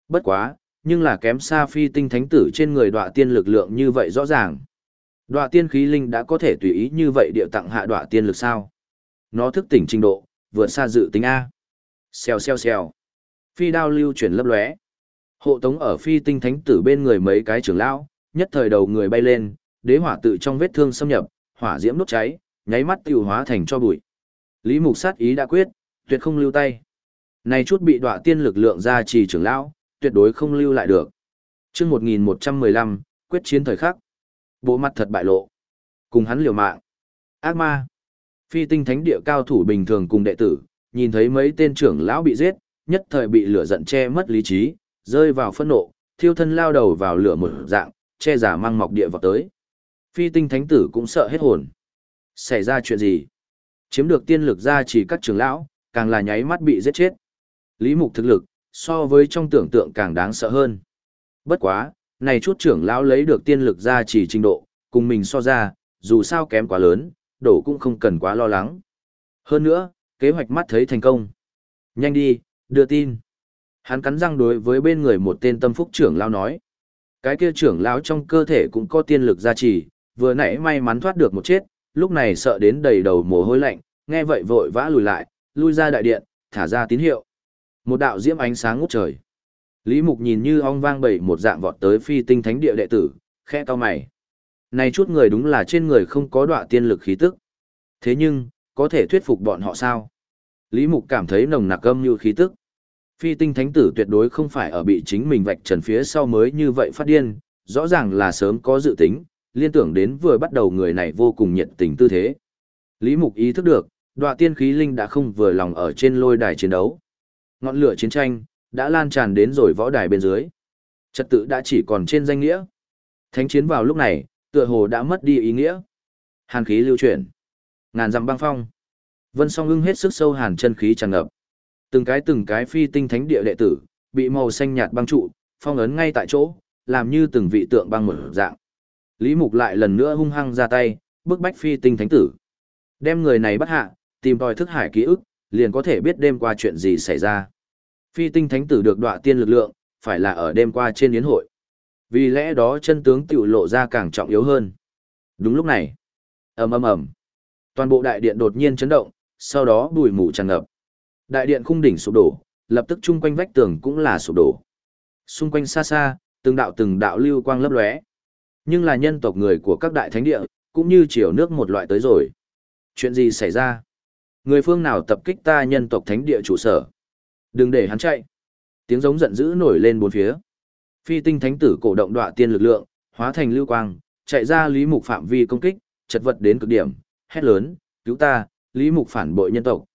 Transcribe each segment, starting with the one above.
Bất quá, nhưng là kém xa phi tinh thánh tử trên người đọa tiên lực lượng như vậy rõ ràng. Đọa tiên khí linh đã có thể tùy ý như vậy điệu tặng hạ đọa tiên lực sao? Nó thức tỉnh trình độ, vượt xa dự tính A. Xèo xèo xèo. Phi đao lưu chuyển lấp lóe. Hộ tống ở phi tinh thánh tử bên người mấy cái trưởng lão, nhất thời đầu người bay lên, đế hỏa tự trong vết thương xâm nhập, hỏa diễm đốt cháy, nháy mắt tiêu hóa thành cho bụi. Lý Mục sát ý đã quyết, tuyệt không lưu tay. Này chút bị đọa tiên lực lượng ra trì trưởng lão, tuyệt đối không lưu lại được. Chương 1115, quyết chiến thời khắc. Bộ mặt thật bại lộ. Cùng hắn liều mạng. Ác ma. Phi tinh thánh địa cao thủ bình thường cùng đệ tử, nhìn thấy mấy tên trưởng lão bị giết, nhất thời bị lửa giận che mất lý trí, rơi vào phẫn nộ, thiêu thân lao đầu vào lửa một dạng, che giả mang mọc địa vào tới. Phi tinh thánh tử cũng sợ hết hồn. Xảy ra chuyện gì? Chiếm được tiên lực ra chỉ các trưởng lão, càng là nháy mắt bị giết chết. Lý Mục thực lực, so với trong tưởng tượng càng đáng sợ hơn. Bất quá, này chút trưởng lão lấy được tiên lực ra chỉ trình độ, cùng mình so ra, dù sao kém quá lớn, đổ cũng không cần quá lo lắng. Hơn nữa, kế hoạch mắt thấy thành công. Nhanh đi, đưa tin. Hắn cắn răng đối với bên người một tên tâm phúc trưởng lão nói. Cái kia trưởng lão trong cơ thể cũng có tiên lực gia trì, vừa nãy may mắn thoát được một chết, lúc này sợ đến đầy đầu mồ hôi lạnh, nghe vậy vội vã lùi lại, lui ra đại điện, thả ra tín hiệu. Một đạo diễm ánh sáng ngút trời. Lý Mục nhìn như ong vang bầy một dạng vọt tới phi tinh thánh địa đệ tử, khẽ cau mày. Này chút người đúng là trên người không có đọa tiên lực khí tức. Thế nhưng, có thể thuyết phục bọn họ sao? Lý Mục cảm thấy nồng nặc âm như khí tức. Phi tinh thánh tử tuyệt đối không phải ở bị chính mình vạch trần phía sau mới như vậy phát điên, rõ ràng là sớm có dự tính, liên tưởng đến vừa bắt đầu người này vô cùng nhiệt tình tư thế. Lý Mục ý thức được, đọa tiên khí linh đã không vừa lòng ở trên lôi đài chiến đấu. Ngọn lửa chiến tranh đã lan tràn đến rồi võ đài bên dưới. Trật tự đã chỉ còn trên danh nghĩa. Thánh chiến vào lúc này, tựa hồ đã mất đi ý nghĩa. Hàn khí lưu chuyển, ngàn dặm băng phong. Vân Song Ưng hết sức sâu hàn chân khí tràn ngập. Từng cái phi tinh thánh địa đệ tử, bị màu xanh nhạt băng trụ, phong ấn ngay tại chỗ, làm như từng vị tượng băng một dạng. Lý Mục lại lần nữa hung hăng ra tay, bức bách phi tinh thánh tử. Đem người này bắt hạ, tìm tòi thức hải ký ức, liền có thể biết đêm qua chuyện gì xảy ra. Phi tinh thánh tử được đọa tiên lực lượng, phải là ở đêm qua trên yến hội. Vì lẽ đó chân tướng tiểu lộ ra càng trọng yếu hơn. Đúng lúc này, ầm ầm ầm, toàn bộ đại điện đột nhiên chấn động, sau đó bụi mù tràn ngập. Đại điện khung đỉnh sụp đổ, lập tức chung quanh vách tường cũng là sụp đổ. Xung quanh xa xa, từng đạo lưu quang lấp lóe. Nhưng là nhân tộc người của các đại thánh địa, cũng như chiều nước một loại tới rồi. Chuyện gì xảy ra? Người phương nào tập kích ta nhân tộc thánh địa trụ sở? Đừng để hắn chạy. Tiếng giống giận dữ nổi lên bốn phía. Phi tinh thánh tử cổ động đọa tiên lực lượng, hóa thành lưu quang, chạy ra Lý Mục phạm vi công kích, chật vật đến cực điểm, hét lớn, cứu ta, Lý Mục phản bội nhân tộc,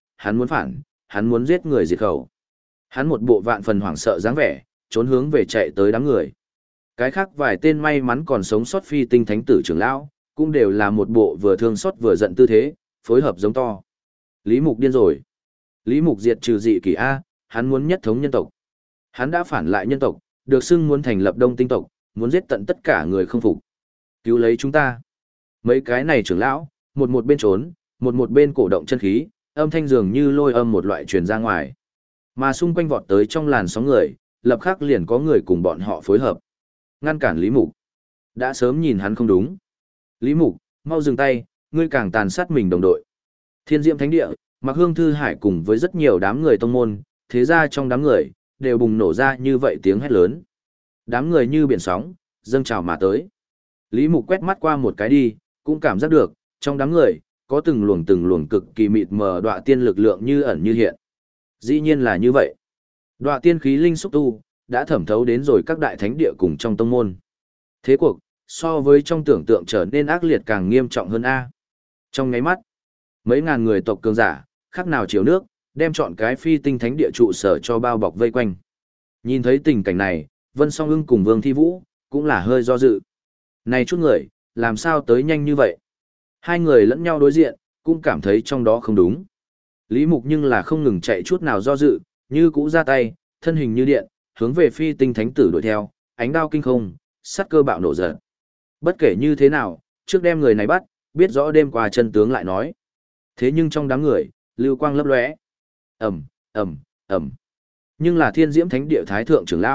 hắn muốn giết người diệt khẩu. Hắn một bộ vạn phần hoảng sợ dáng vẻ, trốn hướng về chạy tới đám người. Cái khác vài tên may mắn còn sống sót phi tinh thánh tử trưởng lão, cũng đều là một bộ vừa thương xót vừa giận tư thế, phối hợp giống to. Lý Mục điên rồi. Lý Mục diệt trừ dị kỷ A, hắn muốn nhất thống nhân tộc. Hắn đã phản lại nhân tộc, được xưng muốn thành lập Đông Tinh tộc, muốn giết tận tất cả người không phục. Cứu lấy chúng ta. Mấy cái này trưởng lão, một bên trốn, một bên cổ động chân khí, âm thanh dường như lôi âm một loại truyền ra ngoài. Mà xung quanh vọt tới trong làn sóng người, lập khắc liền có người cùng bọn họ phối hợp. Ngăn cản Lý Mục. Đã sớm nhìn hắn không đúng. Lý Mục, mau dừng tay, ngươi càng tàn sát mình đồng đội. Thiên Diệm Thánh Địa, Mạc Hương Thư Hải cùng với rất nhiều đám người tông môn, thế ra trong đám người, đều bùng nổ ra như vậy tiếng hét lớn. Đám người như biển sóng, dâng trào mà tới. Lý Mục quét mắt qua một cái đi, cũng cảm giác được, trong đám người, có từng luồng cực kỳ mịt mờ đọa tiên lực lượng như ẩn như hiện. Dĩ nhiên là như vậy. Đọa tiên khí linh xúc tu, đã thẩm thấu đến rồi các đại thánh địa cùng trong tông môn. Thế cuộc, so với trong tưởng tượng trở nên ác liệt càng nghiêm trọng hơn A. Trong ngáy mắt, mấy ngàn người tộc cường giả, khác nào chiếu nước, đem chọn cái phi tinh thánh địa trụ sở cho bao bọc vây quanh. Nhìn thấy tình cảnh này, Vân Song Ưng cùng Vương Thi Vũ, cũng là hơi do dự. Này chút người, làm sao tới nhanh như vậy? Hai người lẫn nhau đối diện, cũng cảm thấy trong đó không đúng. Lý Mục nhưng là không ngừng chạy chút nào do dự, như cũ ra tay, thân hình như điện, hướng về phi tinh thánh tử đuổi theo, ánh đao kinh không, sắt cơ bạo nổ giật. Bất kể như thế nào, trước đem người này bắt, biết rõ đêm qua chân tướng lại nói. Thế nhưng trong đám người, lưu quang lấp lóe. Ầm, ầm, ầm. Nhưng là Thiên Diễm Thánh Địa thái thượng trưởng lão,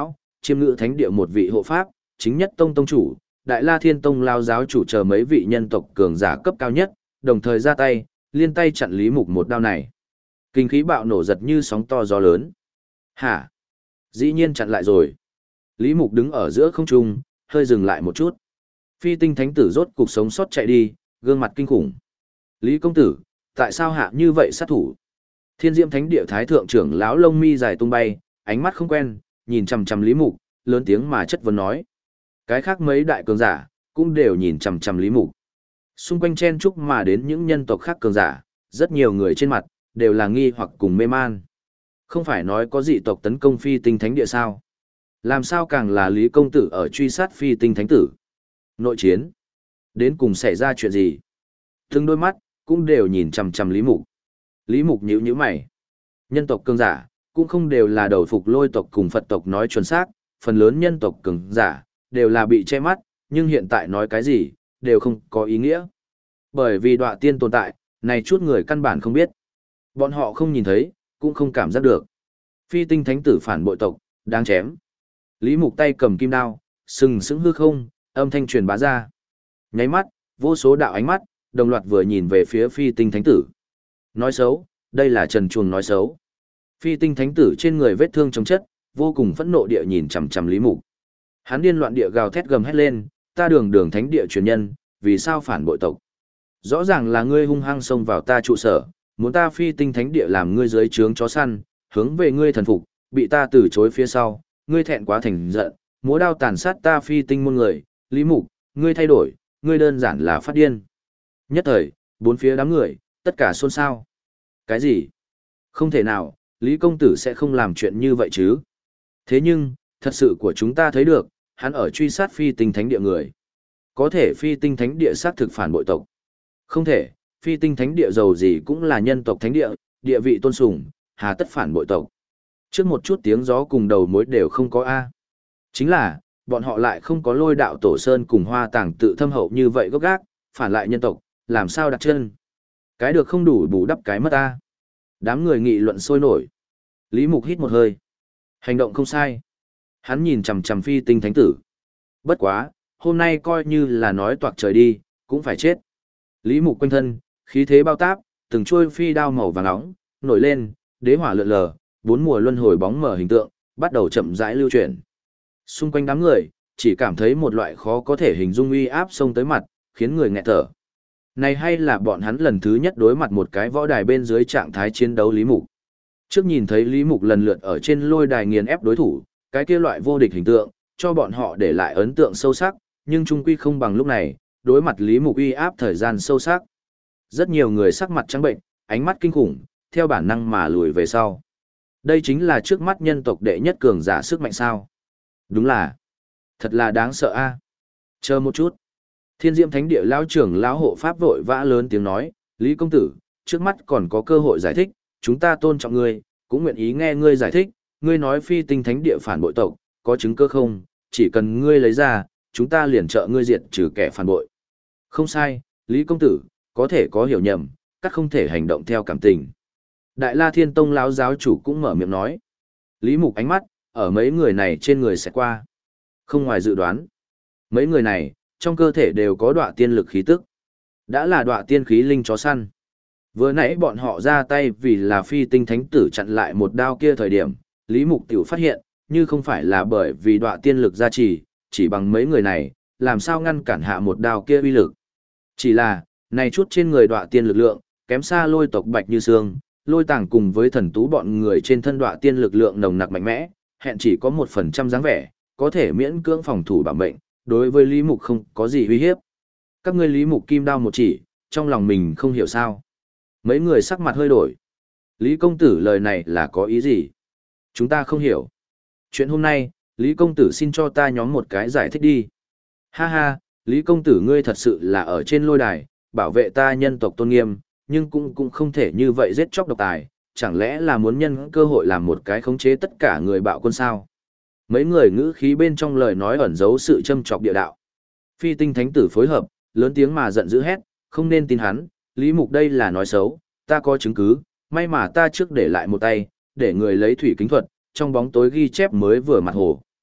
chiêm ngự thánh địa một vị hộ pháp, chính nhất tông tông chủ, Đại La Thiên Tông lao giáo chủ chờ mấy vị nhân tộc cường giả cấp cao nhất, đồng thời ra tay, liên tay chặn Lý Mục một đao này. Kinh khí bạo nổ giật như sóng to gió lớn. Hả? Dĩ nhiên chặn lại rồi. Lý Mục đứng ở giữa không trung, hơi dừng lại một chút. Phi tinh thánh tử rốt cục sống sót chạy đi, gương mặt kinh khủng. Lý công tử, tại sao hạ như vậy sát thủ? Thiên Diễm Thánh Địa Thái thượng trưởng lão lông mi dài tung bay, ánh mắt không quen, nhìn chằm chằm Lý Mục, lớn tiếng mà chất vấn nói. Cái khác mấy đại cường giả cũng đều nhìn chằm chằm Lý Mục. Xung quanh chen chúc mà đến những nhân tộc khác cường giả, rất nhiều người trên mặt đều là nghi hoặc cùng mê man. Không phải nói có dị tộc tấn công Phi Tinh Thánh Địa sao? Làm sao càng là Lý công tử ở truy sát Phi Tinh Thánh tử? Nội chiến, đến cùng xảy ra chuyện gì? Từng đôi mắt cũng đều nhìn chằm chằm Lý Mục. Lý Mục nhíu nhíu mày. Nhân tộc cường giả cũng không đều là đầu phục Lôi tộc cùng Phật tộc nói chuẩn xác, phần lớn nhân tộc cường giả đều là bị che mắt, nhưng hiện tại nói cái gì đều không có ý nghĩa. Bởi vì Đọa Tiên tồn tại, này chút người căn bản không biết. Bọn họ không nhìn thấy, cũng không cảm giác được. Phi Tinh Thánh tử phản bội tộc, đáng chém. Lý Mục tay cầm kim đao, sừng sững hư không, âm thanh truyền bá ra. Nháy mắt, vô số đạo ánh mắt đồng loạt vừa nhìn về phía Phi Tinh Thánh tử. Nói xấu, đây là Trần Chuồng nói xấu. Phi Tinh Thánh tử trên người vết thương chồng chất, vô cùng phẫn nộ địa nhìn chằm chằm Lý Mục. Hắn điên loạn địa gào thét gầm hét lên, ta đường đường thánh địa truyền nhân, vì sao phản bội tộc? Rõ ràng là ngươi hung hăng xông vào ta trụ sở, muốn ta Phi Tinh Thánh địa làm ngươi dưới trướng chó săn, hướng về ngươi thần phục, bị ta từ chối phía sau, ngươi thẹn quá thành giận, múa đao tàn sát ta Phi Tinh môn người, Lý Mục, ngươi thay đổi, ngươi đơn giản là phát điên. Nhất thời, bốn phía đám người, tất cả xôn xao. Cái gì? Không thể nào, Lý công tử sẽ không làm chuyện như vậy chứ? Thế nhưng, thật sự của chúng ta thấy được, hắn ở truy sát Phi Tinh Thánh địa người. Có thể Phi Tinh Thánh địa xác thực phản bội tộc. Không thể, Phi Tinh Thánh địa giàu gì cũng là nhân tộc thánh địa, địa vị tôn sùng, hà tất phản bội tộc. Trước một chút tiếng gió cùng đầu mối đều không có A. Chính là, bọn họ lại không có Lôi đạo tổ sơn cùng Hoa Tàng tự thâm hậu như vậy gốc gác, phản lại nhân tộc, làm sao đặt chân. Cái được không đủ bù đắp cái mất A. Đám người nghị luận sôi nổi. Lý Mục hít một hơi. Hành động không sai. Hắn nhìn chằm chằm Phi Tinh Thánh tử. Bất quá, hôm nay coi như là nói toạc trời đi, cũng phải chết. Lý Mục quanh thân, khí thế bao táp, từng trôi phi đao màu vàng nóng, nổi lên, đế hỏa lượn lờ, bốn mùa luân hồi bóng mở hình tượng, bắt đầu chậm rãi lưu chuyển. Xung quanh đám người, chỉ cảm thấy một loại khó có thể hình dung uy áp xông tới mặt, khiến người nghẹt thở. Này hay là bọn hắn lần thứ nhất đối mặt một cái võ đài bên dưới trạng thái chiến đấu Lý Mục. Trước nhìn thấy Lý Mục lần lượt ở trên lôi đài nghiền ép đối thủ, cái kia loại vô địch hình tượng, cho bọn họ để lại ấn tượng sâu sắc, nhưng chung quy không bằng lúc này, đối mặt Lý Mục uy áp thời gian sâu sắc. Rất nhiều người sắc mặt trắng bệnh, ánh mắt kinh khủng, theo bản năng mà lùi về sau. Đây chính là trước mắt nhân tộc đệ nhất cường giả sức mạnh sao. Đúng là, thật là đáng sợ a. Chờ một chút. Thiên Diễm Thánh địa lão trưởng lão hộ pháp vội vã lớn tiếng nói, Lý công tử, trước mắt còn có cơ hội giải thích, chúng ta tôn trọng ngươi, cũng nguyện ý nghe ngươi giải thích, ngươi nói Phi Tinh Thánh địa phản bội tộc, có chứng cứ không, chỉ cần ngươi lấy ra, chúng ta liền trợ ngươi diệt trừ kẻ phản bội. Không sai, Lý công tử, có thể có hiểu nhầm, các không thể hành động theo cảm tình. Đại La Thiên Tông lão giáo chủ cũng mở miệng nói. Lý Mục ánh mắt, ở mấy người này trên người sẽ qua. Không ngoài dự đoán, mấy người này, trong cơ thể đều có đọa tiên lực khí tức. Đã là đọa tiên khí linh chó săn. Vừa nãy bọn họ ra tay vì là Phi Tinh Thánh tử chặn lại một đao kia thời điểm, Lý Mục tiểu phát hiện, như không phải là bởi vì đọa tiên lực gia trì, chỉ bằng mấy người này, làm sao ngăn cản hạ một đao kia uy lực. Chỉ là, này chút trên người đọa tiên lực lượng, kém xa Lôi tộc Bạch Như Sương, Lôi Tàng cùng với thần tú bọn người trên thân đọa tiên lực lượng nồng nặc mạnh mẽ, hẹn chỉ có 1% dáng vẻ, có thể miễn cưỡng phòng thủ bảo mệnh, đối với Lý Mục không có gì uy hiếp. Các ngươi Lý Mục kim đao một chỉ, trong lòng mình không hiểu sao. Mấy người sắc mặt hơi đổi. Lý công tử lời này là có ý gì? Chúng ta không hiểu. Chuyện hôm nay, Lý công tử xin cho ta nhóm một cái giải thích đi. Ha ha, Lý công tử ngươi thật sự là ở trên lôi đài, bảo vệ ta nhân tộc tôn nghiêm, nhưng cũng không thể như vậy giết chóc độc tài, chẳng lẽ là muốn nhân cơ hội làm một cái khống chế tất cả người bạo quân sao? Mấy người ngữ khí bên trong lời nói ẩn giấu sự châm chọc địa đạo. Phi Tinh Thánh tử phối hợp, lớn tiếng mà giận dữ hét, không nên tin hắn, Lý Mục đây là nói xấu, ta có chứng cứ, may mà ta trước để lại một tay, để người lấy thủy kính thuật, trong bóng tối ghi chép mới vừa mặt hồ.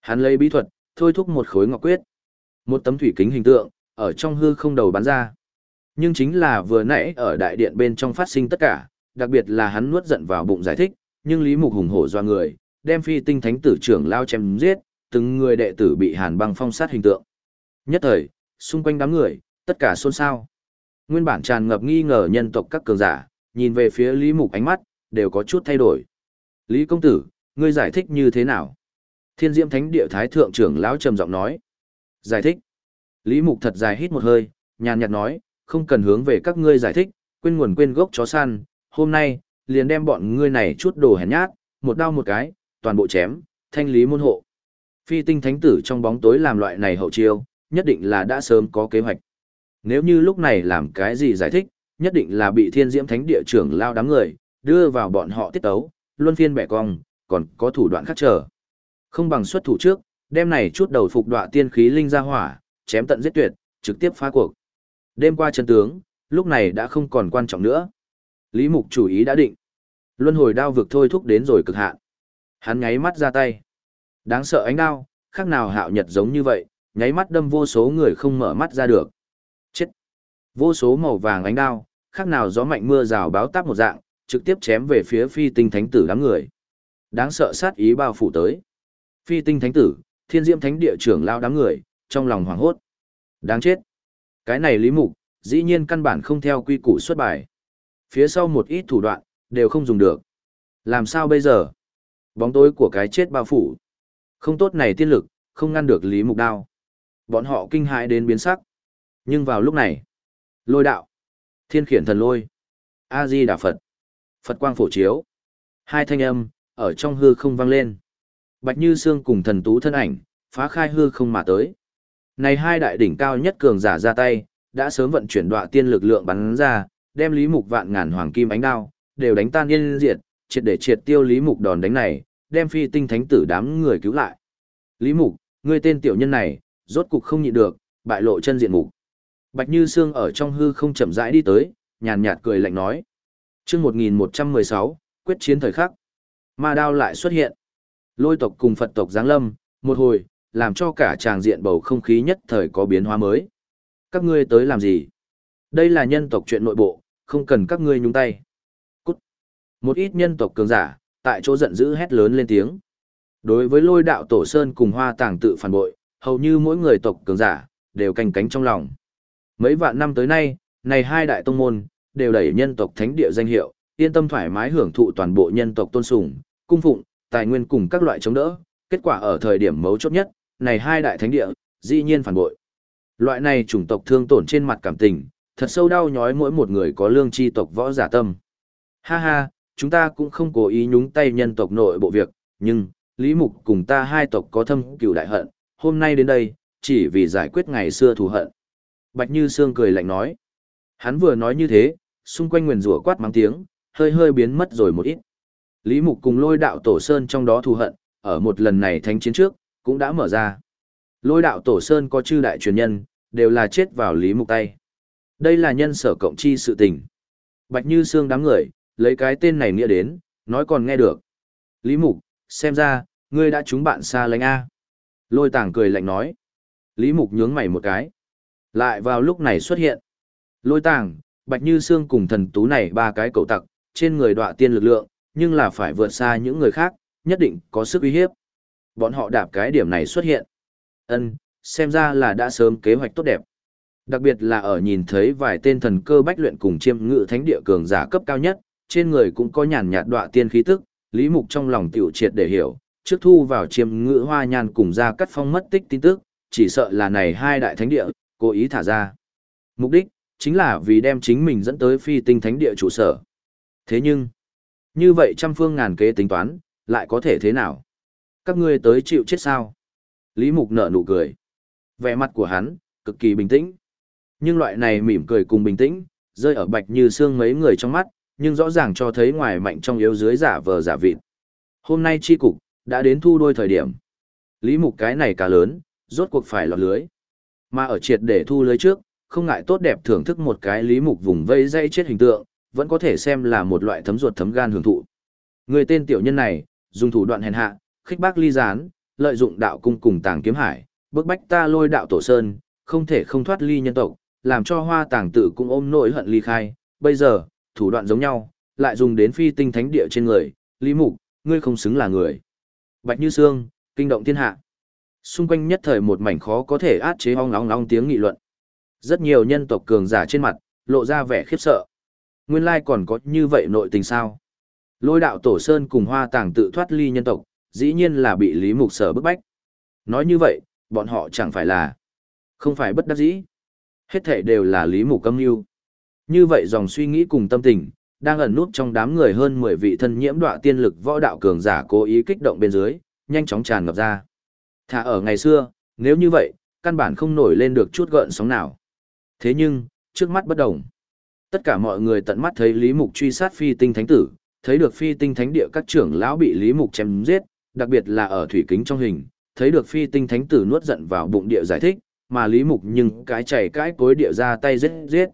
Hắn lấy bí thuật, thôi thúc một khối ngọc quyết. Một tấm thủy kính hình tượng, ở trong hư không đầu bắn ra. Nhưng chính là vừa nãy ở đại điện bên trong phát sinh tất cả, đặc biệt là hắn nuốt giận vào bụng giải thích, nhưng Lý Mục hùng hổ doa người, đem phi tinh thánh tử trưởng lao chém giết, từng người đệ tử bị Hàn Băng phong sát hình tượng. Nhất thời, xung quanh đám người, tất cả xôn xao. Nguyên bản tràn ngập nghi ngờ nhân tộc các cường giả, nhìn về phía Lý Mục ánh mắt, đều có chút thay đổi. Lý công tử, ngươi giải thích như thế nào? Thiên Diễm Thánh Địa Thái Thượng trưởng lão trầm giọng nói. Giải thích. Lý Mục thật dài hít một hơi, nhàn nhạt nói, không cần hướng về các ngươi giải thích, quên nguồn quên gốc chó săn, hôm nay, liền đem bọn ngươi này chút đồ hèn nhát, một đao một cái, toàn bộ chém, thanh lý môn hộ. Phi tinh thánh tử trong bóng tối làm loại này hậu chiêu, nhất định là đã sớm có kế hoạch. Nếu như lúc này làm cái gì giải thích, nhất định là bị Thiên Diễm Thánh Địa trưởng lao đám người, đưa vào bọn họ tiết tấu, luân phiên bẻ cong, còn có thủ đoạn khác trở. Không bằng xuất thủ trước, đem này chút đầu phục đọa tiên khí linh ra hỏa, chém tận giết tuyệt, trực tiếp phá cuộc. Đêm qua chân tướng, lúc này đã không còn quan trọng nữa. Lý Mục chủ ý đã định. Luân hồi đao vực thôi thúc đến rồi cực hạn. Hắn nháy mắt ra tay. Đáng sợ ánh đao, khác nào hạo nhật giống như vậy, nháy mắt đâm vô số người không mở mắt ra được. Chết! Vô số màu vàng ánh đao, khác nào gió mạnh mưa rào báo táp một dạng, trực tiếp chém về phía phi tinh thánh tử đám người. Đáng sợ sát ý bao phủ tới. Phi tinh thánh tử, Thiên Diễm Thánh Địa trưởng lao đám người, trong lòng hoảng hốt. Đáng chết! Cái này Lý Mục, dĩ nhiên căn bản không theo quy củ xuất bài. Phía sau một ít thủ đoạn, đều không dùng được. Làm sao bây giờ? Bóng tối của cái chết bao phủ. Không tốt này tiên lực, không ngăn được Lý Mục đao. Bọn họ kinh hãi đến biến sắc. Nhưng vào lúc này, lôi đạo, thiên khiển thần lôi, A-di-đà Phật, Phật quang phổ chiếu. Hai thanh âm, ở trong hư không vang lên. Bạch Như Sương cùng thần tú thân ảnh, phá khai hư không mà tới. Này hai đại đỉnh cao nhất cường giả ra tay, đã sớm vận chuyển đọa tiên lực lượng bắn ra, đem Lý Mục vạn ngàn hoàng kim ánh đao, đều đánh tan yên diệt, triệt để triệt tiêu Lý Mục đòn đánh này, đem phi tinh thánh tử đám người cứu lại. Lý Mục, ngươi tên tiểu nhân này, rốt cục không nhịn được, bại lộ chân diện mục. Bạch Như Sương ở trong hư không chậm rãi đi tới, nhàn nhạt cười lạnh nói. Chương 1116, quyết chiến thời khắc. Ma đao lại xuất hiện. Lôi tộc cùng Phật tộc giáng lâm, một hồi, làm cho cả tràng diện bầu không khí nhất thời có biến hóa mới. Các ngươi tới làm gì? Đây là nhân tộc chuyện nội bộ, không cần các ngươi nhúng tay. Cút. Một ít nhân tộc cường giả, tại chỗ giận dữ hét lớn lên tiếng. Đối với Lôi đạo tổ sơn cùng Hoa Tàng tự phản bội, hầu như mỗi người tộc cường giả, đều canh cánh trong lòng. Mấy vạn năm tới nay, này hai đại tông môn, đều đẩy nhân tộc thánh địa danh hiệu, yên tâm thoải mái hưởng thụ toàn bộ nhân tộc tôn sùng, cung phụng, tài nguyên cùng các loại chống đỡ. Kết quả ở thời điểm mấu chốt nhất, này hai đại thánh địa, dĩ nhiên phản bội. Loại này chủng tộc thương tổn trên mặt cảm tình, thật sâu đau nhói mỗi một người có lương tri tộc võ giả tâm. Ha ha, chúng ta cũng không cố ý nhúng tay nhân tộc nội bộ việc, nhưng, Lý Mục cùng ta hai tộc có thâm cừu đại hận, hôm nay đến đây, chỉ vì giải quyết ngày xưa thù hận. Bạch Như Sương cười lạnh nói. Hắn vừa nói như thế, xung quanh nguyền rủa quát mắng tiếng, hơi hơi biến mất rồi một ít. Lý Mục cùng Lôi đạo tổ sơn trong đó thù hận, ở một lần này thánh chiến trước, cũng đã mở ra. Lôi đạo tổ sơn có chư đại truyền nhân, đều là chết vào Lý Mục tay. Đây là nhân sở cộng chi sự tình. Bạch Như Sương đám người, lấy cái tên này nghĩa đến, nói còn nghe được. Lý Mục, xem ra, ngươi đã trúng bạn xa lánh A. Lôi Tàng cười lạnh nói. Lý Mục nhướng mày một cái. Lại vào lúc này xuất hiện. Lôi Tàng, Bạch Như Sương cùng thần tú này ba cái cầu tặc, trên người đọa tiên lực lượng, nhưng là phải vượt xa những người khác, nhất định có sức uy hiếp. Bọn họ đạp cái điểm này xuất hiện. Xem ra là đã sớm kế hoạch tốt đẹp. Đặc biệt là ở nhìn thấy vài tên thần cơ bách luyện cùng chiêm ngự thánh địa cường giả cấp cao nhất, trên người cũng có nhàn nhạt đọa tiên khí tức, Lý Mục trong lòng tiểu triệt để hiểu, trước thu vào chiêm ngự hoa nhan cùng ra cắt phong mất tích tin tức, chỉ sợ là này hai đại thánh địa, cố ý thả ra. Mục đích, chính là vì đem chính mình dẫn tới phi tinh thánh địa trụ sở. Thế nhưng, như vậy trăm phương ngàn kế tính toán, lại có thể thế nào? Các ngươi tới chịu chết sao? Lý Mục nở nụ cười. Vẻ mặt của hắn, cực kỳ bình tĩnh. Nhưng loại này mỉm cười cùng bình tĩnh, rơi ở Bạch Như Sương mấy người trong mắt, nhưng rõ ràng cho thấy ngoài mạnh trong yếu dưới giả vờ giả vịt. Hôm nay chi cục, đã đến thu đôi thời điểm. Lý Mục cái này cá lớn, rốt cuộc phải lọt lưới. Mà ở triệt để thu lưới trước, không ngại tốt đẹp thưởng thức một cái Lý Mục vùng vây dây chết hình tượng, vẫn có thể xem là một loại thấm ruột thấm gan hưởng thụ. Người tên tiểu nhân này, dùng thủ đoạn hèn hạ, khích bác ly gián, lợi dụng đạo cung cùng Tàng Kiếm Hải, bức bách ta Lôi Đạo Tổ Sơn, không thể không thoát ly nhân tộc, làm cho Hoa Tàng tự cũng ôm nỗi hận ly khai, bây giờ, thủ đoạn giống nhau, lại dùng đến phi tinh thánh địa trên người, Lý Mục, ngươi không xứng là người. Bạch Như Sương, kinh động thiên hạ. Xung quanh nhất thời một mảnh khó có thể át chế ong ong ong tiếng nghị luận. Rất nhiều nhân tộc cường giả trên mặt, lộ ra vẻ khiếp sợ. Nguyên lai còn có như vậy nội tình sao? Lôi Đạo Tổ Sơn cùng Hoa Tàng tự thoát ly nhân tộc, dĩ nhiên là bị Lý Mục Sở bức bách. Nói như vậy, bọn họ chẳng phải là không phải bất đắc dĩ. Hết thảy đều là Lý Mục âm mưu. Như vậy dòng suy nghĩ cùng tâm tình, đang ẩn nút trong đám người hơn 10 vị thân nhiễm đọa tiên lực võ đạo cường giả cố ý kích động bên dưới, nhanh chóng tràn ngập ra. Thà ở ngày xưa, nếu như vậy, căn bản không nổi lên được chút gợn sóng nào. Thế nhưng, trước mắt bất đồng. Tất cả mọi người tận mắt thấy Lý Mục truy sát phi tinh thánh tử, thấy được phi tinh thánh địa các trưởng lão bị Lý Mục chém giết, đặc biệt là ở thủy kính trong hình, thấy được phi tinh thánh tử nuốt giận vào bụng địa giải thích, mà Lý Mục nhưng cái chảy cái cối địa ra tay giết.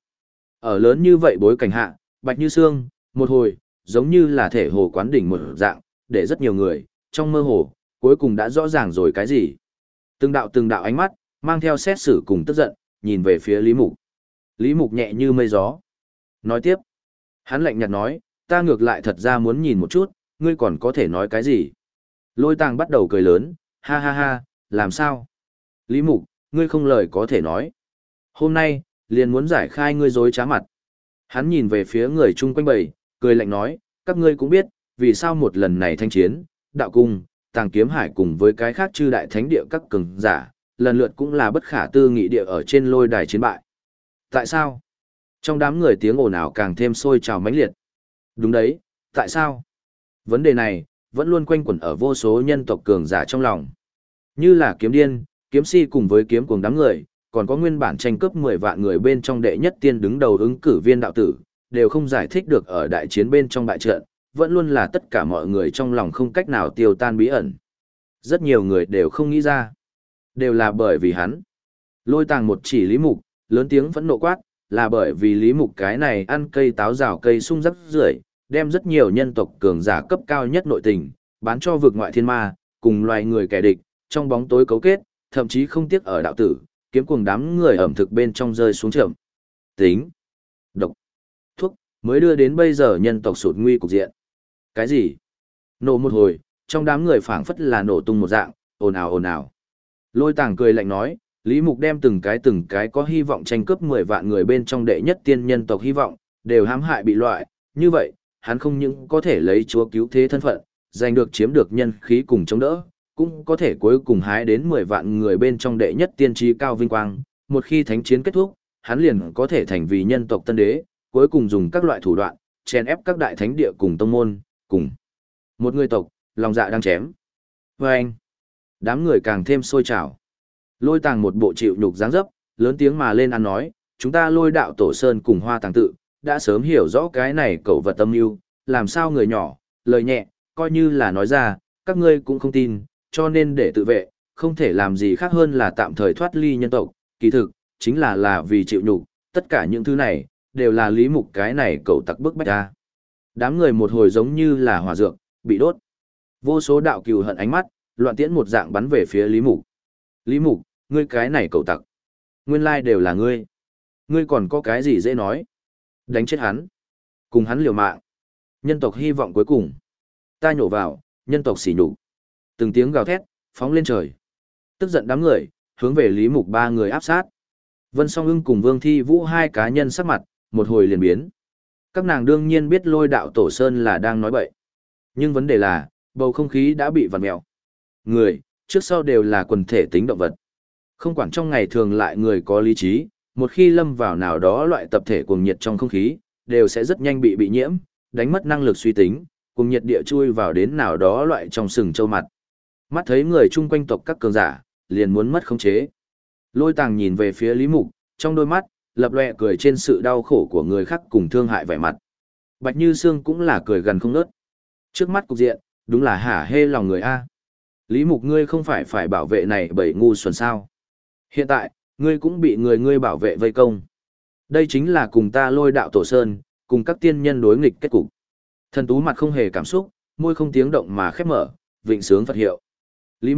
Ở lớn như vậy bối cảnh hạ, Bạch Như Sương, một hồi, giống như là thể hồ quán đỉnh một dạng, để rất nhiều người, trong mơ hồ, cuối cùng đã rõ ràng rồi cái gì. Từng đạo ánh mắt, mang theo xét xử cùng tức giận, nhìn về phía Lý Mục. Lý Mục nhẹ như mây gió. Nói tiếp, hắn lạnh nhạt nói, ta ngược lại thật ra muốn nhìn một chút, ngươi còn có thể nói cái gì. Lôi Tàng bắt đầu cười lớn, ha ha ha, làm sao? Lý Mục, ngươi không lời có thể nói. Hôm nay, liền muốn giải khai ngươi dối trá mặt. Hắn nhìn về phía người chung quanh bầy, cười lạnh nói, các ngươi cũng biết, vì sao một lần này thanh chiến, đạo cung, Tàng Kiếm Hải cùng với cái khác chư đại thánh địa các cường giả, lần lượt cũng là bất khả tư nghị địa ở trên lôi đài chiến bại. Tại sao? Trong đám người tiếng ồn ào càng thêm sôi trào mãnh liệt. Đúng đấy, tại sao? Vấn đề này, vẫn luôn quanh quẩn ở vô số nhân tộc cường giả trong lòng. Như là kiếm điên, kiếm si cùng với kiếm cuồng đám người, còn có nguyên bản tranh cướp 10 vạn người bên trong đệ nhất tiên đứng đầu ứng cử viên đạo tử, đều không giải thích được ở đại chiến bên trong bại trận, vẫn luôn là tất cả mọi người trong lòng không cách nào tiêu tan bí ẩn. Rất nhiều người đều không nghĩ ra. Đều là bởi vì hắn. Lôi Tàng một chỉ Lý Mục, lớn tiếng phẫn nộ quát, là bởi vì Lý Mục cái này ăn cây táo rào cây sung rắc rưởi, đem rất nhiều nhân tộc cường giả cấp cao nhất nội tình, bán cho vực ngoại thiên ma, cùng loài người kẻ địch, trong bóng tối cấu kết, thậm chí không tiếc ở đạo tử, kiếm cuồng đám người ẩm thực bên trong rơi xuống trầm. Tính, độc, thuốc, mới đưa đến bây giờ nhân tộc sụt nguy cục diện. Cái gì? Nổ một hồi, trong đám người phảng phất là nổ tung một dạng, ồn ào ồn ào. Lôi Tàng cười lạnh nói, Lý Mục đem từng cái có hy vọng tranh cướp 10 vạn người bên trong đệ nhất tiên nhân tộc hy vọng, đều hãm hại bị loại, như vậy, hắn không những có thể lấy chúa cứu thế thân phận, giành được chiếm được nhân khí cùng chống đỡ, cũng có thể cuối cùng hái đến 10 vạn người bên trong đệ nhất tiên trí cao vinh quang, một khi thánh chiến kết thúc, hắn liền có thể thành vì nhân tộc tân đế, cuối cùng dùng các loại thủ đoạn, chèn ép các đại thánh địa cùng tông môn, cùng một người tộc, lòng dạ đang chém. Và anh, đám người càng thêm sôi trào. Lôi Tàng một bộ chịu nhục dáng dấp, lớn tiếng mà lên ăn nói, chúng ta Lôi Đạo Tổ Sơn cùng Hoa Tàng tự, đã sớm hiểu rõ cái này cẩu vật tâm yêu, làm sao người nhỏ, lời nhẹ, coi như là nói ra, các ngươi cũng không tin, cho nên để tự vệ, không thể làm gì khác hơn là tạm thời thoát ly nhân tộc, kỳ thực, chính là vì chịu nhục, tất cả những thứ này, đều là Lý Mục cái này cẩu tặc bức bách ra. Đám người một hồi giống như là hỏa dược, bị đốt. Vô số đạo cừu hận ánh mắt, loạn tiễn một dạng bắn về phía Lý Mục. Lý Mục, ngươi cái này cẩu tặc. Nguyên lai đều là ngươi. Ngươi còn có cái gì dễ nói. Đánh chết hắn. Cùng hắn liều mạng. Nhân tộc hy vọng cuối cùng. Ta nhổ vào, nhân tộc xỉ nhục. Từng tiếng gào thét, phóng lên trời. Tức giận đám người, hướng về Lý Mục ba người áp sát. Vân Song Ưng cùng Vương Thi Vũ hai cá nhân sắc mặt, một hồi liền biến. Các nàng đương nhiên biết Lôi Đạo Tổ Sơn là đang nói bậy. Nhưng vấn đề là, bầu không khí đã bị vặn mèo. Người, trước sau đều là quần thể tính động vật. Không quản trong ngày thường lại người có lý trí, một khi lâm vào nào đó loại tập thể cuồng nhiệt trong không khí, đều sẽ rất nhanh bị nhiễm, đánh mất năng lực suy tính, cuồng nhiệt địa chui vào đến nào đó loại trong sừng châu mặt. Mắt thấy người chung quanh tộc các cường giả, liền muốn mất khống chế. Lôi Tàng nhìn về phía Lý Mục, trong đôi mắt, lập lòe cười trên sự đau khổ của người khác cùng thương hại vẻ mặt. Bạch Như Sương cũng là cười gần không ngớt. Trước mắt cục diện, đúng là hả hê lòng người A. Lý Mục ngươi không phải bảo vệ này bởi ngu xuẩn sao. Hiện tại, ngươi cũng bị ngươi bảo vệ vây công. Đây chính là cùng ta Lôi Đạo Tổ Sơn, cùng các tiên nhân đối nghịch kết cục. Thần Tú mặt không hề cảm xúc, môi không tiếng động mà khép mở, vịnh sướng Phật hiệu. Lý Mục,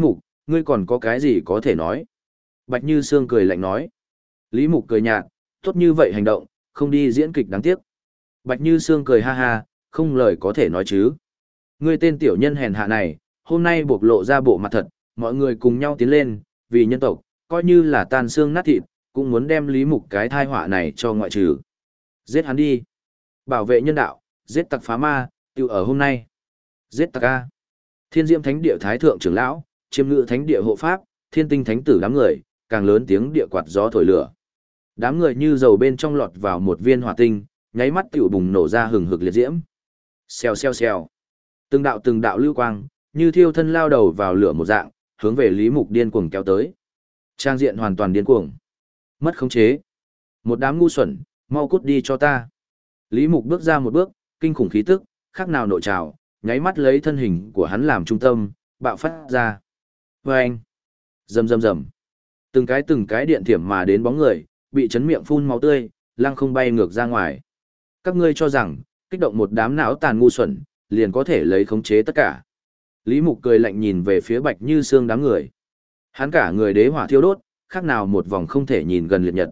Ngươi còn có cái gì có thể nói? Bạch Như Sương cười lạnh nói. Lý Mục cười nhạt, tốt như vậy hành động, không đi diễn kịch đáng tiếc. Bạch Như Sương cười ha ha, không lời có thể nói chứ. Ngươi tên tiểu nhân hèn hạ này, hôm nay bộc lộ ra bộ mặt thật, mọi người cùng nhau tiến lên, vì nhân tộc, coi như là tan xương nát thịt, cũng muốn đem Lý Mục cái thai họa này cho ngoại trừ. Giết hắn đi. Bảo vệ nhân đạo, giết tặc phá ma, tiêu ở hôm nay. Giết tặc A. Thiên Diễm Thánh Địa Thái Thượng trưởng lão, Chiêm Ngự Thánh Địa hộ pháp, Thiên Tinh Thánh Tử đám người, càng lớn tiếng địa quạt gió thổi lửa. Đám người như dầu bên trong lọt vào một viên hỏa tinh, nháy mắt tiểu bùng nổ ra hừng hực liệt diễm. Xèo xèo xèo. Từng đạo lưu quang, như thiêu thân lao đầu vào lửa một dạng, hướng về Lý Mục điên cuồng kéo tới. Trang diện hoàn toàn điên cuồng. Mất khống chế. Một đám ngu xuẩn, mau cút đi cho ta. Lý Mục bước ra một bước, kinh khủng khí tức, khác nào nội trào, nháy mắt lấy thân hình của hắn làm trung tâm, bạo phát ra. Vâng! Rầm rầm rầm. Từng cái điện thiểm mà đến bóng người, bị chấn miệng phun máu tươi, lăng không bay ngược ra ngoài. Các ngươi cho rằng, kích động một đám não tàn ngu xuẩn, liền có thể lấy khống chế tất cả. Lý Mục cười lạnh nhìn về phía Bạch Như Sương đám người. Hắn cả người đế hỏa thiêu đốt, khác nào một vòng không thể nhìn gần liệt nhật.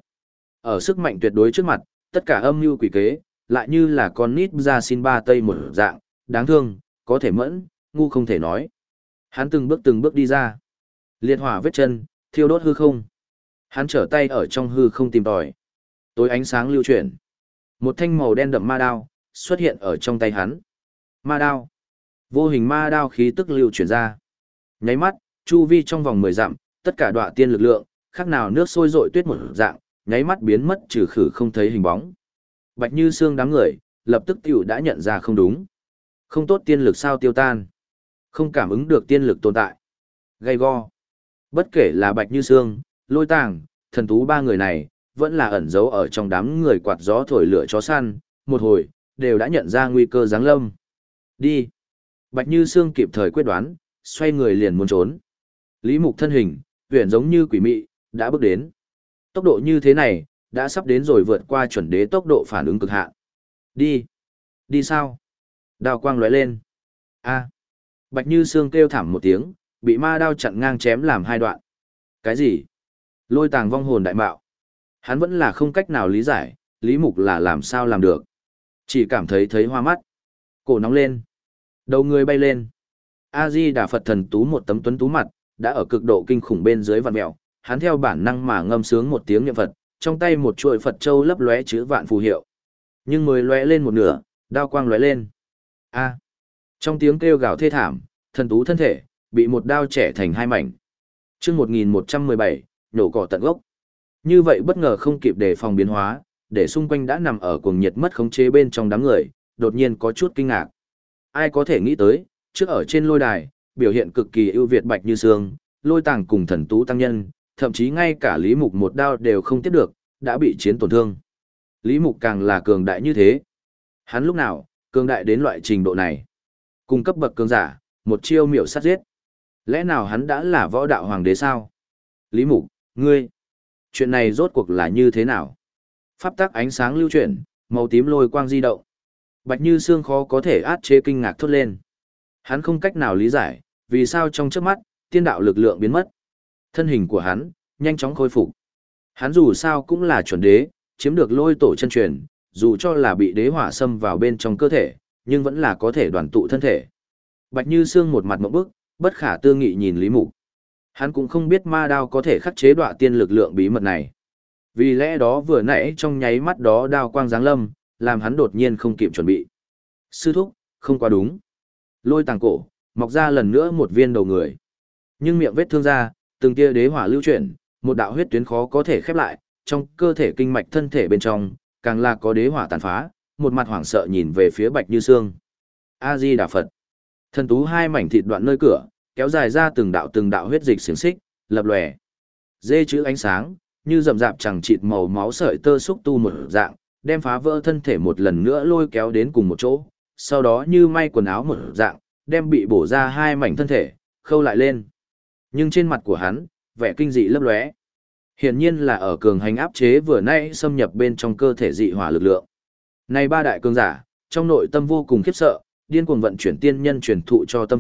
Ở sức mạnh tuyệt đối trước mặt, tất cả âm mưu quỷ kế, lại như là con nít ra xin ba tây một dạng, đáng thương, có thể mẫn, ngu không thể nói. Hắn từng bước đi ra. Liệt hỏa vết chân, thiêu đốt hư không. Hắn trở tay ở trong hư không tìm tòi. Tối ánh sáng lưu chuyển. Một thanh màu đen đậm ma đao, xuất hiện ở trong tay hắn. Ma đao. Vô hình ma đao khí tức lưu chuyển ra. Nháy mắt, chu vi trong vòng 10 dặm, tất cả đọa tiên lực lượng, khác nào nước sôi rội tuyết một dạng, nháy mắt biến mất trừ khử không thấy hình bóng. Bạch Như Sương đám người, lập tức tiểu đã nhận ra không đúng. Không tốt tiên lực sao tiêu tan. Không cảm ứng được tiên lực tồn tại. Gay go. Bất kể là Bạch Như Sương, Lôi Tàng, Thần Tú ba người này, vẫn là ẩn giấu ở trong đám người quạt gió thổi lửa chó săn, một hồi, đều đã nhận ra nguy cơ giáng lâm. Đi. Bạch Như Sương kịp thời quyết đoán, xoay người liền muốn trốn. Lý Mục thân hình, huyền giống như quỷ mị, đã bước đến. Tốc độ như thế này, đã sắp đến rồi vượt qua chuẩn đế tốc độ phản ứng cực hạn. Đi. Đi sao? Đao quang lóe lên. A. Bạch Như Sương kêu thảm một tiếng, bị ma đao chặn ngang chém làm hai đoạn. Cái gì? Lôi Tàng vong hồn đại mạo. Hắn vẫn là không cách nào lý giải, Lý Mục là làm sao làm được. Chỉ cảm thấy hoa mắt. Cổ nóng lên. Đầu người bay lên. A-di-đà Phật Thần Tú một tấm tuấn tú mặt, đã ở cực độ kinh khủng bên dưới vạn mẹo. Hắn theo bản năng mà ngâm sướng một tiếng niệm Phật, trong tay một chuỗi Phật châu lấp lóe chữ vạn phù hiệu. Nhưng mới lóe lên một nửa, đao quang lóe lên. A. Trong tiếng kêu gào thê thảm, Thần Tú thân thể bị một đao chẻ thành hai mảnh. Chương 1117, nhổ cỏ tận gốc. Như vậy bất ngờ không kịp đề phòng biến hóa, để xung quanh đã nằm ở cuồng nhiệt mất khống chế bên trong đám người, đột nhiên có chút kinh ngạc. Ai có thể nghĩ tới, trước ở trên lôi đài, biểu hiện cực kỳ ưu việt Bạch Như Sương, Lôi Tàng cùng Thần Tú tăng nhân, thậm chí ngay cả Lý Mục một đao đều không tiếp được, đã bị chiến tổn thương. Lý Mục càng là cường đại như thế. Hắn lúc nào, cường đại đến loại trình độ này. Cung cấp bậc cường giả, một chiêu miểu sát giết. Lẽ nào hắn đã là võ đạo hoàng đế sao? Lý Mục, ngươi, chuyện này rốt cuộc là như thế nào? Pháp tắc ánh sáng lưu chuyển, màu tím lôi quang di động. Bạch Như Sương khó có thể át chế kinh ngạc thốt lên. Hắn không cách nào lý giải, vì sao trong chớp mắt, tiên đạo lực lượng biến mất. Thân hình của hắn, nhanh chóng khôi phục. Hắn dù sao cũng là chuẩn đế, chiếm được lôi tổ chân truyền, dù cho là bị đế hỏa xâm vào bên trong cơ thể, nhưng vẫn là có thể đoàn tụ thân thể. Bạch Như Sương một mặt ngộp bức, bất khả tư nghị nhìn Lý Mục. Hắn cũng không biết ma đao có thể khắc chế đọa tiên lực lượng bí mật này. Vì lẽ đó vừa nãy trong nháy mắt đó đao quang giáng lâm, làm hắn đột nhiên không kịp chuẩn bị. Sư thúc, không quá đúng. Lôi Tàng cổ, mọc ra lần nữa một viên đầu người. Nhưng miệng vết thương ra, từng tia đế hỏa lưu chuyển, một đạo huyết tuyến khó có thể khép lại, trong cơ thể kinh mạch thân thể bên trong, càng là có đế hỏa tàn phá, một mặt hoảng sợ nhìn về phía Bạch Như Sương. A-di-đà Phật. Thần Tú hai mảnh thịt đoạn nơi cửa, kéo dài ra từng đạo huyết dịch xiềng xích, lập lòe. Dê chữ ánh sáng, như rậm rạp chẳng chịt màu máu sợi tơ xúc tu một dạng, đem phá vỡ thân thể một lần nữa lôi kéo đến cùng một chỗ, sau đó như may quần áo một dạng, đem bị bổ ra hai mảnh thân thể, khâu lại lên. Nhưng trên mặt của hắn, vẻ kinh dị lấp lóe. Hiển nhiên là ở cường hành áp chế vừa nãy xâm nhập bên trong cơ thể dị hỏa lực lượng. Này ba đại cường giả, trong nội tâm vô cùng khiếp sợ, điên cuồng vận chuyển tiên nhân truyền thụ cho tâm pháp,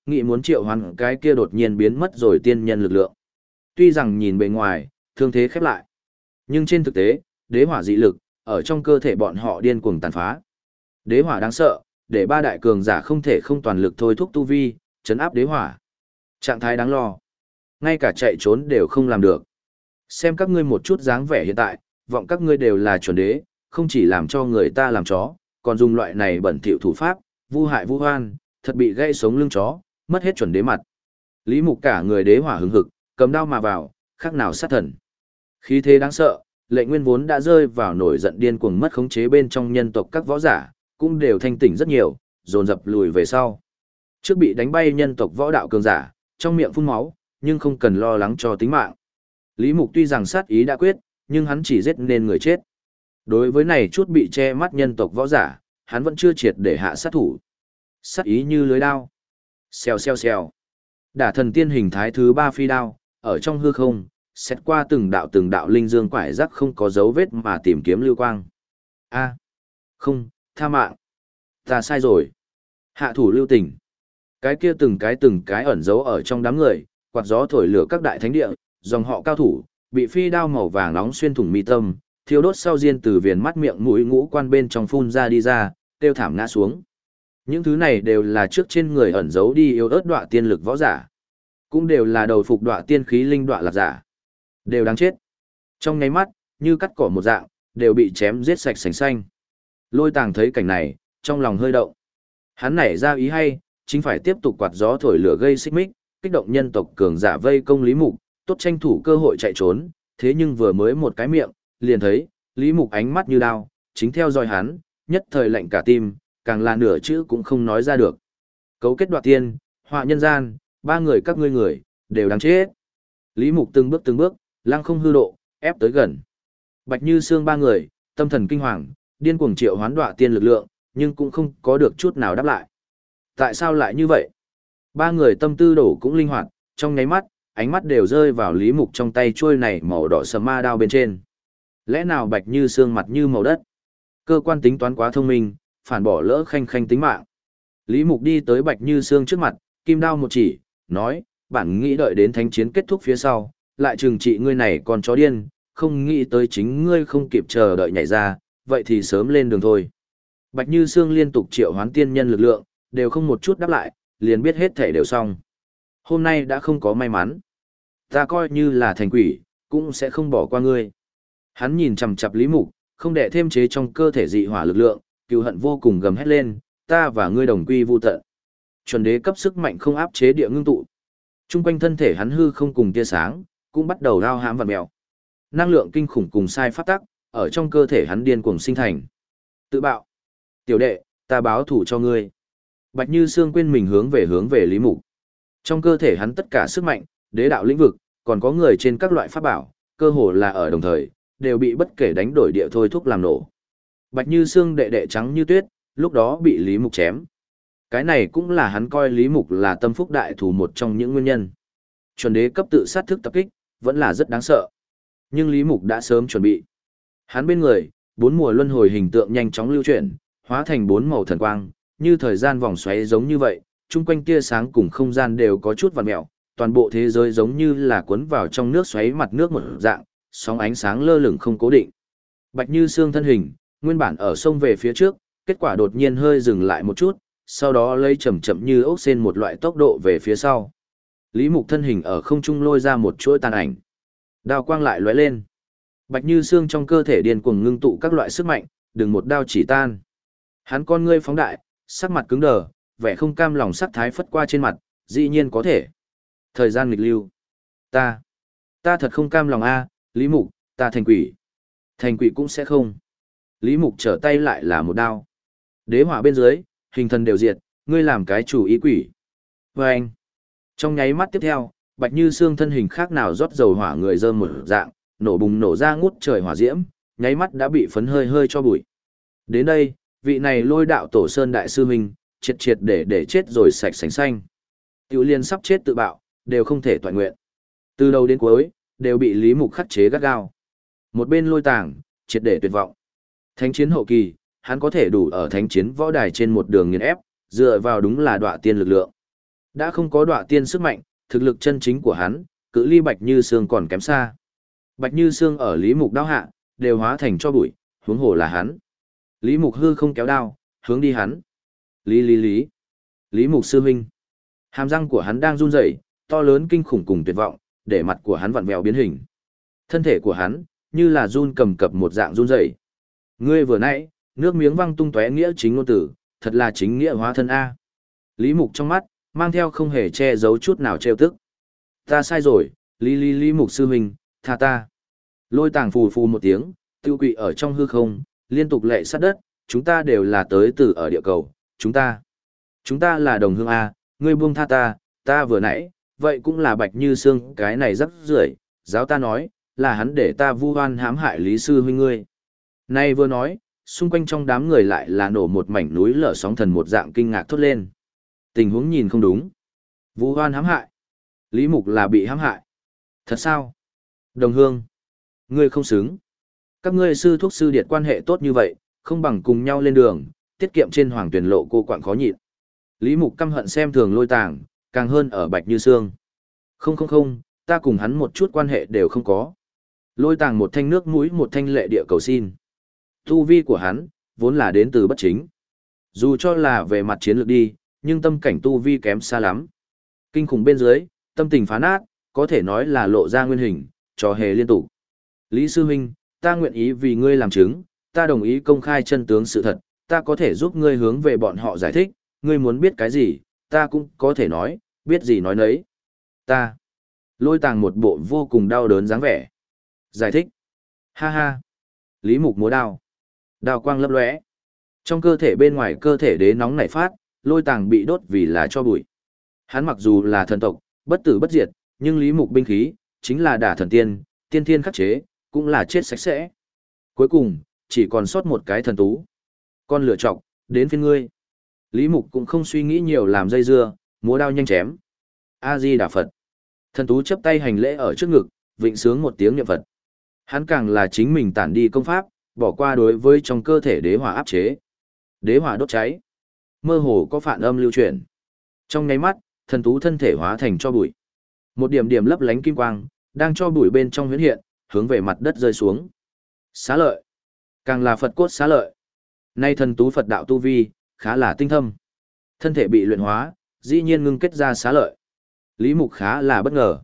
nghĩ muốn triệu hoán cái kia đột nhiên biến mất rồi tiên nhân lực lượng. Tuy rằng nhìn bề ngoài, thương thế khép lại, nhưng trên thực tế, đế hỏa dị lực, ở trong cơ thể bọn họ điên cuồng tàn phá. Đế hỏa đáng sợ, để ba đại cường giả không thể không toàn lực thôi thúc tu vi, chấn áp đế hỏa. Trạng thái đáng lo. Ngay cả chạy trốn đều không làm được. Xem các ngươi một chút dáng vẻ hiện tại, vọng các ngươi đều là chuẩn đế, không chỉ làm cho người ta làm chó, còn dùng loại này bẩn thỉu thủ pháp, vu hại vu hoan, thật bị gãy sống lưng chó, mất hết chuẩn đế mặt. Lý Mục cả người đế hỏa hứng hực, cầm đao mà vào, khác nào sát thần. Khí thế đáng sợ, Lệ Nguyên vốn đã rơi vào nổi giận điên cuồng mất khống chế bên trong nhân tộc các võ giả, cũng đều thanh tỉnh rất nhiều, dồn dập lùi về sau. Trước bị đánh bay nhân tộc võ đạo cường giả, trong miệng phun máu, nhưng không cần lo lắng cho tính mạng. Lý Mục tuy rằng sát ý đã quyết, nhưng hắn chỉ giết nên người chết. Đối với này chút bị che mắt nhân tộc võ giả, hắn vẫn chưa triệt để hạ sát thủ. Sát ý như lưới đao. Xèo xèo xèo. Đả thần tiên hình thái thứ 3 phi đao, ở trong hư không, xét qua từng đạo linh dương quải rắc không có dấu vết mà tìm kiếm lưu quang. A, không, tha mạng. Ta sai rồi. Hạ thủ lưu tình. Cái kia từng cái ẩn giấu ở trong đám người, quạt gió thổi lửa các đại thánh địa, dòng họ cao thủ, bị phi đao màu vàng nóng xuyên thủng mi tâm, thiêu đốt sau diên từ viền mắt miệng mũi ngũ quan bên trong phun ra đi ra, tiêu thảm ngã xuống. Những thứ này đều là trước trên người ẩn giấu đi yếu ớt đọa tiên lực võ giả, cũng đều là đầu phục đọa tiên khí linh đọa lạc giả, đều đáng chết. Trong nháy mắt, như cắt cỏ một dạng, đều bị chém giết sạch sành xanh. Lôi Tàng thấy cảnh này, trong lòng hơi động. Hắn nảy ra ý hay, chính phải tiếp tục quạt gió thổi lửa gây xích mích, kích động nhân tộc cường giả vây công Lý Mục, tốt tranh thủ cơ hội chạy trốn, thế nhưng vừa mới một cái miệng, liền thấy, Lý Mục ánh mắt như đao, chính theo dõi hắn, nhất thời lạnh cả tim, càng là nửa chữ cũng không nói ra được. Cấu kết đoạt tiên, họa nhân gian, ba người các ngươi người, đều đáng chết. Lý Mục từng bước, lăng không hư độ, ép tới gần. Bạch Như Sương ba người, tâm thần kinh hoàng, điên cuồng triệu hoán đoạt tiên lực lượng, nhưng cũng không có được chút nào đáp lại. Tại sao lại như vậy? Ba người tâm tư đổ cũng linh hoạt, trong nháy mắt, ánh mắt đều rơi vào Lý Mục trong tay chuôi này màu đỏ sầm ma đao bên trên. Lẽ nào Bạch Như Sương mặt như màu đất? Cơ quan tính toán quá thông minh, phản bỏ lỡ khanh khanh tính mạng. Lý Mục đi tới Bạch Như Sương trước mặt, kim đao một chỉ, nói, bản nghĩ đợi đến thánh chiến kết thúc phía sau, lại trừng trị ngươi này còn chó điên, không nghĩ tới chính ngươi không kịp chờ đợi nhảy ra, vậy thì sớm lên đường thôi. Bạch Như Sương liên tục triệu hoán tiên nhân lực lượng, đều không một chút đáp lại, liền biết hết thể đều xong. Hôm nay đã không có may mắn. Ta coi như là thành quỷ, cũng sẽ không bỏ qua ngươi. Hắn nhìn chằm chằm Lý Mục, không để thêm chế trong cơ thể dị hỏa lực lượng, cừu hận vô cùng gầm hét lên, ta và ngươi đồng quy vu tận. Chuẩn đế cấp sức mạnh không áp chế địa ngưng tụ. Trung quanh thân thể hắn hư không cùng tia sáng, cũng bắt đầu lao hãm vặn mèo. Năng lượng kinh khủng cùng sai phát tắc, ở trong cơ thể hắn điên cuồng sinh thành. Tự bạo. Tiểu đệ, ta báo thủ cho ngươi. Bạch Như Sương quên mình hướng về Lý Mục. Trong cơ thể hắn tất cả sức mạnh, đế đạo lĩnh vực, còn có người trên các loại pháp bảo, cơ hồ là ở đồng thời, đều bị bất kể đánh đổi địa thôi thúc làm nổ. Bạch Như Sương đệ đệ trắng như tuyết, lúc đó bị Lý Mục chém. Cái này cũng là hắn coi Lý Mục là tâm phúc đại thủ một trong những nguyên nhân. Chuẩn đế cấp tự sát thức tập kích, vẫn là rất đáng sợ. Nhưng Lý Mục đã sớm chuẩn bị. Hắn bên người, 4 mùa luân hồi hình tượng nhanh chóng lưu chuyển, hóa thành 4 màu thần quang, như thời gian vòng xoáy giống như vậy, chung quanh tia sáng cùng không gian đều có chút vặn mẹo, toàn bộ thế giới giống như là cuốn vào trong nước xoáy mặt nước một dạng, sóng ánh sáng lơ lửng không cố định. Bạch Như Sương thân hình, nguyên bản ở sông về phía trước, kết quả đột nhiên hơi dừng lại một chút, sau đó lấy chậm chậm như ốc sên một loại tốc độ về phía sau. Lý Mục thân hình ở không trung lôi ra một chuỗi tàn ảnh. Đao quang lại lóe lên. Bạch Như Sương trong cơ thể điên cuồng ngưng tụ các loại sức mạnh, đừng một đao chỉ tan. Hắn con ngươi phóng đại, sắc mặt cứng đờ, vẻ không cam lòng sắc thái phất qua trên mặt, dĩ nhiên có thể. Thời gian nghịch lưu. Ta thật không cam lòng a, Lý Mục, ta thành quỷ. Thành quỷ cũng sẽ không. Lý Mục trở tay lại là một đao. Đế hỏa bên dưới, hình thần đều diệt, ngươi làm cái chủ ý quỷ. Và anh. Trong nháy mắt tiếp theo, Bạch Như Sương thân hình khác nào rót dầu hỏa người rơm một dạng, nổ bùng nổ ra ngút trời hỏa diễm, nháy mắt đã bị phấn hơi hơi cho bụi. Đến đây, vị này Lôi đạo tổ sơn đại sư huynh, triệt để chết rồi sạch sành xanh. Tiểu liên sắp chết tự bạo, đều không thể toàn nguyện. Từ đầu đến cuối, đều bị Lý Mục khắc chế gắt gao. Một bên Lôi Tàng, triệt để tuyệt vọng. Thánh chiến hậu kỳ, hắn có thể đủ ở thánh chiến võ đài trên một đường nghiền ép, dựa vào đúng là đọa tiên lực lượng. Đã không có đọa tiên sức mạnh, thực lực chân chính của hắn, cự ly Bạch Như Sương còn kém xa. Bạch Như Sương ở Lý Mục đao hạ, đều hóa thành cho bụi, huống hồ là hắn. Lý Mục hư không kéo đao, hướng đi hắn. Lý. Lý Mục sư huynh. Hàm răng của hắn đang run rẩy, to lớn kinh khủng cùng tuyệt vọng, để mặt của hắn vặn vẹo biến hình. Thân thể của hắn, như là run cầm cập một dạng run rẩy. Ngươi vừa nãy, nước miếng văng tung tóe nghĩa chính ngôn tử, thật là chính nghĩa hóa thân A. Lý Mục trong mắt, mang theo không hề che giấu chút nào trêu tức. Ta sai rồi, Lý Mục sư huynh, tha ta. Lôi Tàng phù phù một tiếng, tiêu quỵ ở trong hư không, liên tục lệ sát đất, chúng ta đều là tới từ ở địa cầu, chúng ta là đồng hương A, ngươi buông tha ta, ta vừa nãy, vậy cũng là Bạch Như Sương cái này rắc rưởi, giáo ta nói, là hắn để ta vu oan hãm hại Lý sư huynh ngươi. Nay vừa nói, xung quanh trong đám người lại là nổ một mảnh núi lở sóng thần một dạng kinh ngạc thốt lên. Tình huống nhìn không đúng. Vu oan hãm hại. Lý Mục là bị hãm hại. Thật sao? Đồng hương. Ngươi không xứng. Các ngươi sư thuốc sư điệt quan hệ tốt như vậy, không bằng cùng nhau lên đường, tiết kiệm trên hoàng tuyển lộ cô quạng khó nhịn. Lý Mục căm hận xem thường Lôi Tàng, càng hơn ở Bạch Như Sương. Không, ta cùng hắn một chút quan hệ đều không có. Lôi Tàng một thanh nước mũi một thanh lệ địa cầu xin. Tu vi của hắn, vốn là đến từ bất chính. Dù cho là về mặt chiến lược đi, nhưng tâm cảnh tu vi kém xa lắm. Kinh khủng bên dưới, tâm tình phá nát, có thể nói là lộ ra nguyên hình, trò hề liên tục. Lý sư huynh, ta nguyện ý vì ngươi làm chứng, ta đồng ý công khai chân tướng sự thật, ta có thể giúp ngươi hướng về bọn họ giải thích, ngươi muốn biết cái gì, ta cũng có thể nói, biết gì nói nấy. Ta. Lôi Tàng một bộ vô cùng đau đớn dáng vẻ. Giải thích. Ha ha. Lý Mục múa đao. Đao quang lấp lóe. Trong cơ thể bên ngoài cơ thể đế nóng nảy phát, Lôi Tàng bị đốt vì là cho bụi. Hắn mặc dù là thần tộc, bất tử bất diệt, nhưng Lý Mục binh khí, chính là đả thần tiên, tiên thiên khắc chế, cũng là chết sạch sẽ. Cuối cùng, chỉ còn sót một cái thần tú. Con lửa chọc, đến phiên ngươi. Lý Mục cũng không suy nghĩ nhiều làm dây dưa, múa đao nhanh chém. A-di-đà Phật. Thần tú chấp tay hành lễ ở trước ngực, vịnh sướng một tiếng niệm Phật. Hắn càng là chính mình tản đi công pháp, bỏ qua đối với trong cơ thể đế hỏa áp chế. Đế hỏa đốt cháy. Mơ hồ có phản âm lưu chuyển. Trong nháy mắt, thần tú thân thể hóa thành cho bụi. Một điểm điểm lấp lánh kim quang, đang cho bụi bên trong huyễn hiện, hướng về mặt đất rơi xuống. Xá lợi. Càng là Phật cốt xá lợi. Nay thần tú Phật đạo tu vi, khá là tinh thâm. Thân thể bị luyện hóa, dĩ nhiên ngưng kết ra xá lợi. Lý Mục khá là bất ngờ.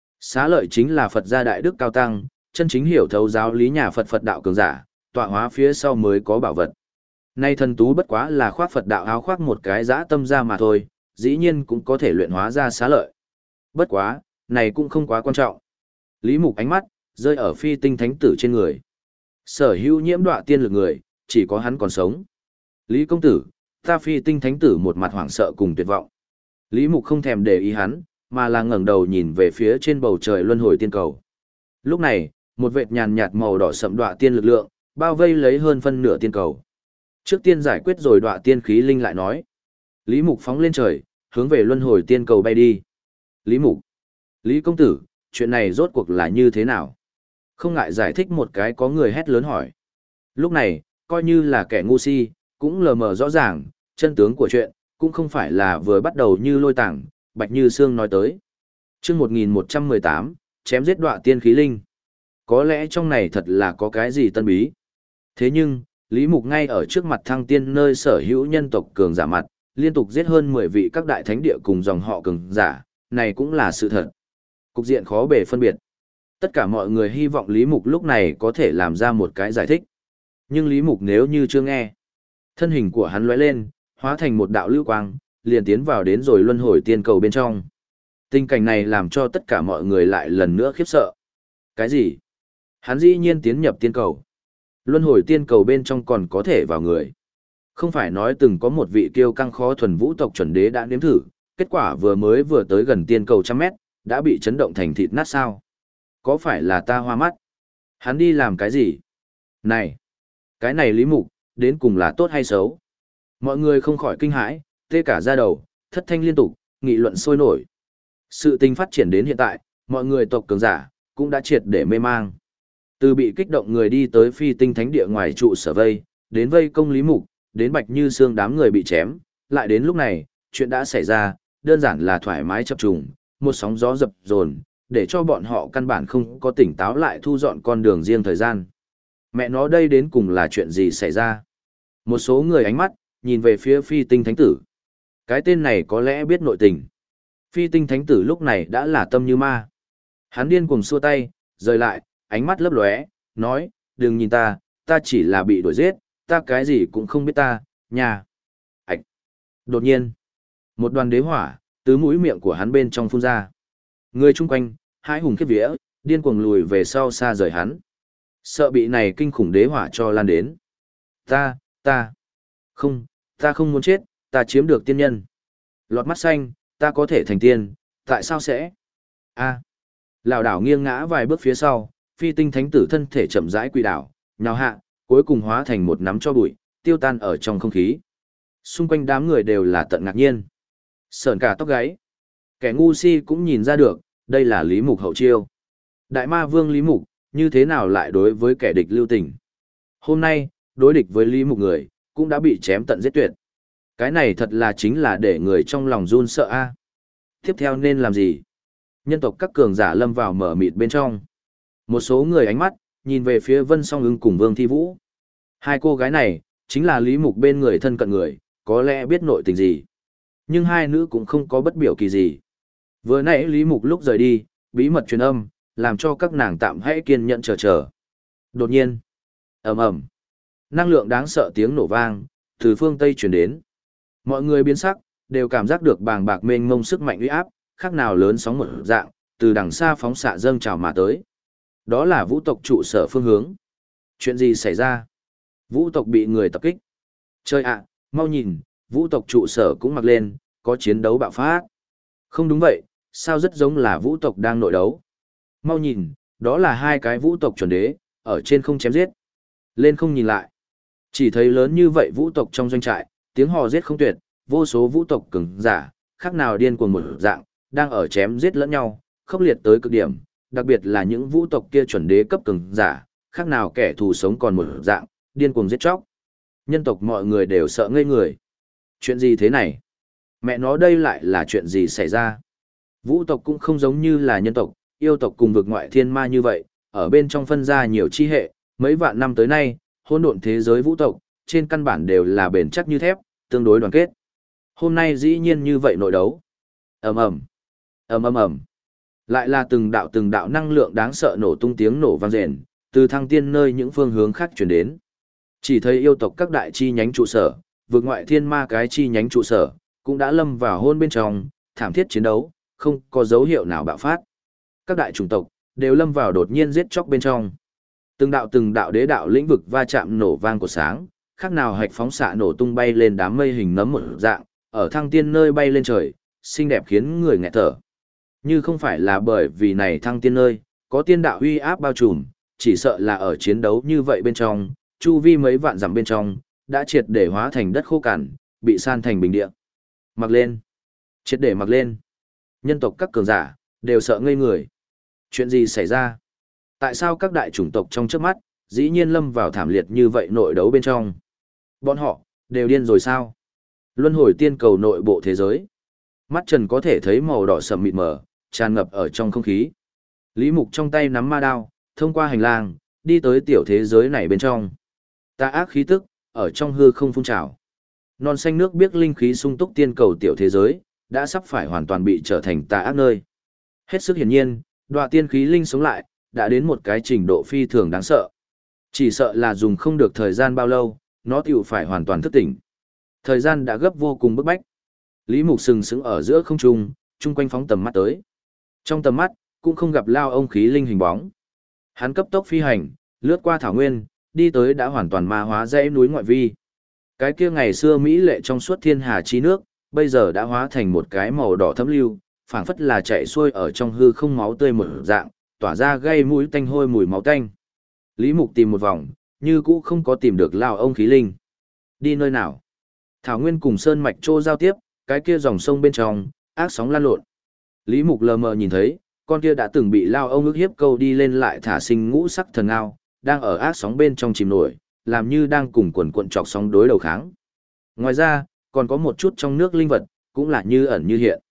Xá lợi chính là Phật gia đại đức cao tăng, chân chính hiểu thấu giáo lý nhà Phật đạo cường giả, tọa hóa phía sau mới có bảo vật. Nay thần tú bất quá là khoác Phật đạo áo khoác một cái dã tâm ra mà thôi, dĩ nhiên cũng có thể luyện hóa ra xá lợi. Bất quá, này cũng không quá quan trọng. Lý Mục ánh mắt rơi ở phi tinh thánh tử trên người. Sở hữu nhiễm đọa tiên lực người, chỉ có hắn còn sống. Lý công tử, ta phi tinh thánh tử một mặt hoảng sợ cùng tuyệt vọng. Lý Mục không thèm để ý hắn, mà là ngẩng đầu nhìn về phía trên bầu trời luân hồi tiên cầu. Lúc này, một vệt nhàn nhạt màu đỏ sẫm đọa tiên lực lượng, bao vây lấy hơn phân nửa tiên cầu. Trước tiên giải quyết rồi đọa tiên khí linh lại nói. Lý Mục phóng lên trời, hướng về luân hồi tiên cầu bay đi. Lý Mục, Lý công tử, chuyện này rốt cuộc là như thế nào? Không ngại giải thích một cái có người hét lớn hỏi. Lúc này, coi như là kẻ ngu si, cũng lờ mờ rõ ràng, chân tướng của chuyện, cũng không phải là vừa bắt đầu như Lôi Tàng, Bạch Như Sương nói tới. Chương 1118, chém giết đọa tiên khí linh. Có lẽ trong này thật là có cái gì tân bí. Thế nhưng, Lý Mục ngay ở trước mặt Thăng Tiên nơi sở hữu nhân tộc cường giả mặt, liên tục giết hơn 10 vị các đại thánh địa cùng dòng họ cường giả, này cũng là sự thật. Cục diện khó bề phân biệt. Tất cả mọi người hy vọng Lý Mục lúc này có thể làm ra một cái giải thích. Nhưng Lý Mục nếu như chưa nghe, thân hình của hắn lóe lên, hóa thành một đạo lưu quang, liền tiến vào đến rồi luân hồi tiên cầu bên trong. Tình cảnh này làm cho tất cả mọi người lại lần nữa khiếp sợ. Cái gì? Hắn dĩ nhiên tiến nhập tiên cầu. Luân hồi tiên cầu bên trong còn có thể vào người. Không phải nói từng có một vị kiêu căng khó thuần vũ tộc chuẩn đế đã nếm thử, kết quả vừa tới gần tiên cầu 100 mét, đã bị chấn động thành thịt nát sao? Có phải là ta hoa mắt? Hắn đi làm cái gì? Này! Cái này Lý Mục, đến cùng là tốt hay xấu? Mọi người không khỏi kinh hãi, tê cả da đầu, thất thanh liên tục, nghị luận sôi nổi. Sự tình phát triển đến hiện tại, mọi người tộc cường giả, cũng đã triệt để mê mang. Từ bị kích động người đi tới phi tinh thánh địa ngoài trụ sở vây, đến vây công Lý Mục, đến Bạch Như Sương đám người bị chém, lại đến lúc này, chuyện đã xảy ra, đơn giản là thoải mái chập trùng, một sóng gió dập dồn, để cho bọn họ căn bản không có tỉnh táo lại thu dọn con đường riêng thời gian. Mẹ nó đây đến cùng là chuyện gì xảy ra? Một số người ánh mắt, nhìn về phía phi tinh thánh tử. Cái tên này có lẽ biết nội tình. Phi tinh thánh tử lúc này đã là tâm như ma. Hắn điên cuồng xua tay, rời lại, ánh mắt lấp lóe, nói, đừng nhìn ta chỉ là bị đuổi giết, ta cái gì cũng không biết ta, nhà. Ảch. Đột nhiên, một đoàn đế hỏa, từ mũi miệng của hắn bên trong phun ra. Người chung quanh, hãi hùng khiếp vía, điên cuồng lùi về sau xa rời hắn. Sợ bị này kinh khủng đế hỏa cho lan đến. Ta không muốn chết, ta chiếm được tiên nhân. Lọt mắt xanh, ta có thể thành tiên, tại sao sẽ? Lảo đảo nghiêng ngã vài bước phía sau, phi tinh thánh tử thân thể chậm rãi quỳ đảo, nhào hạ, cuối cùng hóa thành một nắm cho bụi, tiêu tan ở trong không khí. Xung quanh đám người đều là tận ngạc nhiên. Sởn cả tóc gáy. Kẻ ngu si cũng nhìn ra được, đây là Lý Mục hậu chiêu. Đại ma vương Lý Mục, như thế nào lại đối với kẻ địch lưu tình? Hôm nay, đối địch với Lý Mục người, cũng đã bị chém tận giết tuyệt. Cái này thật là chính là để người trong lòng run sợ a. Tiếp theo nên làm gì? Nhân tộc các cường giả lâm vào mở mịt bên trong. Một số người ánh mắt, nhìn về phía Vân Song Ưng cùng Vương Thi Vũ. Hai cô gái này, chính là Lý Mục bên người thân cận người, có lẽ biết nội tình gì. Nhưng hai nữ cũng không có bất biểu kỳ gì. Vừa nãy Lý Mục lúc rời đi, bí mật truyền âm, làm cho các nàng tạm hãy kiên nhẫn chờ. Đột nhiên, ầm ầm, năng lượng đáng sợ tiếng nổ vang, từ phương Tây truyền đến. Mọi người biến sắc, đều cảm giác được bàng bạc mênh mông sức mạnh uy áp, khác nào lớn sóng một dạng, từ đằng xa phóng xạ dâng trào mà tới. Đó là vũ tộc trụ sở phương hướng. Chuyện gì xảy ra? Vũ tộc bị người tập kích. Chơi ạ, mau nhìn, vũ tộc trụ sở cũng mặc lên, có chiến đấu bạo phát. Không đúng vậy, sao rất giống là vũ tộc đang nội đấu. Mau nhìn, đó là hai cái vũ tộc chuẩn đế, ở trên không chém giết. Lên không nhìn lại. Chỉ thấy lớn như vậy vũ tộc trong doanh trại, tiếng hò giết không tuyệt, vô số vũ tộc cường giả, khác nào điên cuồng một dạng, đang ở chém giết lẫn nhau, khốc liệt tới cực điểm, đặc biệt là những vũ tộc kia chuẩn đế cấp cường giả, khác nào kẻ thù sống còn một dạng, điên cuồng giết chóc. Nhân tộc mọi người đều sợ ngây người. Chuyện gì thế này? Mẹ nó đây lại là chuyện gì xảy ra? Vũ tộc cũng không giống như là nhân tộc, yêu tộc cùng vực ngoại thiên ma như vậy, ở bên trong phân ra nhiều chi hệ, mấy vạn năm tới nay, hỗn độn thế giới vũ tộc, trên căn bản đều là bền chắc như thép, tương đối đoàn kết. Hôm nay dĩ nhiên như vậy nội đấu. Ầm ầm, ầm ầm ầm. Lại là từng đạo năng lượng đáng sợ nổ tung tiếng nổ vang rền, từ thăng tiên nơi những phương hướng khác truyền đến. Chỉ thấy yêu tộc các đại chi nhánh trụ sở, vượt ngoại thiên ma cái chi nhánh trụ sở, cũng đã lâm vào hôn bên trong, thảm thiết chiến đấu, không có dấu hiệu nào bạo phát. Các đại chủng tộc đều lâm vào đột nhiên giết chóc bên trong. Từng đạo đế đạo lĩnh vực va chạm nổ vang của sáng, khác nào hạch phóng xạ nổ tung bay lên đám mây hình nấm một dạng, ở thăng tiên nơi bay lên trời, xinh đẹp khiến người nghẹt thở. Như không phải là bởi vì này thăng tiên nơi, có tiên đạo uy áp bao trùm, chỉ sợ là ở chiến đấu như vậy bên trong, chu vi mấy vạn dặm bên trong, đã triệt để hóa thành đất khô cằn, bị san thành bình địa. Mặc lên. Triệt để mặc lên. Nhân tộc các cường giả, đều sợ ngây người. Chuyện gì xảy ra? Tại sao các đại chủng tộc trong trước mắt, dĩ nhiên lâm vào thảm liệt như vậy nội đấu bên trong? Bọn họ, đều điên rồi sao? Luân hồi tiên cầu nội bộ thế giới. Mắt trần có thể thấy màu đỏ sầm mịt mờ, tràn ngập ở trong không khí. Lý Mục trong tay nắm ma đao, thông qua hành lang, đi tới tiểu thế giới này bên trong. Tà ác khí tức, ở trong hư không phun trào. Non xanh nước biếc linh khí sung túc tiên cầu tiểu thế giới, đã sắp phải hoàn toàn bị trở thành tà ác nơi. Hết sức hiển nhiên, đoạ tiên khí linh sống lại, đã đến một cái trình độ phi thường đáng sợ. Chỉ sợ là dùng không được thời gian bao lâu, nó tiểu phải hoàn toàn thức tỉnh. Thời gian đã gấp vô cùng bức bách. Lý Mục sừng sững ở giữa không trung, chung quanh phóng tầm mắt tới. Trong tầm mắt, cũng không gặp lao ông khí linh hình bóng. Hắn cấp tốc phi hành, lướt qua thảo nguyên, đi tới đã hoàn toàn ma hóa dãy núi ngoại vi. Cái kia ngày xưa mỹ lệ trong suốt thiên hà chi nước, bây giờ đã hóa thành một cái màu đỏ thấm lưu, phảng phất là chạy xuôi ở trong hư không máu tươi một dạng, tỏa ra gây mũi tanh hôi mùi máu tanh. Lý Mục tìm một vòng, như cũ không có tìm được lao ông khí linh. Đi nơi nào? Thảo nguyên cùng sơn mạch trô giao tiếp, cái kia dòng sông bên trong, ác sóng lan lộn. Lý Mục lờ mờ nhìn thấy, con kia đã từng bị lao ông ức hiếp câu đi lên lại thả sinh ngũ sắc thần ngao, đang ở ác sóng bên trong chìm nổi, làm như đang cùng quần cuộn chọc sóng đối đầu kháng. Ngoài ra, còn có một chút trong nước linh vật, cũng là như ẩn như hiện.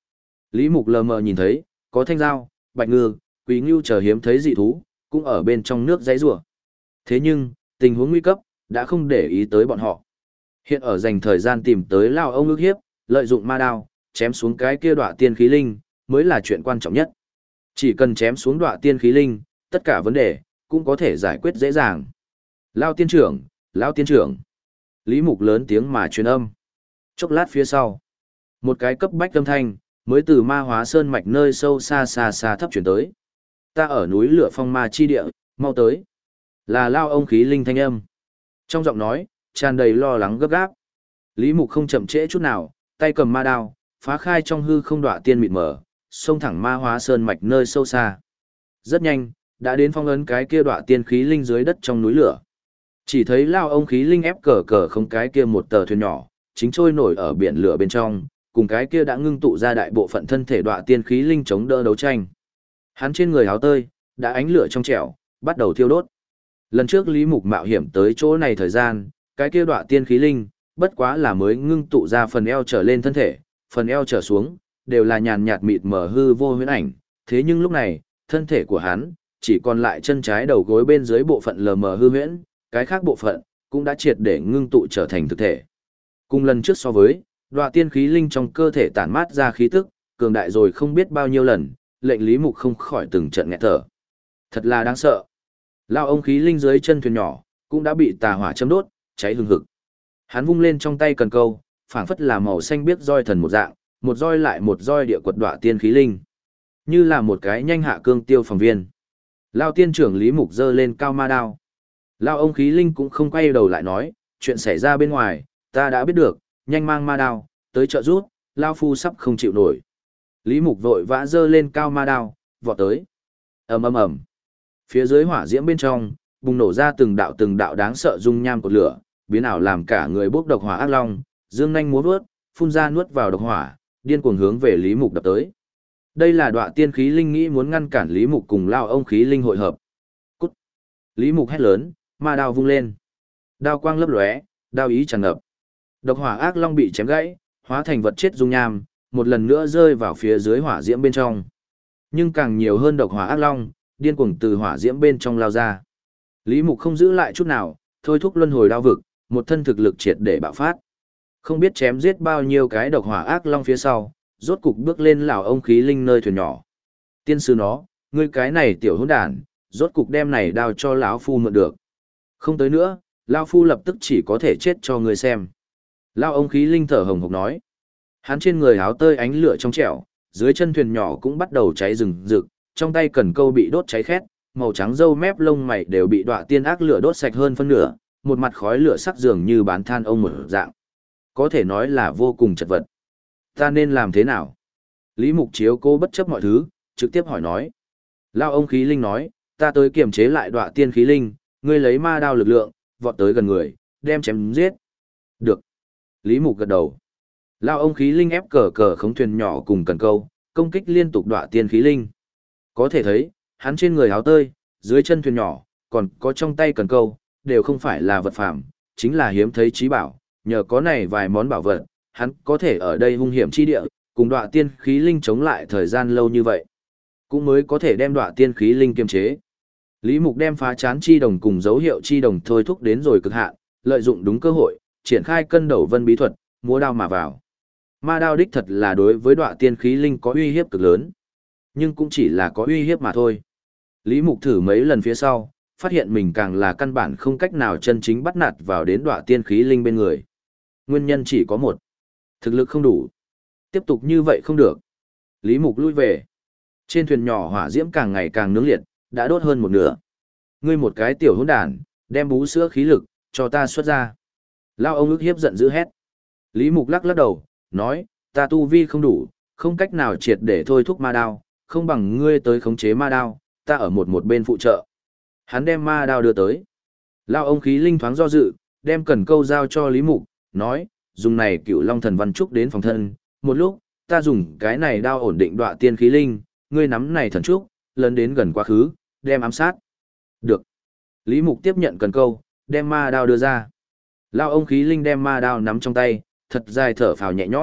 Lý Mục lờ mờ nhìn thấy, có thanh dao, bạch ngư, quý ngưu chờ hiếm thấy dị thú, cũng ở bên trong nước giấy rủa. Thế nhưng, tình huống nguy cấp, đã không để ý tới bọn họ. Hiện ở dành thời gian tìm tới Lao ông ước hiếp, lợi dụng ma đao, chém xuống cái kia đọa tiên khí linh, mới là chuyện quan trọng nhất. Chỉ cần chém xuống đọa tiên khí linh, tất cả vấn đề, cũng có thể giải quyết dễ dàng. Lao tiên trưởng, Lao tiên trưởng. Lý Mục lớn tiếng mà truyền âm. Chốc lát phía sau, một cái cấp bách âm thanh, mới từ ma hóa sơn mạch nơi sâu xa xa xa thấp chuyển tới. Ta ở núi lửa phong ma chi địa, mau tới. Là Lao ông khí linh thanh âm. Trong giọng nói, tràn đầy lo lắng gấp gáp. Lý Mục không chậm trễ chút nào, tay cầm ma đao, phá khai trong hư không đọa tiên mịt mờ, xông thẳng ma hóa sơn mạch nơi sâu xa. Rất nhanh, đã đến phong ấn cái kia đọa tiên khí linh dưới đất trong núi lửa. Chỉ thấy Lao ông khí linh ép cờ cờ không cái kia một tờ thuyền nhỏ, chính trôi nổi ở biển lửa bên trong, cùng cái kia đã ngưng tụ ra đại bộ phận thân thể đọa tiên khí linh chống đỡ đấu tranh. Hắn trên người áo tơi, đã ánh lửa trong trẻo, bắt đầu thiêu đốt. Lần trước Lý Mục mạo hiểm tới chỗ này thời gian, cái kia đọa tiên khí linh, bất quá là mới ngưng tụ ra phần eo trở lên thân thể, phần eo trở xuống, đều là nhàn nhạt mịt mờ hư vô huyễn ảnh. Thế nhưng lúc này, thân thể của hắn, chỉ còn lại chân trái đầu gối bên dưới bộ phận lờ mờ hư huyễn, cái khác bộ phận, cũng đã triệt để ngưng tụ trở thành thực thể. Cùng lần trước so với, đọa tiên khí linh trong cơ thể tản mát ra khí tức, cường đại rồi không biết bao nhiêu lần, lệnh Lý Mục không khỏi từng trận nghẹt thở. Thật là đáng sợ. Lao ông khí linh dưới chân thuyền nhỏ, cũng đã bị tà hỏa châm đốt, cháy hừng hực. Hắn vung lên trong tay cần câu, phảng phất là màu xanh biếc roi thần một dạng, một roi lại một roi địa quật đọa tiên khí linh. Như là một cái nhanh hạ cương tiêu phòng viên. Lao tiên trưởng Lý Mục giơ lên cao ma đao. Lao ông khí linh cũng không quay đầu lại nói, chuyện xảy ra bên ngoài, ta đã biết được, nhanh mang ma đao, tới trợ rút, Lao phu sắp không chịu nổi. Lý Mục vội vã giơ lên cao ma đao, vọt tới. Ầm ầm ầm. Phía dưới hỏa diễm bên trong, bùng nổ ra từng đạo đáng sợ dung nham của lửa, biến ảo làm cả người bốc độc hỏa ác long, dương nhanh múa vớt, phun ra nuốt vào độc hỏa, điên cuồng hướng về Lý Mục đập tới. Đây là đọa tiên khí linh nghĩ muốn ngăn cản Lý Mục cùng Lao ông khí linh hội hợp. Cút! Lý Mục hét lớn, ma đao vung lên. Đao quang lấp lóe, đao ý tràn ngập. Độc hỏa ác long bị chém gãy, hóa thành vật chết dung nham, một lần nữa rơi vào phía dưới hỏa diễm bên trong. Nhưng càng nhiều hơn độc hỏa ác long, điên cuồng từ hỏa diễm bên trong lao ra. Lý Mục không giữ lại chút nào, thôi thúc luân hồi đao vực, một thân thực lực triệt để bạo phát. Không biết chém giết bao nhiêu cái độc hỏa ác long phía sau, rốt cục bước lên lão ông khí linh nơi thuyền nhỏ. Tiên sư nó, ngươi cái này tiểu hỗn đản, rốt cục đem này đao cho lão phu mượn được. Không tới nữa, lão phu lập tức chỉ có thể chết cho ngươi xem. Lão ông khí linh thở hồng hộc nói. Hắn trên người áo tơi ánh lửa trong trẻo, dưới chân thuyền nhỏ cũng bắt đầu cháy rừng rực, trong tay cần câu bị đốt cháy khét, màu trắng râu mép lông mày đều bị đọa tiên ác lửa đốt sạch hơn phân nửa, một mặt khói lửa sắc dường như bán than ông một dạng. Có thể nói là vô cùng chật vật. Ta nên làm thế nào? Lý Mục chiếu cố bất chấp mọi thứ, trực tiếp hỏi nói. Lao ông khí linh nói, ta tới kiềm chế lại đọa tiên khí linh, ngươi lấy ma đao lực lượng, vọt tới gần người, đem chém giết. Được. Lý Mục gật đầu. Lao ông khí linh ép cờ cờ khống thuyền nhỏ cùng cần câu, công kích liên tục đọa tiên khí linh. Có thể thấy, hắn trên người áo tơi, dưới chân thuyền nhỏ, còn có trong tay cần câu, đều không phải là vật phẩm, chính là hiếm thấy trí bảo, nhờ có này vài món bảo vật, hắn có thể ở đây hung hiểm chi địa, cùng đọa tiên khí linh chống lại thời gian lâu như vậy, cũng mới có thể đem đọa tiên khí linh kiềm chế. Lý Mục đem phá chán chi đồng cùng dấu hiệu chi đồng thôi thúc đến rồi cực hạn, lợi dụng đúng cơ hội, triển khai cân đầu vân bí thuật, múa đao mà vào. Ma đao đích thật là đối với đọa tiên khí linh có uy hiếp cực lớn, nhưng cũng chỉ là có uy hiếp mà thôi. Lý Mục thử mấy lần phía sau, phát hiện mình càng là căn bản không cách nào chân chính bắt nạt vào đến đọa tiên khí linh bên người. Nguyên nhân chỉ có một: thực lực không đủ. Tiếp tục như vậy không được. Lý Mục lui về. Trên thuyền nhỏ hỏa diễm càng ngày càng nướng liệt, đã đốt hơn một nửa. Ngươi một cái tiểu hỗn đản, đem bú sữa khí lực cho ta xuất ra. Lao ông ức hiếp giận dữ hét. Lý Mục lắc lắc đầu, nói, ta tu vi không đủ, không cách nào triệt để thôi thúc ma đao, không bằng ngươi tới khống chế ma đao, ta ở một bên phụ trợ. Hắn đem ma đao đưa tới. Lao ông khí linh thoáng do dự, đem cần câu giao cho Lý Mục, nói, dùng này Cựu Long Thần Văn Trúc đến phòng thân, một lúc, ta dùng cái này đao ổn định đọa tiên khí linh, ngươi nắm này thần trúc, lần đến gần quá khứ, đem ám sát. Được. Lý Mục tiếp nhận cần câu, đem ma đao đưa ra. Lao ông khí linh đem ma đao nắm trong tay, thật dài thở phào nhẹ nhõm,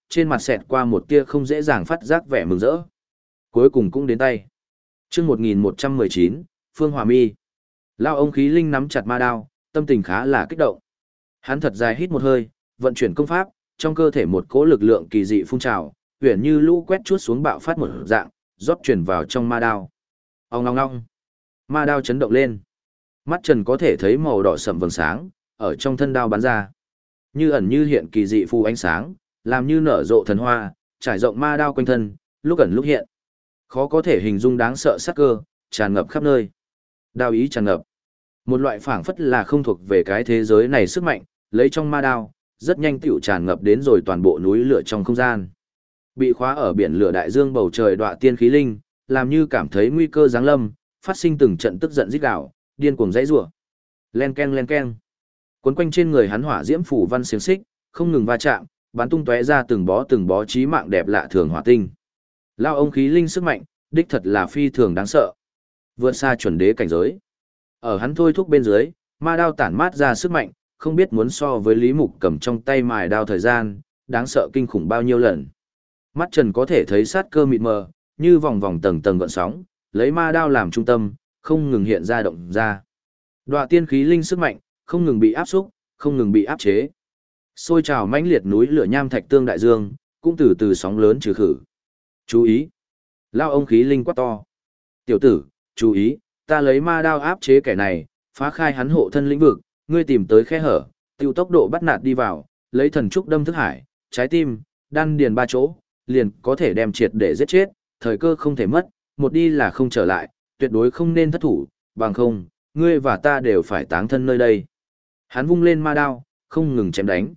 trên mặt xẹt qua một tia không dễ dàng phát giác vẻ mừng rỡ. Cuối cùng cũng đến tay. Chương 1119, Phương Hòa Mi. Lao ông khí linh nắm chặt ma đao, tâm tình khá là kích động. Hắn thật dài hít một hơi, vận chuyển công pháp, trong cơ thể một cỗ lực lượng kỳ dị phun trào, huyền như lũ quét chuốt xuống bạo phát một dạng, rót chuyển vào trong ma đao. Ong ong ong. Ma đao chấn động lên. Mắt Trần có thể thấy màu đỏ sẫm vầng sáng ở trong thân đao bắn ra. Như ẩn như hiện kỳ dị phù ánh sáng, làm như nở rộ thần hoa, trải rộng ma đao quanh thân, lúc ẩn lúc hiện. Khó có thể hình dung đáng sợ sắc cơ, tràn ngập khắp nơi. Đao ý tràn ngập. Một loại phảng phất là không thuộc về cái thế giới này sức mạnh, lấy trong ma đao, rất nhanh tựu tràn ngập đến rồi toàn bộ núi lửa trong không gian. Bị khóa ở biển lửa đại dương bầu trời đọa tiên khí linh, làm như cảm thấy nguy cơ giáng lâm, phát sinh từng trận tức giận rít gào, điên cuồng dãy rủa. Len keng len keng. Quấn quanh trên người hắn hỏa diễm phủ văn xiềng xích, không ngừng va chạm, bắn tung tóe ra từng bó chí mạng đẹp lạ thường hỏa tinh. Lao ông khí linh sức mạnh, đích thật là phi thường đáng sợ. Vượt xa chuẩn đế cảnh giới. Ở hắn thôi thúc bên dưới, ma đao tản mát ra sức mạnh, không biết muốn so với Lý Mục cầm trong tay mài đao thời gian, đáng sợ kinh khủng bao nhiêu lần. Mắt Trần có thể thấy sát cơ mịt mờ, như vòng vòng tầng tầng gợn sóng, lấy ma đao làm trung tâm, không ngừng hiện ra động ra. Đoạ tiên khí linh sức mạnh, không ngừng bị áp xúc, không ngừng bị áp chế. Sôi trào mãnh liệt núi lửa nham thạch tương đại dương, cũng từ từ sóng lớn trừ khử. Chú ý! Lao ông khí linh quát to. Tiểu tử, chú ý, ta lấy ma đao áp chế kẻ này, phá khai hắn hộ thân lĩnh vực, ngươi tìm tới khe hở, tiêu tốc độ bắt nạt đi vào, lấy thần trúc đâm thức hải, trái tim, đan điền 3 chỗ, liền có thể đem triệt để giết chết, thời cơ không thể mất, một đi là không trở lại, tuyệt đối không nên thất thủ, bằng không, ngươi và ta đều phải táng thân nơi đây. Hắn vung lên ma đao, không ngừng chém đánh.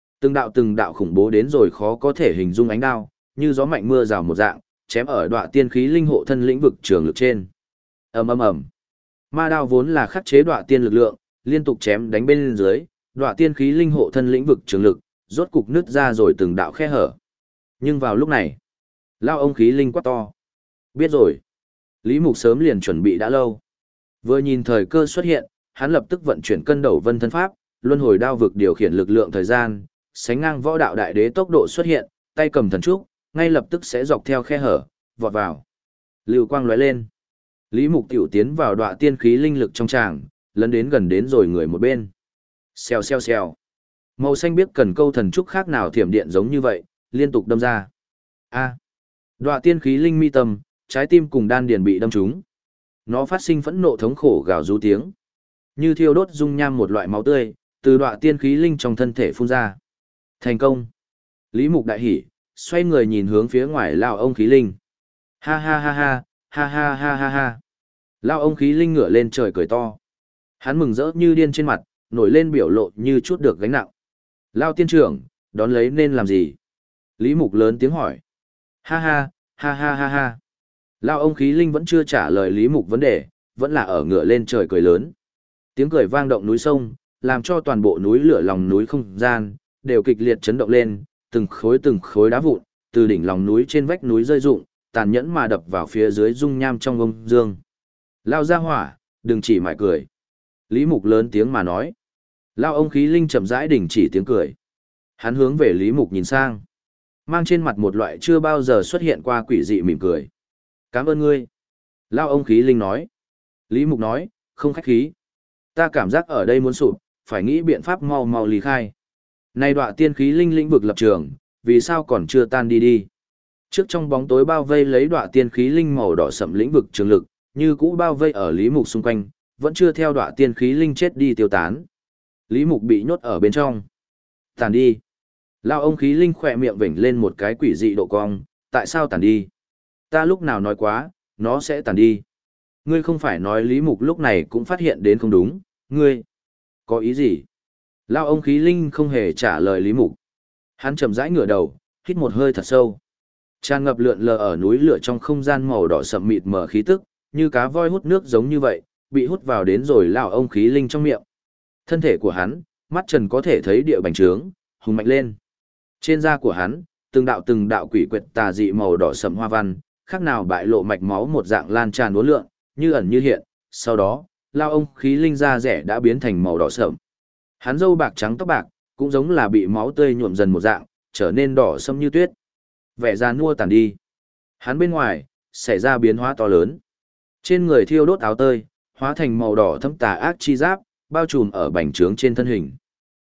Từng đạo khủng bố đến rồi khó có thể hình dung ánh đao, như gió mạnh mưa rào một dạng, chém ở đoạ tiên khí linh hộ thân lĩnh vực trường lực trên. Ầm ầm ầm. Ma đao vốn là khắc chế đoạ tiên lực lượng, liên tục chém đánh bên dưới, đoạ tiên khí linh hộ thân lĩnh vực trường lực, rốt cục nứt ra rồi từng đạo khe hở. Nhưng vào lúc này, lao ông khí linh quát to. Biết rồi. Lý Mục sớm liền chuẩn bị đã lâu. Vừa nhìn thời cơ xuất hiện, hắn lập tức vận chuyển cân đầu vân thân pháp, luân hồi đao vực điều khiển lực lượng thời gian, sánh ngang võ đạo đại đế tốc độ xuất hiện, tay cầm thần trúc, ngay lập tức sẽ dọc theo khe hở, vọt vào. Lưu quang lóe lên. Lý Mục tiểu tiến vào đoạ tiên khí linh lực trong tràng, lấn đến gần đến rồi người một bên. Xèo xèo xèo. Màu xanh biếc cần câu thần trúc khác nào thiểm điện giống như vậy, liên tục đâm ra. A. Đoạ tiên khí linh mi tâm, trái tim cùng đan điền bị đâm trúng. Nó phát sinh phẫn nộ thống khổ gào rú tiếng. Như thiêu đốt dung nham một loại máu tươi, từ đoạ tiên khí linh trong thân thể phun ra. Thành công. Lý Mục đại hỉ, xoay người nhìn hướng phía ngoài lao ông khí linh. Ha ha ha ha, ha ha ha ha ha. Lao ông khí linh ngửa lên trời cười to. Hắn mừng rỡ như điên trên mặt, nổi lên biểu lộ như chút được gánh nặng. Lao tiên trưởng, đón lấy nên làm gì? Lý Mục lớn tiếng hỏi. Ha ha, ha ha ha ha. Lao ông khí linh vẫn chưa trả lời Lý Mục vấn đề, vẫn là ở ngửa lên trời cười lớn. Tiếng cười vang động núi sông, làm cho toàn bộ núi lửa lòng núi không gian, đều kịch liệt chấn động lên, từng khối đá vụn, từ đỉnh lòng núi trên vách núi rơi rụng, tàn nhẫn mà đập vào phía dưới dung nham trong ông dương. Lao ra hỏa, đừng chỉ mải cười. Lý Mục lớn tiếng mà nói. Lao ông khí linh chậm rãi đình chỉ tiếng cười. Hắn hướng về Lý Mục nhìn sang. Mang trên mặt một loại chưa bao giờ xuất hiện qua quỷ dị mỉm cười. Cảm ơn ngươi. Lao ông khí linh nói. Lý Mục nói, không khách khí. Ta cảm giác ở đây muốn sụp, phải nghĩ biện pháp mau mau lý khai. Này đoạ tiên khí linh lĩnh vực lập trường, vì sao còn chưa tan đi đi. Trước trong bóng tối bao vây lấy đoạ tiên khí linh màu đỏ sẫm lĩnh vực trường lực, như cũ bao vây ở Lý Mục xung quanh, vẫn chưa theo đoạ tiên khí linh chết đi tiêu tán. Lý Mục bị nhốt ở bên trong. Tàn đi. Lao ông khí linh khỏe miệng vểnh lên một cái quỷ dị độ cong, tại sao tàn đi? Ta lúc nào nói quá, nó sẽ tàn đi. Ngươi không phải nói Lý Mục lúc này cũng phát hiện đến không đúng, ngươi có ý gì? Lao ông khí linh không hề trả lời Lý Mục. Hắn chậm rãi ngửa đầu, hít một hơi thật sâu. Tràn ngập lượn lờ ở núi lửa trong không gian màu đỏ sậm mịt mờ khí tức, như cá voi hút nước giống như vậy, bị hút vào đến rồi lao ông khí linh trong miệng. Thân thể của hắn, mắt Trần có thể thấy địa bành trướng, hùng mạnh lên. Trên da của hắn, từng đạo quỷ quyệt tà dị màu đỏ sậm hoa văn, khác nào bại lộ mạch máu một dạng lan tràn uốn lượn, như ẩn như hiện. Sau đó, lao ông khí linh da rẻ đã biến thành màu đỏ sậm. Hắn râu bạc trắng tóc bạc, cũng giống là bị máu tươi nhuộm dần một dạng, trở nên đỏ sẫm như tuyết. Vẻ già nua tàn đi. Hắn bên ngoài, xảy ra biến hóa to lớn. Trên người thiêu đốt áo tơi, hóa thành màu đỏ thâm tà ác chi giáp, bao trùm ở bành trướng trên thân hình.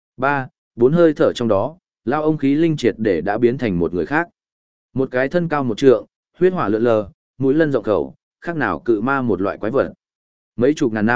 3, 4 hơi thở trong đó, lao ông khí linh triệt để đã biến thành một người khác. Một cái thân cao 1 trượng, huyết hỏa lượn lờ, mũi lân rộng khẩu, khác nào cự ma một loại quái vật. Mấy chục ngàn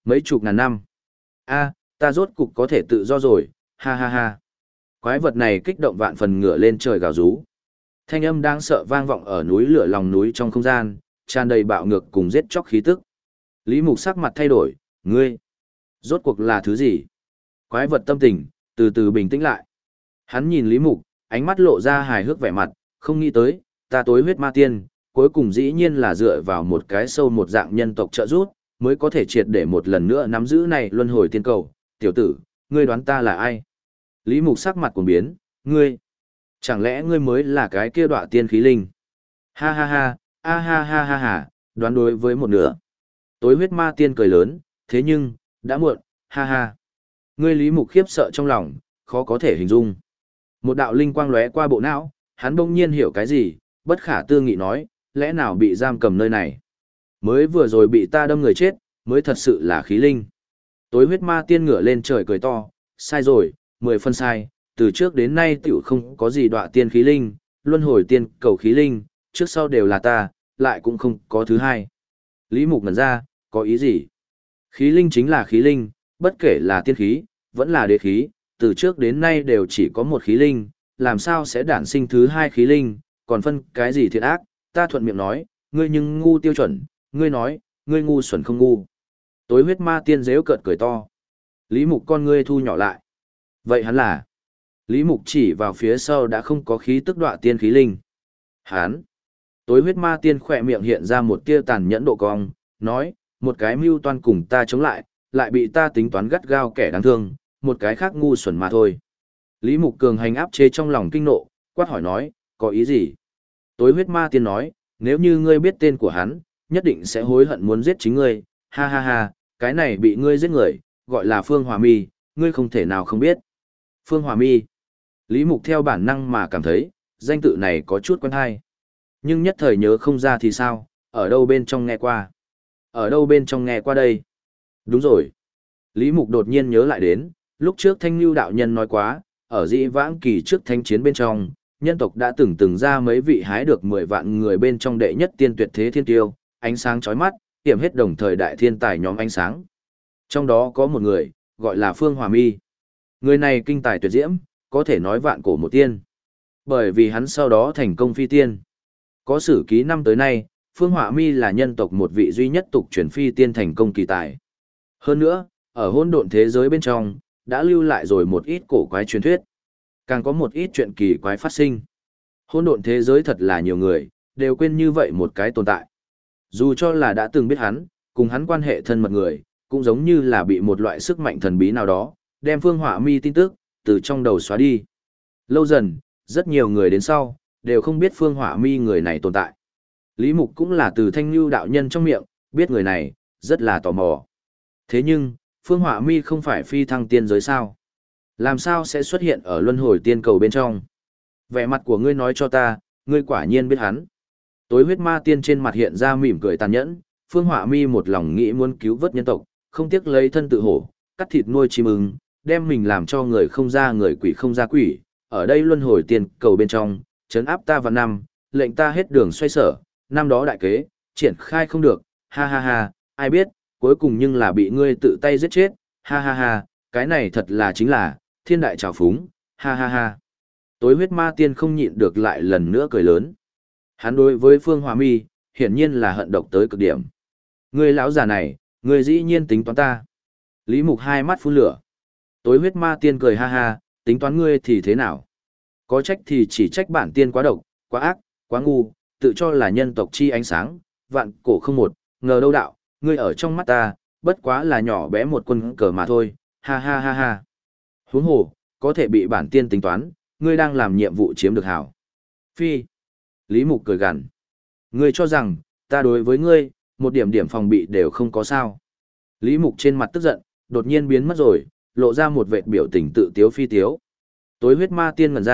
năm. A, ta rốt cục có thể tự do rồi, ha ha ha. Quái vật này kích động vạn phần ngửa lên trời gào rú. Thanh âm đáng sợ vang vọng ở núi lửa lòng núi trong không gian, tràn đầy bạo ngược cùng giết chóc khí tức. Lý Mục sắc mặt thay đổi, ngươi, rốt cuộc là thứ gì? Quái vật tâm tình, từ từ bình tĩnh lại. Hắn nhìn Lý Mục, ánh mắt lộ ra hài hước vẻ mặt, không nghĩ tới, ta tối huyết ma tiên, cuối cùng dĩ nhiên là dựa vào một cái sâu một dạng nhân tộc trợ giúp, mới có thể triệt để một lần nữa nắm giữ này luân hồi tiên cầu. Tiểu tử, ngươi đoán ta là ai? Lý Mục sắc mặt cuồng biến, ngươi, chẳng lẽ ngươi mới là cái kia đọa tiên khí linh? Ha ha ha, a ha ha ha ha, đoán đối với một nửa. Tối huyết ma tiên cười lớn, thế nhưng, đã muộn, ha ha. Ngươi Lý Mục khiếp sợ trong lòng, khó có thể hình dung. Một đạo linh quang lóe qua bộ não, hắn bỗng nhiên hiểu cái gì, bất khả tư nghị nói, lẽ nào bị giam cầm nơi này? Mới vừa rồi bị ta đâm người chết, mới thật sự là khí linh. Tối huyết ma tiên ngửa lên trời cười to, sai rồi, 10 phân sai, từ trước đến nay tiểu không có gì đọa tiên khí linh, luân hồi tiên cầu khí linh, trước sau đều là ta, lại cũng không có thứ hai. Lý Mục ngẩn ra, có ý gì? Khí linh chính là khí linh, bất kể là tiên khí, vẫn là đế khí, từ trước đến nay đều chỉ có một khí linh, làm sao sẽ đản sinh thứ hai khí linh, còn phân cái gì thiện ác, ta thuận miệng nói, ngươi nhưng ngu tiêu chuẩn, ngươi nói, ngươi ngu xuẩn không ngu. Tối huyết ma tiên dễu cợt cười to. Lý Mục con ngươi thu nhỏ lại. Vậy hắn là? Lý Mục chỉ vào phía sau đã không có khí tức đọa tiên khí linh. Hắn. Tối huyết ma tiên khỏe miệng hiện ra một tia tàn nhẫn độ cong, nói, một cái mưu toan cùng ta chống lại, lại bị ta tính toán gắt gao kẻ đáng thương, một cái khác ngu xuẩn mà thôi. Lý Mục cường hành áp chế trong lòng kinh nộ, quát hỏi nói, có ý gì? Tối huyết ma tiên nói, nếu như ngươi biết tên của hắn, nhất định sẽ hối hận muốn giết chính ngươi, ha ha ha, cái này bị ngươi giết người, gọi là Phương Hòa Mi, ngươi không thể nào không biết. Phương Hòa Mi. Lý Mục theo bản năng mà cảm thấy, danh tự này có chút quen hay. Nhưng nhất thời nhớ không ra thì sao, ở đâu bên trong nghe qua. Ở đâu bên trong nghe qua đây? Đúng rồi. Lý Mục đột nhiên nhớ lại đến, lúc trước Thanh Nhu đạo nhân nói quá, ở dĩ vãng kỳ trước thánh chiến bên trong, nhân tộc đã từng ra mấy vị hái được 10 vạn người bên trong đệ nhất tiên tuyệt thế thiên tiêu, ánh sáng chói mắt, hiểm hết đồng thời đại thiên tài nhóm ánh sáng. Trong đó có một người, gọi là Phương Hòa Mi. Người này kinh tài tuyệt diễm, có thể nói vạn cổ một tiên. Bởi vì hắn sau đó thành công phi tiên. Có sử ký năm tới nay, Phương Họa Mi là nhân tộc một vị duy nhất tục truyền phi tiên thành công kỳ tài. Hơn nữa, ở hỗn độn thế giới bên trong, đã lưu lại rồi một ít cổ quái truyền thuyết. Càng có một ít chuyện kỳ quái phát sinh. Hỗn độn thế giới thật là nhiều người, đều quên như vậy một cái tồn tại. Dù cho là đã từng biết hắn, cùng hắn quan hệ thân mật người, cũng giống như là bị một loại sức mạnh thần bí nào đó, đem Phương Họa Mi tin tức, từ trong đầu xóa đi. Lâu dần, rất nhiều người đến sau, đều không biết Phương Họa Mi người này tồn tại. Lý Mục cũng là từ Thanh Nhu đạo nhân trong miệng, biết người này, rất là tò mò. Thế nhưng, Phương Họa Mi không phải phi thăng tiên giới sao? Làm sao sẽ xuất hiện ở luân hồi tiên cầu bên trong? Vẻ mặt của ngươi nói cho ta, ngươi quả nhiên biết hắn. Tối huyết ma tiên trên mặt hiện ra mỉm cười tàn nhẫn, Phương Họa Mi một lòng nghĩ muốn cứu vớt nhân tộc, không tiếc lấy thân tự hổ, cắt thịt nuôi chim ưng, đem mình làm cho người không ra người quỷ không ra quỷ, ở đây luân hồi tiên cầu bên trong, trấn áp ta vào năm, lệnh ta hết đường xoay sở, năm đó đại kế, triển khai không được, ha ha ha, ai biết, cuối cùng nhưng là bị ngươi tự tay giết chết, ha ha ha, cái này thật là chính là, thiên đại trào phúng, ha ha ha. Tối huyết ma tiên không nhịn được lại lần nữa cười lớn. Hắn đối với Phương Hòa Mi, hiển nhiên là hận độc tới cực điểm. Ngươi lão già này, ngươi dĩ nhiên tính toán ta. Lý Mục hai mắt phun lửa. Tối huyết ma tiên cười ha ha, tính toán ngươi thì thế nào? Có trách thì chỉ trách bản tiên quá độc, quá ác, quá ngu, tự cho là nhân tộc chi ánh sáng, vạn cổ không một, ngờ đâu đạo, ngươi ở trong mắt ta, bất quá là nhỏ bé một quân cờ mà thôi, ha ha ha ha. Huống hồ, có thể bị bản tiên tính toán, ngươi đang làm nhiệm vụ chiếm được hảo. Phi. Lý Mục cười gằn. Ngươi cho rằng, ta đối với ngươi, một điểm điểm phòng bị đều không có sao. Lý Mục trên mặt tức giận, đột nhiên biến mất rồi, lộ ra một vệt biểu tình tự tiếu phi tiếu. Tối huyết ma tiên ngẩn ra,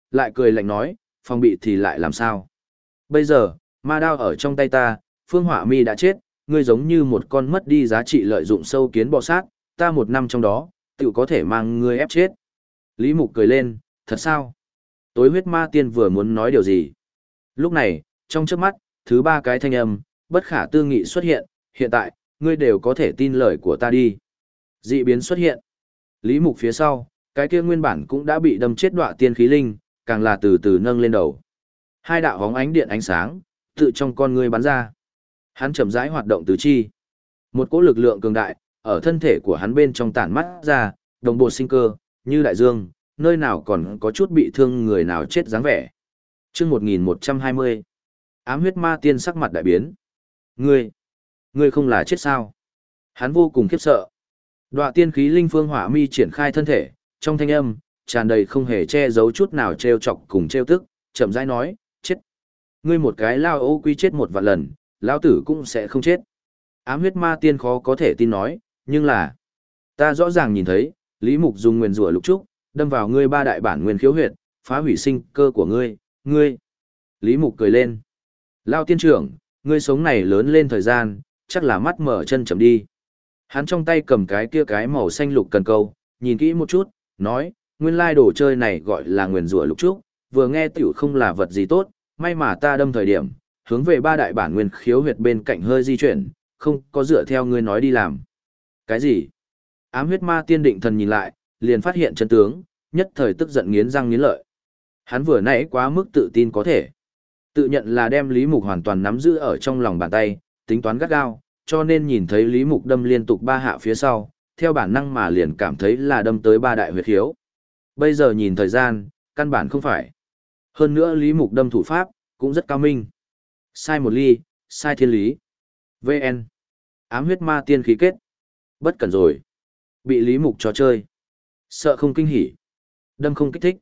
lại cười lạnh nói, phòng bị thì lại làm sao? Bây giờ, ma đao ở trong tay ta, Phương Hỏa Mi đã chết, ngươi giống như một con mất đi giá trị lợi dụng sâu kiến bò sát, ta một năm trong đó, tự có thể mang ngươi ép chết. Lý Mục cười lên, thật sao? Tối huyết ma tiên vừa muốn nói điều gì? Lúc này, trong trước mắt, thứ ba cái thanh âm, bất khả tư nghị xuất hiện, hiện tại, ngươi đều có thể tin lời của ta đi. Dị biến xuất hiện. Lý Mục phía sau, cái kia nguyên bản cũng đã bị đâm chết đọa tiên khí linh, càng là từ từ nâng lên đầu. Hai đạo hóng ánh điện ánh sáng, tự trong con ngươi bắn ra. Hắn chậm rãi hoạt động tứ chi. Một cỗ lực lượng cường đại, ở thân thể của hắn bên trong tản mắt ra, đồng bộ sinh cơ, như đại dương, nơi nào còn có chút bị thương người nào chết dáng vẻ. Chương 1120. Ám huyết ma tiên sắc mặt đại biến. Ngươi không là chết sao? Hắn vô cùng khiếp sợ. Đọa tiên khí linh Phương Hỏa Mi triển khai thân thể, trong thanh âm tràn đầy không hề che giấu chút nào trêu chọc cùng trêu tức, chậm rãi nói, chết. Ngươi một cái lao ô quy chết một vạn lần, lão tử cũng sẽ không chết. Ám huyết ma tiên khó có thể tin nói, nhưng là ta rõ ràng nhìn thấy, Lý Mục dùng nguyên rủa lục trúc, đâm vào ngươi ba đại bản nguyên khiếu huyệt, phá hủy sinh cơ của ngươi. Lý Mục cười lên. Lao tiên trưởng, ngươi sống này lớn lên thời gian, chắc là mắt mở chân chậm đi. Hắn trong tay cầm cái kia cái màu xanh lục cần câu, nhìn kỹ một chút, nói, nguyên lai đồ chơi này gọi là nguyền rủa lục trúc, vừa nghe tiểu không là vật gì tốt, may mà ta đâm thời điểm, hướng về ba đại bản nguyên khiếu huyệt bên cạnh hơi di chuyển, không có dựa theo ngươi nói đi làm. Cái gì? Ám huyết ma tiên định thần nhìn lại, liền phát hiện chân tướng, nhất thời tức giận nghiến răng nghiến lợi. Hắn vừa nãy quá mức tự tin có thể. Tự nhận là đem Lý Mục hoàn toàn nắm giữ ở trong lòng bàn tay, tính toán gắt gao, cho nên nhìn thấy Lý Mục đâm liên tục ba hạ phía sau, theo bản năng mà liền cảm thấy là đâm tới ba đại huyệt khiếu. Bây giờ nhìn thời gian, căn bản không phải. Hơn nữa Lý Mục đâm thủ pháp, cũng rất cao minh. Sai một ly, sai thiên lý. VN. Ám huyết ma tiên khí kết. Bất cẩn rồi. Bị Lý Mục trò chơi. Sợ không kinh hỉ. Đâm không kích thích.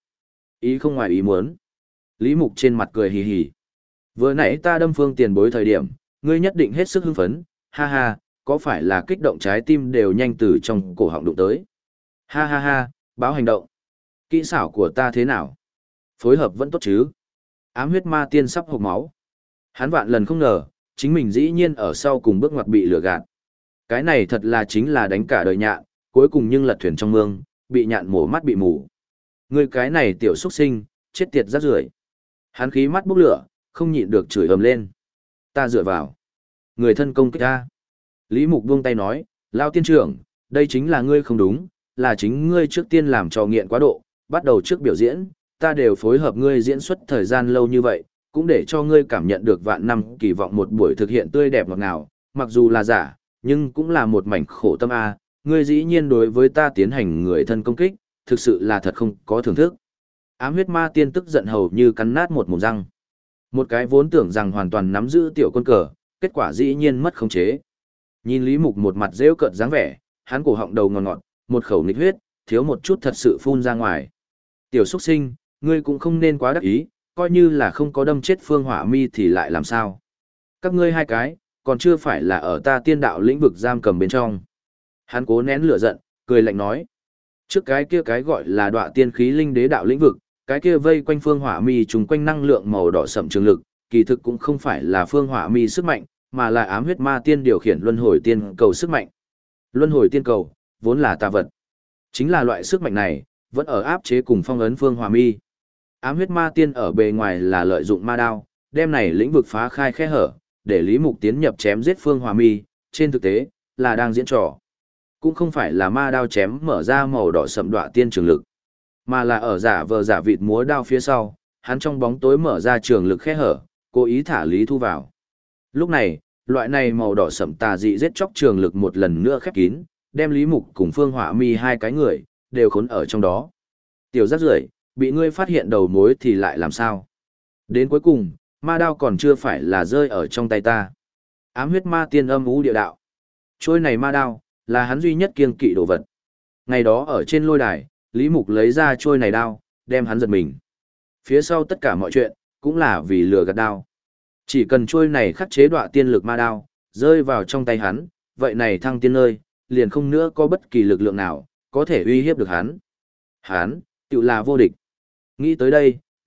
Ý không ngoài ý muốn. Lý Mục trên mặt cười hì hì. Vừa nãy ta đâm Phương tiền bối thời điểm, ngươi nhất định hết sức hưng phấn, ha ha, có phải là kích động trái tim đều nhanh từ trong cổ họng đụng tới. Ha ha ha, báo hành động. Kỹ xảo của ta thế nào? Phối hợp vẫn tốt chứ? Ám huyết ma tiên sắp hộc máu. Hắn vạn lần không ngờ, chính mình dĩ nhiên ở sau cùng bước ngoặt bị lừa gạt. Cái này thật là chính là đánh cả đời nhạn, cuối cùng nhưng lật thuyền trong mương, bị nhạn mổ mắt bị mù. Ngươi cái này tiểu xuất sinh, chết tiệt rác rưởi. Hắn khí mắt bốc lửa, không nhịn được chửi ầm lên. Ta dựa vào. Người thân công kích ta. Lý Mục buông tay nói, Lao tiên trưởng, đây chính là ngươi không đúng, là chính ngươi trước tiên làm cho nghiện quá độ, bắt đầu trước biểu diễn, ta đều phối hợp ngươi diễn xuất thời gian lâu như vậy, cũng để cho ngươi cảm nhận được vạn năm kỳ vọng một buổi thực hiện tươi đẹp ngọt ngào, mặc dù là giả, nhưng cũng là một mảnh khổ tâm a. Ngươi dĩ nhiên đối với ta tiến hành người thân công kích, thực sự là thật không có thưởng thức. Ám huyết ma tiên tức giận hầu như cắn nát một mồm răng. Một cái vốn tưởng rằng hoàn toàn nắm giữ tiểu quân cờ, kết quả dĩ nhiên mất khống chế. Nhìn Lý Mục một mặt rêu cợt dáng vẻ, hắn cổ họng đầu ngọt ngọt, một khẩu nịch huyết, thiếu một chút thật sự phun ra ngoài. Tiểu xuất sinh, ngươi cũng không nên quá đắc ý, coi như là không có đâm chết Phương Hỏa Mi thì lại làm sao. Các ngươi hai cái, còn chưa phải là ở ta tiên đạo lĩnh vực giam cầm bên trong. Hắn cố nén lửa giận, cười lạnh nói. Trước cái kia cái gọi là đọa tiên khí linh đế đạo lĩnh vực, cái kia vây quanh Phương Hỏa Mi trùng quanh năng lượng màu đỏ sẫm trường lực, kỳ thực cũng không phải là Phương Hỏa Mi sức mạnh, mà là ám huyết ma tiên điều khiển luân hồi tiên cầu sức mạnh. Luân hồi tiên cầu, vốn là tà vật. Chính là loại sức mạnh này, vẫn ở áp chế cùng phong ấn Phương Hỏa Mi. Ám huyết ma tiên ở bề ngoài là lợi dụng ma đao, đem này lĩnh vực phá khai khe hở, để Lý Mục tiến nhập chém giết Phương Hỏa Mi, trên thực tế, là đang diễn trò. Cũng không phải là ma đao chém mở ra màu đỏ sẫm đọa tiên trường lực, mà là ở giả vờ giả vịt múa đao phía sau, hắn trong bóng tối mở ra trường lực khe hở, cố ý thả Lý Thu vào. Lúc này, loại này màu đỏ sẫm tà dị giết chóc trường lực một lần nữa khép kín, đem Lý Mục cùng Phương Hỏa Mi hai cái người đều khốn ở trong đó. Tiểu rác rưởi, bị ngươi phát hiện đầu mối thì lại làm sao? Đến cuối cùng, ma đao còn chưa phải là rơi ở trong tay ta. Ám huyết ma tiên âm u địa đạo. Trôi này ma đao, là hắn duy nhất kiêng kỵ đồ vật. Ngày đó ở trên lôi đài, Lý Mục lấy ra trôi này đao, đem hắn giật mình. Phía sau tất cả mọi chuyện, cũng là vì lừa gạt đao. Chỉ cần trôi này khắc chế đọa tiên lực ma đao, rơi vào trong tay hắn, vậy này thăng tiên nơi, liền không nữa có bất kỳ lực lượng nào, có thể uy hiếp được hắn. Hắn, tự là vô địch. Nghĩ tới đây,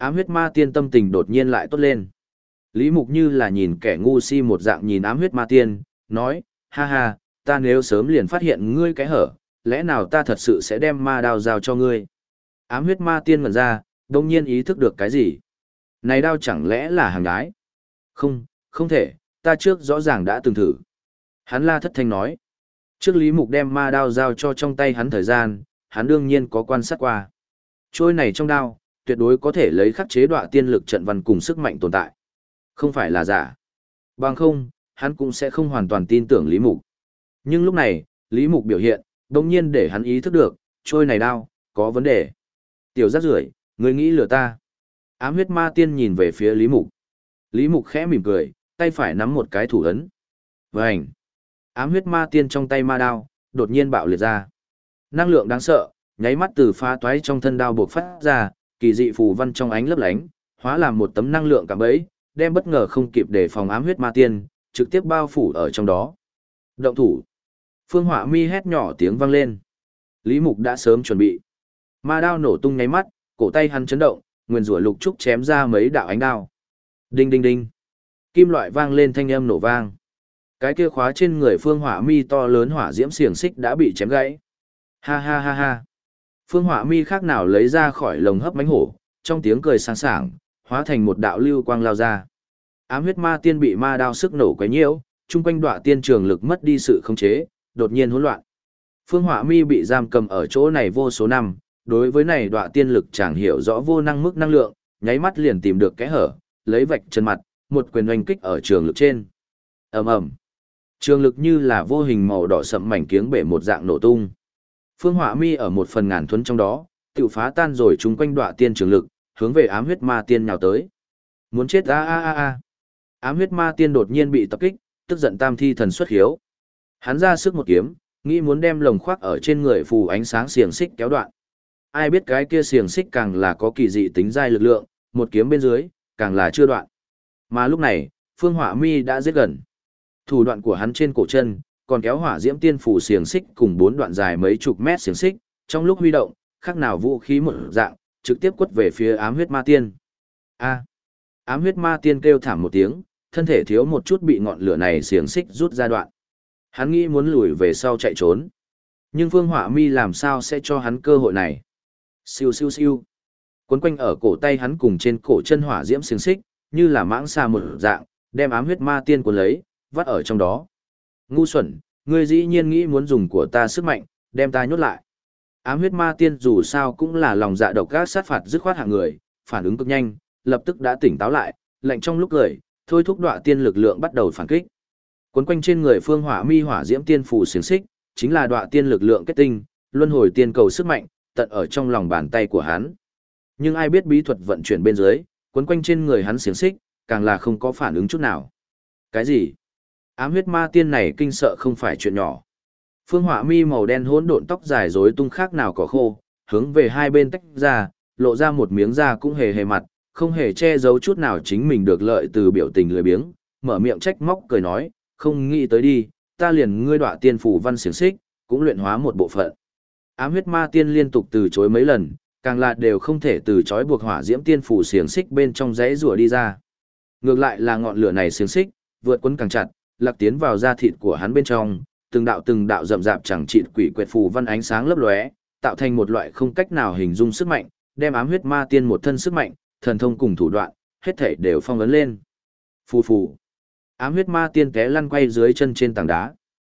Ám huyết ma tiên tâm tình đột nhiên lại tốt lên. Lý Mục như là nhìn kẻ ngu si một dạng nhìn ám huyết ma tiên, nói, ha ha, ta nếu sớm liền phát hiện ngươi cái hở, lẽ nào ta thật sự sẽ đem ma đao giao cho ngươi? Ám huyết ma tiên ngẩn ra, đông nhiên ý thức được cái gì? Này đao chẳng lẽ là hàng đái? Không, không thể, ta trước rõ ràng đã từng thử. Hắn la thất thanh nói. Trước Lý Mục đem ma đao giao cho trong tay hắn thời gian, hắn đương nhiên có quan sát qua. Trôi này trong đao, tuyệt đối có thể lấy khắc chế đọa tiên lực trận văn cùng sức mạnh tồn tại. Không phải là giả. Bằng không, hắn cũng sẽ không hoàn toàn tin tưởng Lý Mục. Nhưng lúc này, Lý Mục biểu hiện, đồng nhiên để hắn ý thức được, trôi này đao, có vấn đề. Tiểu rác rưởi, ngươi nghĩ lừa ta. Ám huyết ma tiên nhìn về phía Lý Mục. Lý Mục khẽ mỉm cười, tay phải nắm một cái thủ ấn. Vành. Ám huyết ma tiên trong tay ma đao, đột nhiên bạo liệt ra. Năng lượng đáng sợ, nháy mắt từ phá toái trong thân đao bộc phát ra, kỳ dị phù văn trong ánh lấp lánh, hóa làm một tấm năng lượng cạm bẫy, đem bất ngờ không kịp để phòng ám huyết ma tiên, trực tiếp bao phủ ở trong đó. Động thủ. Phương Họa Mi hét nhỏ tiếng vang lên. Lý Mục đã sớm chuẩn bị. Ma đao nổ tung nháy mắt, cổ tay hắn chấn động, nguyên rủa lục trúc chém ra mấy đạo ánh đao. Đinh đinh đinh. Kim loại vang lên thanh âm nổ vang. Cái kia khóa trên người Phương Họa Mi to lớn hỏa diễm xiềng xích đã bị chém gãy. Ha ha ha ha. Phương Họa Mi khác nào lấy ra khỏi lồng hấp mánh hổ, trong tiếng cười sáng sảng, hóa thành một đạo lưu quang lao ra. Ám huyết ma tiên bị ma đao sức nổ quấy nhiễu, chung quanh đọa tiên trường lực mất đi sự khống chế, đột nhiên hỗn loạn. Phương Họa Mi bị giam cầm ở chỗ này vô số năm, đối với này đọa tiên lực chẳng hiểu rõ vô năng mức năng lượng, nháy mắt liền tìm được kẽ hở, lấy vạch chân mặt, một quyền oanh kích ở trường lực trên. Ầm ầm. Trường lực như là vô hình màu đỏ sậm mảnh kiếng bể một dạng nổ tung. Phương Họa Mi ở một phần ngàn thuẫn trong đó, tự phá tan rồi chúng quanh đọa tiên trường lực, hướng về ám huyết ma tiên nhào tới. Muốn chết a a a a. Ám huyết ma tiên đột nhiên bị tập kích, tức giận tam thi thần xuất hiếu. Hắn ra sức một kiếm, nghĩ muốn đem lồng khoác ở trên người phù ánh sáng xiềng xích kéo đoạn. Ai biết cái kia xiềng xích càng là có kỳ dị tính dai lực lượng, một kiếm bên dưới, càng là chưa đoạn. Mà lúc này, Phương Họa Mi đã giết gần. Thủ đoạn của hắn trên cổ chân, còn kéo hỏa diễm tiên phù xiềng xích cùng 4 đoạn dài mấy chục mét xiềng xích, trong lúc huy động, khác nào vũ khí một dạng, trực tiếp quất về phía ám huyết ma tiên. A. Ám huyết ma tiên kêu thảm một tiếng, thân thể thiếu một chút bị ngọn lửa này xiềng xích rút ra đoạn. Hắn nghĩ muốn lùi về sau chạy trốn. Nhưng Phương Họa Mi làm sao sẽ cho hắn cơ hội này? Siêu siêu siêu. Quấn quanh ở cổ tay hắn cùng trên cổ chân hỏa diễm xiềng xích, như là mãng xà một dạng, đem ám huyết ma tiên cuốn lấy, vắt ở trong đó. Ngu xuẩn, ngươi dĩ nhiên nghĩ muốn dùng của ta sức mạnh, đem ta nhốt lại. Ám huyết ma tiên dù sao cũng là lòng dạ độc ác sát phạt dứt khoát hạng người, phản ứng cực nhanh, lập tức đã tỉnh táo lại, lạnh trong lúc cười, thôi thúc đọa tiên lực lượng bắt đầu phản kích. Quấn quanh trên người Phương Họa Mi hỏa diễm tiên phù xiềng xích, chính là đọa tiên lực lượng kết tinh, luân hồi tiên cầu sức mạnh, tận ở trong lòng bàn tay của hắn. Nhưng ai biết bí thuật vận chuyển bên dưới, quấn quanh trên người hắn xiềng xích, càng là không có phản ứng chút nào. Cái gì? Ám huyết ma tiên này kinh sợ không phải chuyện nhỏ. Phương Họa Mi màu đen hỗn độn tóc dài rối tung khác nào cỏ khô, hướng về hai bên tách ra, lộ ra một miếng da cũng hề hề mặt, không hề che giấu chút nào chính mình được lợi từ biểu tình lười biếng, mở miệng trách móc cười nói, không nghĩ tới đi, ta liền ngươi đọa tiên phủ văn xiềng xích, cũng luyện hóa một bộ phận. Ám huyết ma tiên liên tục từ chối mấy lần, càng là đều không thể từ chối buộc hỏa diễm tiên phủ xiềng xích bên trong rẽ rùa đi ra. Ngược lại là ngọn lửa này xiềng xích, vượt quấn càng chặt, lạc tiến vào da thịt của hắn bên trong, từng đạo rậm rạp chẳng chịt quỷ quệt phù văn ánh sáng lấp lóe, tạo thành một loại không cách nào hình dung sức mạnh, đem ám huyết ma tiên một thân sức mạnh, thần thông cùng thủ đoạn, hết thảy đều phong ấn lên. Phù phù. Ám huyết ma tiên té lăn quay dưới chân trên tảng đá.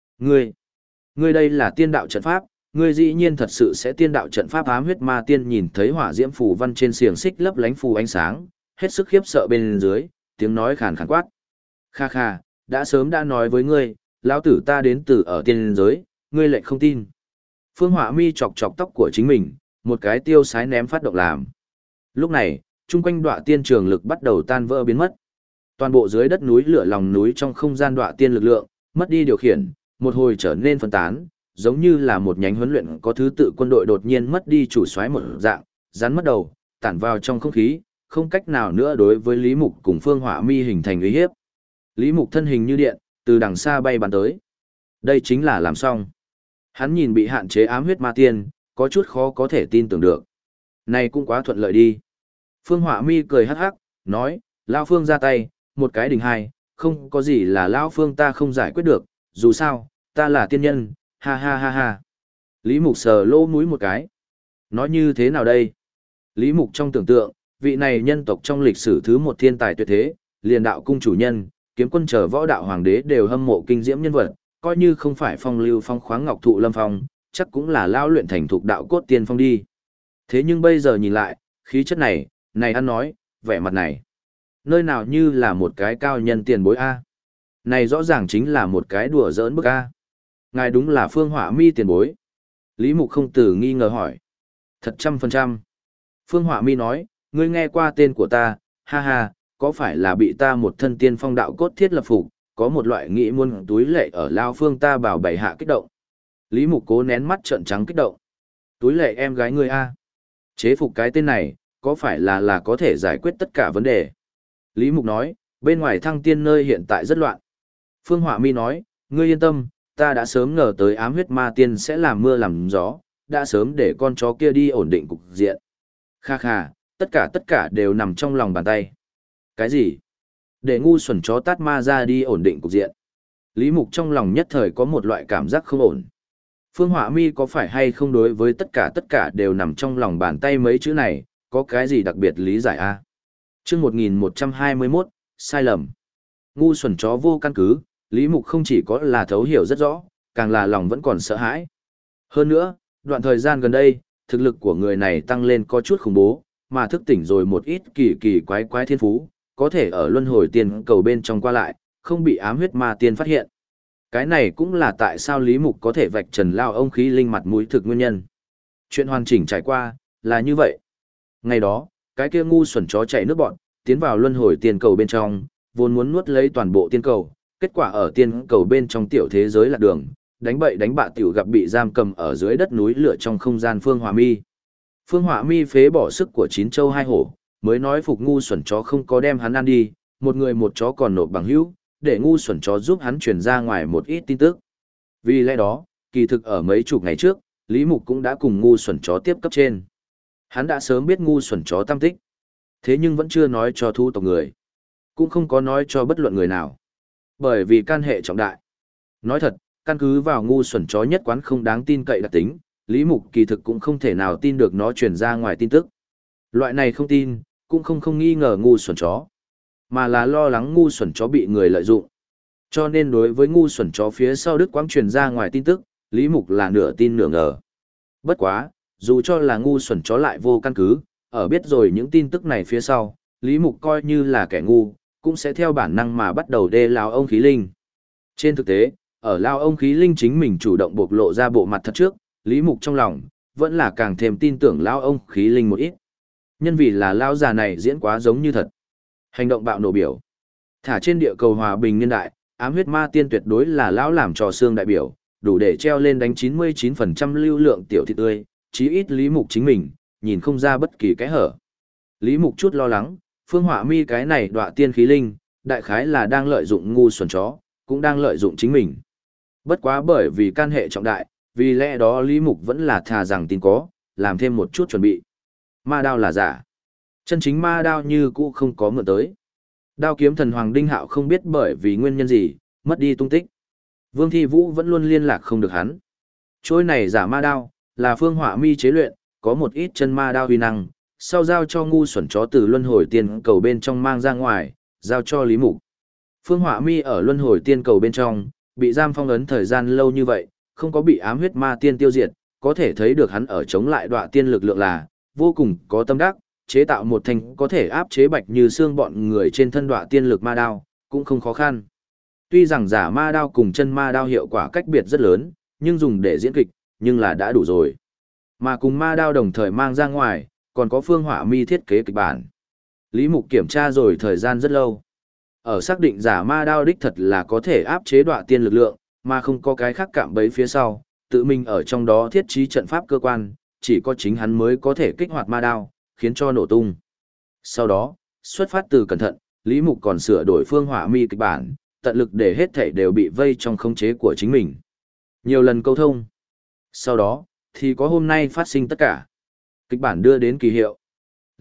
Ngươi đây là tiên đạo trận pháp, ngươi dĩ nhiên thật sự sẽ tiên đạo trận pháp. Ám huyết ma tiên nhìn thấy hỏa diễm phù văn trên xiềng xích lấp lánh phù ánh sáng, hết sức khiếp sợ bên dưới, tiếng nói khàn khàn quát. Kha kha, đã sớm đã nói với ngươi, lão tử ta đến từ ở tiên giới, ngươi lại không tin. Phương Họa Mi chọc chọc tóc của chính mình, một cái tiêu sái ném phát động làm. Lúc này, chung quanh đọa tiên trường lực bắt đầu tan vỡ biến mất. Toàn bộ dưới đất núi lửa lòng núi trong không gian đọa tiên lực lượng, mất đi điều khiển, một hồi trở nên phân tán, giống như là một nhánh huấn luyện có thứ tự quân đội đột nhiên mất đi chủ soái một dạng, rắn mất đầu, tản vào trong không khí, không cách nào nữa đối với Lý Mục cùng Phương Họa Mi hình thành uy hiếp. Lý Mục thân hình như điện, từ đằng xa bay bắn tới. Đây chính là làm xong. Hắn nhìn bị hạn chế ám huyết ma tiên, có chút khó có thể tin tưởng được. Này cũng quá thuận lợi đi. Phương Họa Mi cười hắc hắc, nói, Lão Phương ra tay, một cái đỉnh hai, không có gì là Lão Phương ta không giải quyết được, dù sao, ta là tiên nhân, ha ha ha ha. Lý Mục sờ lỗ mũi một cái. Nói như thế nào đây? Lý Mục trong tưởng tượng, vị này nhân tộc trong lịch sử thứ một thiên tài tuyệt thế, liền đạo cung chủ nhân, kiếm quân chờ võ đạo hoàng đế đều hâm mộ kinh diễm nhân vật, coi như không phải phong lưu phong khoáng ngọc thụ lâm phong, chắc cũng là lao luyện thành thục đạo cốt tiên phong đi. Thế nhưng bây giờ nhìn lại, khí chất này, này ăn nói, vẻ mặt này, nơi nào như là một cái cao nhân tiền bối A. Này rõ ràng chính là một cái đùa giỡn bức A. Ngài đúng là Phương Họa Mi tiền bối. Lý Mục không từ nghi ngờ hỏi. Thật 100%. Phương Họa Mi nói, ngươi nghe qua tên của ta, ha ha, có phải là bị ta một thân tiên phong đạo cốt thiết lập phục, có một loại nghĩ muôn túi lệ ở lao phương ta bảo bảy hạ kích động. Lý Mục cố nén mắt trợn trắng kích động. Túi lệ em gái ngươi a. Chế phục cái tên này, có phải là có thể giải quyết tất cả vấn đề? Lý Mục nói, bên ngoài Thăng Tiên nơi hiện tại rất loạn. Phương Họa Mi nói, ngươi yên tâm, ta đã sớm ngờ tới ám huyết ma tiên sẽ làm mưa làm gió, đã sớm để con chó kia đi ổn định cục diện. Kha kha, tất cả đều nằm trong lòng bàn tay. Cái gì? Để ngu xuẩn chó tát ma ra đi ổn định cục diện. Lý Mục trong lòng nhất thời có một loại cảm giác không ổn. Phương Họa Mi có phải hay không đối với tất cả đều nằm trong lòng bàn tay mấy chữ này, có cái gì đặc biệt lý giải a? Chương 1121, sai lầm. Ngu xuẩn chó vô căn cứ, Lý Mục không chỉ có là thấu hiểu rất rõ, càng là lòng vẫn còn sợ hãi. Hơn nữa, đoạn thời gian gần đây, thực lực của người này tăng lên có chút khủng bố, mà thức tỉnh rồi một ít kỳ quái thiên phú, có thể ở luân hồi tiên cầu bên trong qua lại, không bị ám huyết ma tiên phát hiện. Cái này cũng là tại sao Lý Mục có thể vạch trần lao ông khí linh mặt mũi thực nguyên nhân. Chuyện hoàn chỉnh trải qua, là như vậy. Ngày đó, cái kia ngu xuẩn chó chạy nước bọn, tiến vào luân hồi tiên cầu bên trong, vốn muốn nuốt lấy toàn bộ tiên cầu, kết quả ở tiên cầu bên trong tiểu thế giới lạc đường, đánh bậy đánh bạ tiểu gặp bị giam cầm ở dưới đất núi lửa trong không gian Phương Họa Mi. Phương Họa Mi phế bỏ sức của chín châu hai hổ, mới nói phục ngu xuẩn chó không có đem hắn ăn đi, một người một chó còn nộp bằng hữu, để ngu xuẩn chó giúp hắn truyền ra ngoài một ít tin tức. Vì lẽ đó, kỳ thực ở mấy chục ngày trước, Lý Mục cũng đã cùng ngu xuẩn chó tiếp cấp trên. Hắn đã sớm biết ngu xuẩn chó tâm tích, thế nhưng vẫn chưa nói cho thu tộc người, cũng không có nói cho bất luận người nào. Bởi vì can hệ trọng đại. Nói thật, căn cứ vào ngu xuẩn chó nhất quán không đáng tin cậy đặc tính, Lý Mục kỳ thực cũng không thể nào tin được nó truyền ra ngoài tin tức. Loại này không tin, cũng không nghi ngờ ngu xuẩn chó, mà là lo lắng ngu xuẩn chó bị người lợi dụng. Cho nên đối với ngu xuẩn chó phía sau Đức Quang truyền ra ngoài tin tức, Lý Mục là nửa tin nửa ngờ. Bất quá, dù cho là ngu xuẩn chó lại vô căn cứ, ở biết rồi những tin tức này phía sau, Lý Mục coi như là kẻ ngu, cũng sẽ theo bản năng mà bắt đầu đê lao ông khí linh. Trên thực tế, ở lao ông khí linh chính mình chủ động bộc lộ ra bộ mặt thật trước, Lý Mục trong lòng, vẫn là càng thêm tin tưởng lao ông khí linh một ít. Nhân vì là lao già này diễn quá giống như thật. Hành động bạo nổ biểu. Thả trên địa cầu hòa bình niên đại, ám huyết ma tiên tuyệt đối là lão làm trò xương đại biểu, đủ để treo lên đánh 99% lưu lượng tiểu thịt tươi, chí ít Lý Mục chính mình, nhìn không ra bất kỳ cái hở. Lý Mục chút lo lắng, Phương Họa Mi cái này đọa tiên khí linh, đại khái là đang lợi dụng ngu xuẩn chó, cũng đang lợi dụng chính mình. Bất quá bởi vì can hệ trọng đại, vì lẽ đó Lý Mục vẫn là thà rằng tin có, làm thêm một chút chuẩn bị. Ma đao là giả. Chân chính ma đao như cũ không có mượn tới. Đao kiếm thần Hoàng Đinh Hạo không biết bởi vì nguyên nhân gì, mất đi tung tích. Vương Thi Vũ vẫn luôn liên lạc không được hắn. Trôi này giả ma đao, là Phương Họa Mi chế luyện, có một ít chân ma đao huy năng, sau giao cho ngu xuẩn chó từ luân hồi tiên cầu bên trong mang ra ngoài, giao cho Lý Mục. Phương Họa Mi ở luân hồi tiên cầu bên trong, bị giam phong ấn thời gian lâu như vậy, không có bị ám huyết ma tiên tiêu diệt, có thể thấy được hắn ở chống lại đọa tiên lực lượng là vô cùng có tâm đắc, chế tạo một thanh có thể áp chế bạch như xương bọn người trên thân đọa tiên lực ma đao, cũng không khó khăn. Tuy rằng giả ma đao cùng chân ma đao hiệu quả cách biệt rất lớn, nhưng dùng để diễn kịch, nhưng là đã đủ rồi. Mà cùng ma đao đồng thời mang ra ngoài, còn có Phương Họa Mi thiết kế kịch bản. Lý Mục kiểm tra rồi thời gian rất lâu. Ở xác định giả ma đao đích thật là có thể áp chế đọa tiên lực lượng, mà không có cái khác cạm bẫy phía sau, tự mình ở trong đó thiết trí trận pháp cơ quan, chỉ có chính hắn mới có thể kích hoạt ma đao, khiến cho nổ tung. Sau đó, xuất phát từ cẩn thận, Lý Mục còn sửa đổi Phương Họa Mi kịch bản, tận lực để hết thảy đều bị vây trong khống chế của chính mình. Nhiều lần câu thông. Sau đó, thì có hôm nay phát sinh tất cả. Kịch bản đưa đến kỳ hiệu.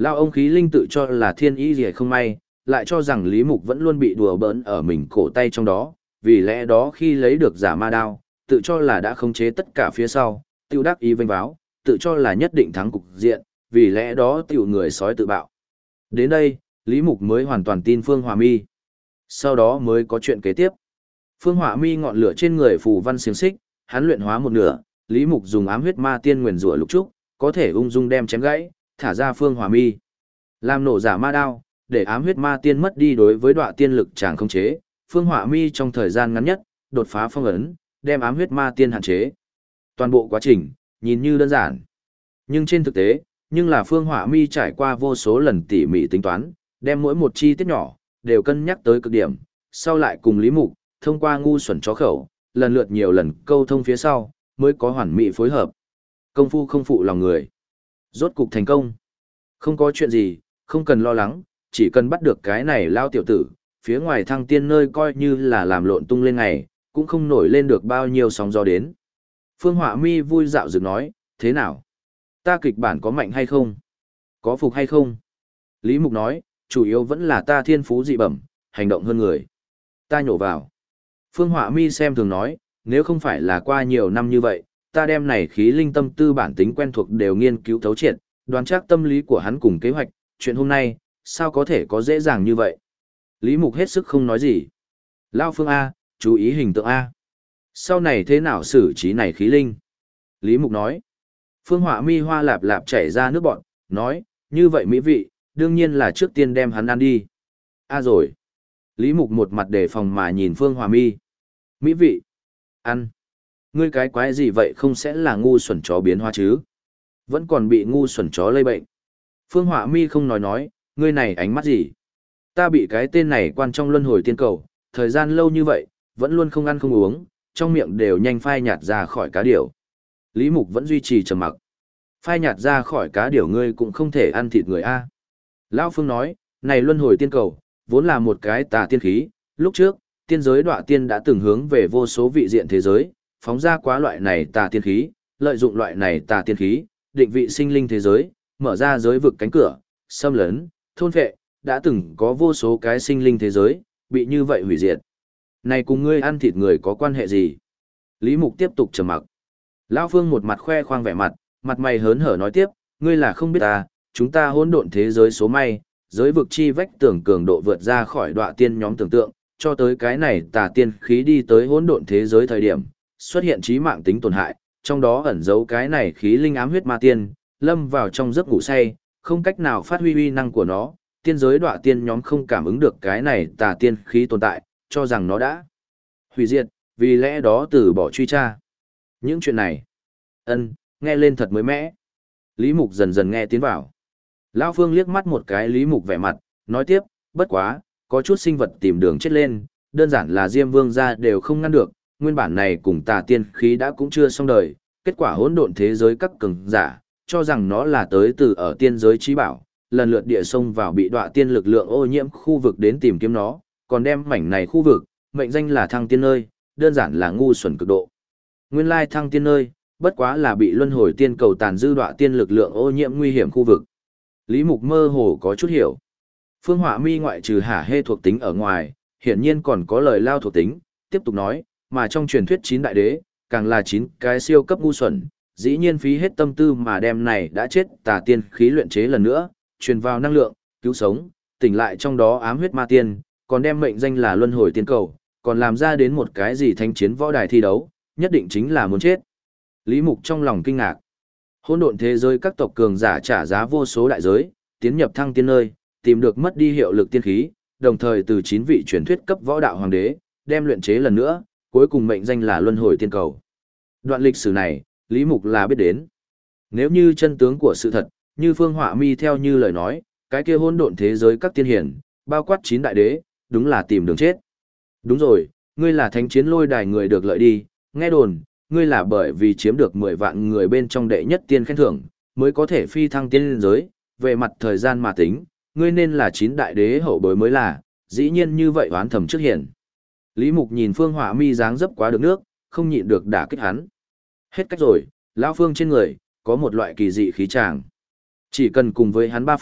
Lao ông khí linh tự cho là thiên ý gì không may, lại cho rằng Lý Mục vẫn luôn bị đùa bỡn ở mình cổ tay trong đó, vì lẽ đó khi lấy được giả ma đao, tự cho là đã khống chế tất cả phía sau, tiêu đắc ý vênh váo, tự cho là nhất định thắng cục diện, vì lẽ đó tiểu người sói tự bạo. Đến đây, Lý Mục mới hoàn toàn tin Phương Hỏa Mi. Sau đó mới có chuyện kế tiếp. Phương Hỏa Mi ngọn lửa trên người phù văn xiềng xích, hắn luyện hóa một nửa, Lý Mục dùng ám huyết ma tiên nguyền rủa lục trúc, có thể ung dung đem chém gãy, thả ra Phương Hỏa Mi. Làm nổ giả ma đao, để ám huyết ma tiên mất đi đối với đọa tiên lực chàng không chế, Phương Hỏa Mi trong thời gian ngắn nhất, đột phá phong ấn, đem ám huyết ma tiên hạn chế. Toàn bộ quá trình, nhìn như đơn giản. Nhưng trên thực tế, nhưng là Phương Hỏa Mi trải qua vô số lần tỉ mỉ tính toán, đem mỗi một chi tiết nhỏ, đều cân nhắc tới cực điểm, sau lại cùng Lý Mục, thông qua ngu xuẩn chó khẩu, lần lượt nhiều lần câu thông phía sau, mới có hoàn mỹ phối hợp. Công phu không phụ lòng người. Rốt cục thành công. Không có chuyện gì, không cần lo lắng, chỉ cần bắt được cái này lao tiểu tử, phía ngoài thăng tiên nơi coi như là làm lộn tung lên ngày, cũng không nổi lên được bao nhiêu sóng gió đến. Phương Hỏa Mi vui dạo dựng nói, thế nào? Ta kịch bản có mạnh hay không? Có phục hay không? Lý Mục nói, chủ yếu vẫn là ta thiên phú dị bẩm, hành động hơn người. Ta nhổ vào. Phương Hỏa Mi xem thường nói, nếu không phải là qua nhiều năm như vậy, ta đem này khí linh tâm tư bản tính quen thuộc đều nghiên cứu thấu triệt, đoán chắc tâm lý của hắn cùng kế hoạch, chuyện hôm nay, sao có thể có dễ dàng như vậy? Lý Mục hết sức không nói gì. Lao Phương A, chú ý hình tượng A. Sau này thế nào xử trí này khí linh? Lý Mục nói. Phương Hỏa Mi hoa lạp lạp chảy ra nước bọn, nói, như vậy mỹ vị, đương nhiên là trước tiên đem hắn ăn đi. A rồi. Lý Mục một mặt đề phòng mà nhìn Phương Hỏa Mi. Mỹ vị. Ăn. Ngươi cái quái gì vậy không sẽ là ngu xuẩn chó biến hóa chứ? Vẫn còn bị ngu xuẩn chó lây bệnh. Phương Hỏa Mi không nói, ngươi này ánh mắt gì? Ta bị cái tên này quan trong luân hồi tiên cầu, thời gian lâu như vậy, vẫn luôn không ăn không uống, trong miệng đều nhanh phai nhạt ra khỏi cá điểu. Lý Mục vẫn duy trì trầm mặc. Phai nhạt ra khỏi cá điểu ngươi cũng không thể ăn thịt người a. Lão Phương nói, này luân hồi tiên cầu, vốn là một cái tà tiên khí, lúc trước, tiên giới đọa tiên đã từng hướng về vô số vị diện thế giới, phóng ra quá loại này tà tiên khí, lợi dụng loại này tà tiên khí, định vị sinh linh thế giới, mở ra giới vực cánh cửa, xâm lấn, thôn phệ, đã từng có vô số cái sinh linh thế giới, bị như vậy hủy diệt. Này cùng ngươi ăn thịt người có quan hệ gì? Lý Mục tiếp tục trầm mặc. Lão Phương một mặt khoe khoang vẻ mặt, mặt mày hớn hở nói tiếp, ngươi là không biết ta, chúng ta hỗn độn thế giới số may, giới vực chi vách tường cường độ vượt ra khỏi đọa tiên nhóm tưởng tượng, cho tới cái này tà tiên khí đi tới hỗn độn thế giới thời điểm, xuất hiện chí mạng tính tổn hại, trong đó ẩn giấu cái này khí linh ám huyết ma tiên, lâm vào trong giấc ngủ say, không cách nào phát huy uy năng của nó, tiên giới đọa tiên nhóm không cảm ứng được cái này tà tiên khí tồn tại, cho rằng nó đã hủy diệt, vì lẽ đó từ bỏ truy tra. Những chuyện này, nghe lên thật mới mẻ. Lý Mục dần dần nghe tiến vào. Lão Phương liếc mắt một cái Lý Mục vẻ mặt, nói tiếp, bất quá, có chút sinh vật tìm đường chết lên, đơn giản là Diêm Vương gia đều không ngăn được, nguyên bản này cùng tà tiên khí đã cũng chưa xong đời, kết quả hỗn độn thế giới các cường giả, cho rằng nó là tới từ ở tiên giới trí bảo, lần lượt địa sông vào bị đọa tiên lực lượng ô nhiễm khu vực đến tìm kiếm nó, còn đem mảnh này khu vực, mệnh danh là thăng tiên nơi, đơn giản là ngu xuẩn cực độ. Nguyên lai thăng tiên nơi, bất quá là bị luân hồi tiên cầu tàn dư đọa tiên lực lượng ô nhiễm nguy hiểm khu vực. Lý Mục mơ hồ có chút hiểu. Phương Hỏa Mi ngoại trừ hả hê thuộc tính ở ngoài, hiển nhiên còn có lời lao thuộc tính, tiếp tục nói, mà trong truyền thuyết 9 đại đế, càng là 9 cái siêu cấp ngu xuẩn, dĩ nhiên phí hết tâm tư mà đem này đã chết tà tiên khí luyện chế lần nữa, truyền vào năng lượng, cứu sống, tỉnh lại trong đó ám huyết ma tiên, còn đem mệnh danh là luân hồi tiên cầu, còn làm ra đến một cái gì thánh chiến võ đài thi đấu, nhất định chính là muốn chết. Lý Mục trong lòng kinh ngạc. Hỗn độn thế giới các tộc cường giả trả giá vô số đại giới, tiến nhập thăng tiên nơi, tìm được mất đi hiệu lực tiên khí, đồng thời từ 9 vị truyền thuyết cấp võ đạo hoàng đế, đem luyện chế lần nữa, cuối cùng mệnh danh là luân hồi tiên cầu. Đoạn lịch sử này, Lý Mục là biết đến. Nếu như chân tướng của sự thật, như Phương Hỏa Mi theo như lời nói, cái kia hỗn độn thế giới các tiên hiển, bao quát 9 đại đế, đúng là tìm đường chết. Đúng rồi, ngươi là thánh chiến lôi đài người được lợi đi, nghe đồn, ngươi là bởi vì chiếm được 10 vạn người bên trong đệ nhất tiên khen thưởng, mới có thể phi thăng tiên giới, về mặt thời gian mà tính, ngươi nên là 9 đại đế hậu bối mới là, dĩ nhiên như vậy oán thầm trước hiển. Lý Mục nhìn Phương Hỏa Mi dáng dấp quá được nước, không nhịn được đả kích hắn. Hết cách rồi, lão Phương trên người, có một loại kỳ dị khí tràng. Chỉ cần cùng với hắn 3 phút,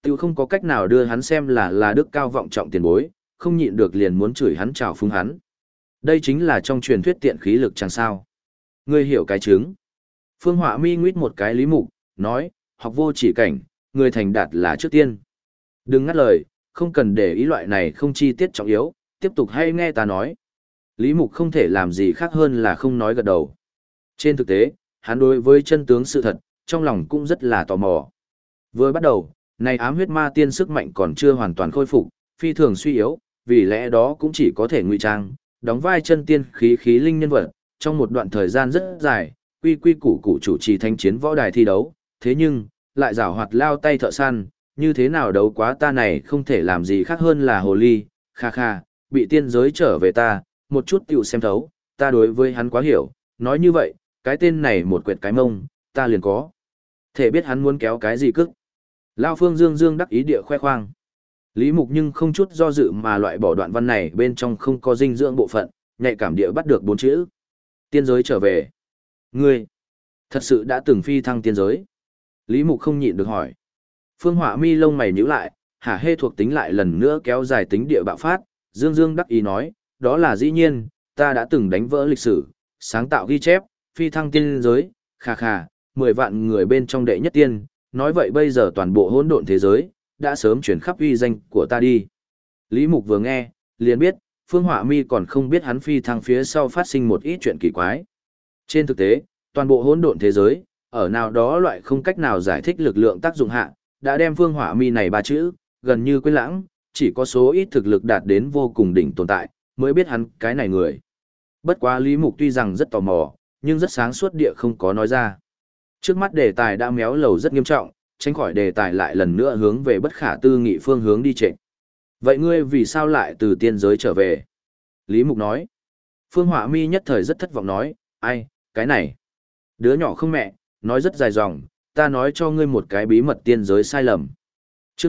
Tiểu không có cách nào đưa hắn xem là đức cao vọng trọng tiền bối, không nhịn được liền muốn chửi hắn chào phúng hắn. Đây chính là trong truyền thuyết tiện khí lực chẳng sao. Ngươi hiểu cái chứng. Phương Họa Mi nguyết một cái Lý Mục, nói, học vô chỉ cảnh, người thành đạt là trước tiên. Đừng ngắt lời, không cần để ý loại này không chi tiết trọng yếu, tiếp tục hay nghe ta nói. Lý Mục không thể làm gì khác hơn là không nói gật đầu. Trên thực tế, hắn đối với chân tướng sự thật, trong lòng cũng rất là tò mò. Vừa bắt đầu, này ám huyết ma tiên sức mạnh còn chưa hoàn toàn khôi phục, phi thường suy yếu, vì lẽ đó cũng chỉ có thể ngụy trang, đóng vai chân tiên khí linh nhân vật, trong một đoạn thời gian rất dài, quy củ chủ trì thanh chiến võ đài thi đấu, thế nhưng, lại giảo hoạt lao tay thợ săn, như thế nào đấu quá ta này không thể làm gì khác hơn là hồ ly, kha kha, bị tiên giới trở về ta, một chút tiểu xem thấu, ta đối với hắn quá hiểu, nói như vậy, cái tên này một quyệt cái mông, ta liền có. Thể biết hắn muốn kéo cái gì cức. Lao Phương Dương đắc ý địa khoe khoang. Lý Mục nhưng không chút do dự mà loại bỏ đoạn văn này bên trong không có dinh dưỡng bộ phận, nhạy cảm địa bắt được 4 chữ. Tiên giới trở về. Ngươi, thật sự đã từng phi thăng tiên giới. Lý Mục không nhịn được hỏi. Phương Họa Mi lông mày nhíu lại, hả hê thuộc tính lại lần nữa kéo dài tính địa bạo phát, Dương đắc ý nói, đó là dĩ nhiên, ta đã từng đánh vỡ lịch sử, sáng tạo ghi chép, phi thăng tiên giới, khà khà, 10 vạn người bên trong đệ nhất tiên, nói vậy bây giờ toàn bộ hỗn độn thế giới, đã sớm chuyển khắp uy danh của ta đi. Lý Mục vừa nghe, liền biết, Phương Họa Mi còn không biết hắn phi thăng phía sau phát sinh một ít chuyện kỳ quái. Trên thực tế, toàn bộ hỗn độn thế giới, ở nào đó loại không cách nào giải thích lực lượng tác dụng hạ, đã đem Phương Họa Mi này 3 chữ, gần như quên lãng, chỉ có số ít thực lực đạt đến vô cùng đỉnh tồn tại, mới biết hắn cái này người. Bất quá Lý Mục tuy rằng rất tò mò, nhưng rất sáng suốt địa không có nói ra. Trước mắt đề tài đã méo lầu rất nghiêm trọng, tránh khỏi đề tài lại lần nữa hướng về bất khả tư nghị phương hướng đi trệ. Vậy ngươi vì sao lại từ tiên giới trở về? Lý Mục nói. Phương Họa Mi nhất thời rất thất vọng nói, ai, cái này. Đứa nhỏ không mẹ, nói rất dài dòng, ta nói cho ngươi một cái bí mật tiên giới sai lầm. Chương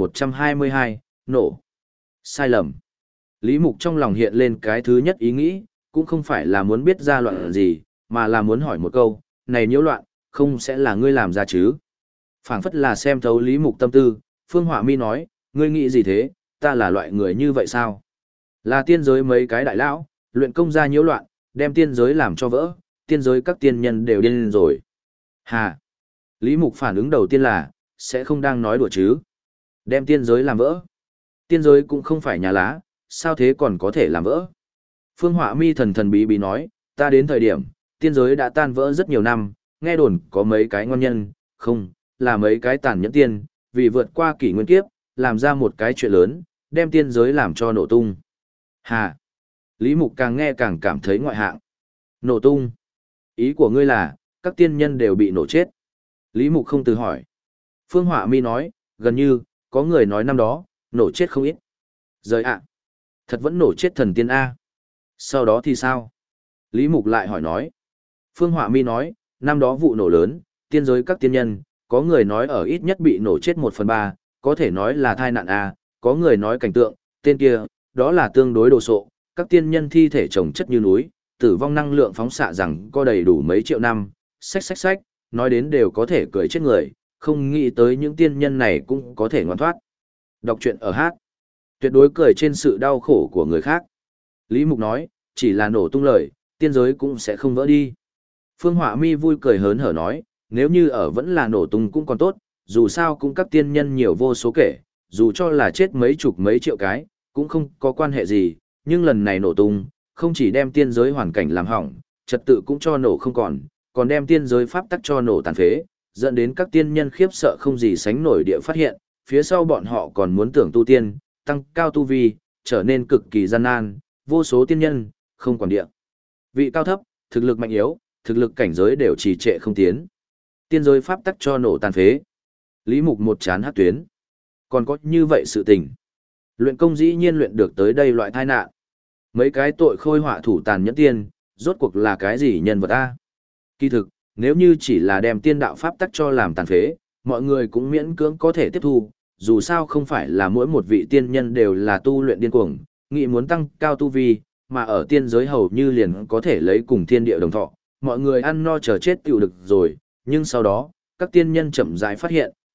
1122, nổ. Sai lầm. Lý Mục trong lòng hiện lên cái thứ nhất ý nghĩ, cũng không phải là muốn biết ra loạn gì, mà là muốn hỏi một câu, này nhiễu loạn, không sẽ là ngươi làm ra chứ? Phảng phất là xem thấu Lý Mục tâm tư, Phương Họa Mi nói, ngươi nghĩ gì thế, ta là loại người như vậy sao? Là tiên giới mấy cái đại lão, luyện công ra nhiễu loạn, đem tiên giới làm cho vỡ, tiên giới các tiên nhân đều điên lên rồi. Hà! Lý Mục phản ứng đầu tiên là, sẽ không đang nói đùa chứ? Đem tiên giới làm vỡ. Tiên giới cũng không phải nhà lá, sao thế còn có thể làm vỡ? Phương Họa Mi thần bí bí nói, ta đến thời điểm, tiên giới đã tan vỡ rất nhiều năm, nghe đồn có mấy cái ngon nhân, không, là mấy cái tàn nhẫn tiên, vì vượt qua kỷ nguyên kiếp, làm ra một cái chuyện lớn, đem tiên giới làm cho nổ tung. Hà! Lý Mục càng nghe càng cảm thấy ngoại hạng. Nổ tung! Ý của ngươi là, các tiên nhân đều bị nổ chết. Lý Mục không từ hỏi. Phương Họa Mi nói, gần như, có người nói năm đó, nổ chết không ít. Rời ạ! Thật vẫn nổ chết thần tiên A. Sau đó thì sao? Lý Mục lại hỏi nói. Phương Họa Mi nói, năm đó vụ nổ lớn, tiên giới các tiên nhân, có người nói ở ít nhất bị nổ chết 1/3, có thể nói là thai nạn A, có người nói cảnh tượng, tên kia, đó là tương đối đồ sộ, các tiên nhân thi thể chồng chất như núi, tử vong năng lượng phóng xạ rằng có đầy đủ mấy triệu năm, sách, nói đến đều có thể cười chết người, không nghĩ tới những tiên nhân này cũng có thể ngoan thoát. Đọc truyện ở hát, tuyệt đối cười trên sự đau khổ của người khác. Lý Mục nói, chỉ là nổ tung lời, tiên giới cũng sẽ không vỡ đi. Phương Họa Mi vui cười hớn hở nói, nếu như ở vẫn là nổ tung cũng còn tốt, dù sao cũng các tiên nhân nhiều vô số kể, dù cho là chết mấy chục mấy triệu cái, cũng không có quan hệ gì, nhưng lần này nổ tung, không chỉ đem tiên giới hoàn cảnh làm hỏng, trật tự cũng cho nổ không còn đem tiên giới pháp tắc cho nổ tàn phế, dẫn đến các tiên nhân khiếp sợ không gì sánh nổi địa phát hiện, phía sau bọn họ còn muốn tưởng tu tiên, tăng cao tu vi, trở nên cực kỳ gian nan, vô số tiên nhân, không còn địa. Vị cao thấp, thực lực mạnh yếu, thực lực cảnh giới đều trì trệ không tiến. Tiên giới pháp tắc cho nổ tàn phế. Lý Mục một chán hát tuyến. Còn có như vậy sự tình. Luyện công dĩ nhiên luyện được tới đây loại tai nạn. Mấy cái tội khôi họa thủ tàn nhẫn tiên, rốt cuộc là cái gì nhân vật a? Kỳ thực, nếu như chỉ là đem tiên đạo pháp tắc cho làm tàn phế, mọi người cũng miễn cưỡng có thể tiếp thu, dù sao không phải là mỗi một vị tiên nhân đều là tu luyện điên cuồng, nghĩ muốn tăng cao tu vi, mà ở tiên giới hầu như liền có thể lấy cùng thiên địa đồng thọ, mọi người ăn no chờ chết tiểu được rồi, nhưng sau đó, các tiên nhân chậm rãi phát hiện,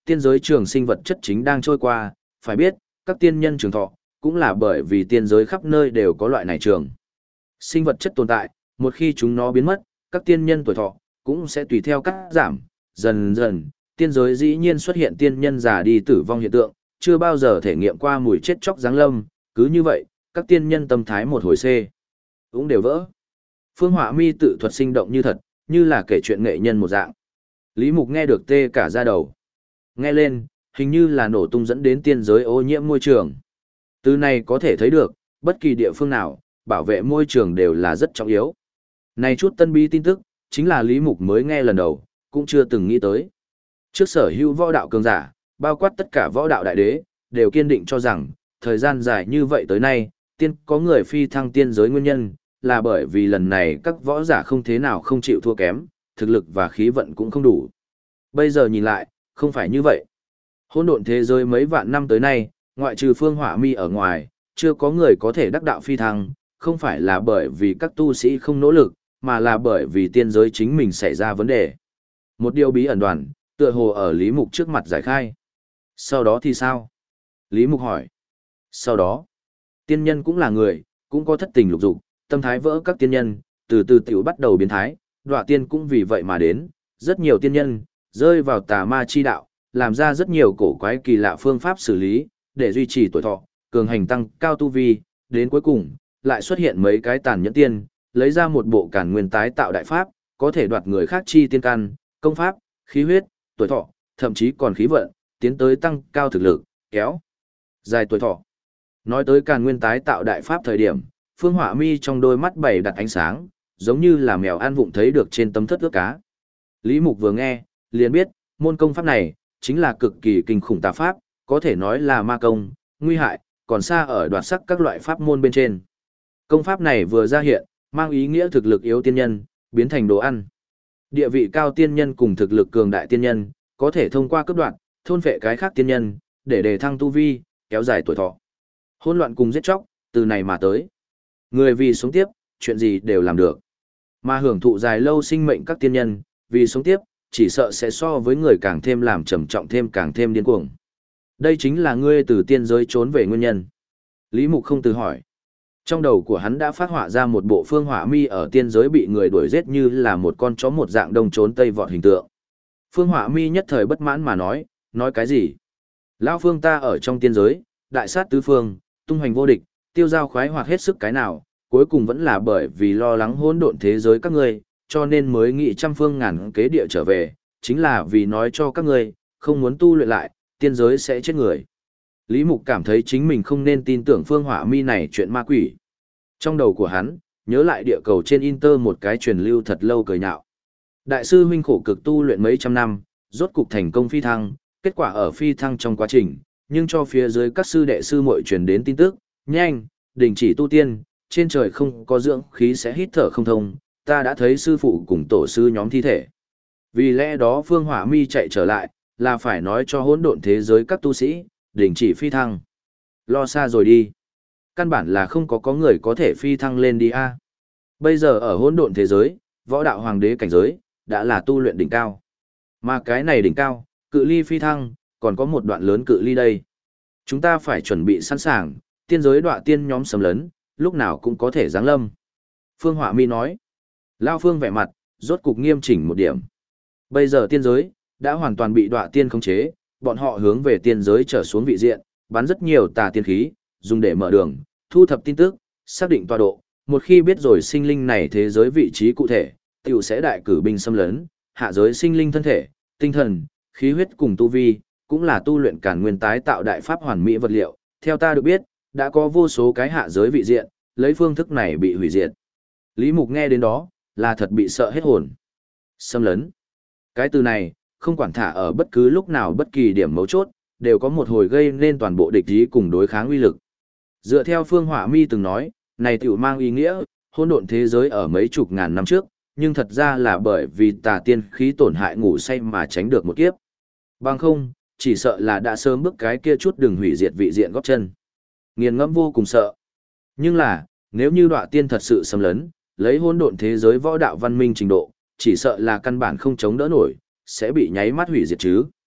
tiên giới trường sinh vật chất chính đang trôi qua, phải biết, các tiên nhân trường thọ, cũng là bởi vì tiên giới khắp nơi đều có loại này trường. Sinh vật chất tồn tại, một khi chúng nó biến mất, các tiên nhân tuổi thọ, cũng sẽ tùy theo cắt giảm, dần dần, tiên giới dĩ nhiên xuất hiện tiên nhân già đi tử vong hiện tượng, chưa bao giờ thể nghiệm qua mùi chết chóc giáng lâm, cứ như vậy, các tiên nhân tâm thái một hồi xê cũng đều vỡ. Phương Họa Mi tự thuật sinh động như thật, như là kể chuyện nghệ nhân một dạng. Lý Mục nghe được tê cả da đầu. Nghe lên, hình như là nổ tung dẫn đến tiên giới ô nhiễm môi trường. Từ này có thể thấy được, bất kỳ địa phương nào, bảo vệ môi trường đều là rất trọng yếu. Này chút tân bí tin tức, chính là Lý Mục mới nghe lần đầu, cũng chưa từng nghĩ tới. Trước sở hữu võ đạo cường giả, bao quát tất cả võ đạo đại đế, đều kiên định cho rằng, thời gian dài như vậy tới nay, có người phi thăng tiên giới nguyên nhân, là bởi vì lần này các võ giả không thế nào không chịu thua kém, thực lực và khí vận cũng không đủ. Bây giờ nhìn lại, không phải như vậy. Hỗn độn thế giới mấy vạn năm tới nay, ngoại trừ Phương Họa Mi ở ngoài, chưa có người có thể đắc đạo phi thăng, không phải là bởi vì các tu sĩ không nỗ lực, mà là bởi vì tiên giới chính mình xảy ra vấn đề. Một điều bí ẩn đoàn, tựa hồ ở Lý Mục trước mặt giải khai. Sau đó thì sao? Lý Mục hỏi. Sau đó, tiên nhân cũng là người, cũng có thất tình lục dục, tâm thái vỡ các tiên nhân, từ từ tiểu bắt đầu biến thái, đọa tiên cũng vì vậy mà đến, rất nhiều tiên nhân, rơi vào tà ma chi đạo, làm ra rất nhiều cổ quái kỳ lạ phương pháp xử lý, để duy trì tuổi thọ, cường hành tăng cao tu vi, đến cuối cùng, lại xuất hiện mấy cái tàn nhẫn tiên, lấy ra một bộ càn nguyên tái tạo đại pháp, có thể đoạt người khác chi tiên căn, công pháp, khí huyết, tuổi thọ, thậm chí còn khí vận, tiến tới tăng cao thực lực, kéo dài tuổi thọ. Nói tới càn nguyên tái tạo đại pháp thời điểm, Phương Họa Mi trong đôi mắt bảy đặt ánh sáng, giống như là mèo ăn vụng thấy được trên tấm thất ước cá. Lý Mục vừa nghe, liền biết, môn công pháp này, chính là cực kỳ kinh khủng tà pháp, có thể nói là ma công, nguy hại, còn xa ở đoạt sắc các loại pháp môn bên trên. Công pháp này vừa ra hiện, mang ý nghĩa thực lực yếu tiên nhân, biến thành đồ ăn. Địa vị cao tiên nhân cùng thực lực cường đại tiên nhân, có thể thông qua cấp đoạn, thôn phệ cái khác tiên nhân, để đề thăng tu vi, kéo dài tuổi thọ. Hỗn loạn cùng giết chóc, từ này mà tới. Người vì sống tiếp, chuyện gì đều làm được. Mà hưởng thụ dài lâu sinh mệnh các tiên nhân, vì sống tiếp, chỉ sợ sẽ so với người càng thêm làm trầm trọng thêm càng thêm điên cuồng. Đây chính là ngươi từ tiên giới trốn về nguyên nhân. Lý Mục không từ hỏi. Trong đầu của hắn đã phát họa ra một bộ Phương Họa Mi ở tiên giới bị người đuổi giết như là một con chó một dạng đông trốn tây vọt hình tượng. Phương Họa Mi nhất thời bất mãn mà nói cái gì? Lão Phương ta ở trong tiên giới, đại sát tứ phương, tung hoành vô địch, tiêu giao khoái hoạt hết sức cái nào, cuối cùng vẫn là bởi vì lo lắng hỗn độn thế giới các ngươi, cho nên mới nghị trăm phương ngàn kế địa trở về, chính là vì nói cho các ngươi, không muốn tu luyện lại, tiên giới sẽ chết người. Lý Mục cảm thấy chính mình không nên tin tưởng Phương Họa Mi này chuyện ma quỷ. Trong đầu của hắn, nhớ lại địa cầu trên Inter một cái truyền lưu thật lâu cười nhạo. Đại sư huynh khổ cực tu luyện mấy trăm năm, rốt cục thành công phi thăng, kết quả ở phi thăng trong quá trình, nhưng cho phía dưới các sư đệ sư muội truyền đến tin tức, nhanh, đình chỉ tu tiên, trên trời không có dưỡng khí sẽ hít thở không thông, ta đã thấy sư phụ cùng tổ sư nhóm thi thể. Vì lẽ đó Phương Họa Mi chạy trở lại, là phải nói cho hỗn độn thế giới các tu sĩ, đình chỉ phi thăng. Lo xa rồi đi. Căn bản là không có người có thể phi thăng lên đi a. Bây giờ ở hỗn độn thế giới, võ đạo hoàng đế cảnh giới, đã là tu luyện đỉnh cao. Mà cái này đỉnh cao, cự ly phi thăng, còn có một đoạn lớn cự ly đây. Chúng ta phải chuẩn bị sẵn sàng, tiên giới đọa tiên nhóm xâm lấn, lúc nào cũng có thể giáng lâm. Phương Họa Mi nói. Lao Phương vẻ mặt, rốt cục nghiêm chỉnh một điểm. Bây giờ tiên giới, đã hoàn toàn bị đọa tiên khống chế, bọn họ hướng về tiên giới trở xuống vị diện, bắn rất nhiều tà tiên khí, dùng để mở đường, thu thập tin tức, xác định tọa độ. Một khi biết rồi sinh linh này thế giới vị trí cụ thể, tiểu sẽ đại cử binh xâm lấn, hạ giới sinh linh thân thể, tinh thần, khí huyết cùng tu vi, cũng là tu luyện càn nguyên tái tạo đại pháp hoàn mỹ vật liệu. Theo ta được biết, đã có vô số cái hạ giới vị diện, lấy phương thức này bị hủy diệt. Lý Mục nghe đến đó, là thật bị sợ hết hồn. Xâm lấn. Cái từ này, không quản thả ở bất cứ lúc nào bất kỳ điểm mấu chốt, đều có một hồi gây nên toàn bộ địch ý cùng đối kháng uy lực. Dựa theo Phương Họa Mi từng nói, này tiểu mang ý nghĩa, hỗn độn thế giới ở mấy chục ngàn năm trước, nhưng thật ra là bởi vì tà tiên khí tổn hại ngủ say mà tránh được một kiếp. Bằng không, chỉ sợ là đã sớm bước cái kia chút đường hủy diệt vị diện góp chân. Nghiền ngẫm vô cùng sợ. Nhưng là, nếu như đọa tiên thật sự xâm lấn, lấy hỗn độn thế giới võ đạo văn minh trình độ, chỉ sợ là căn bản không chống đỡ nổi, sẽ bị nháy mắt hủy diệt chứ.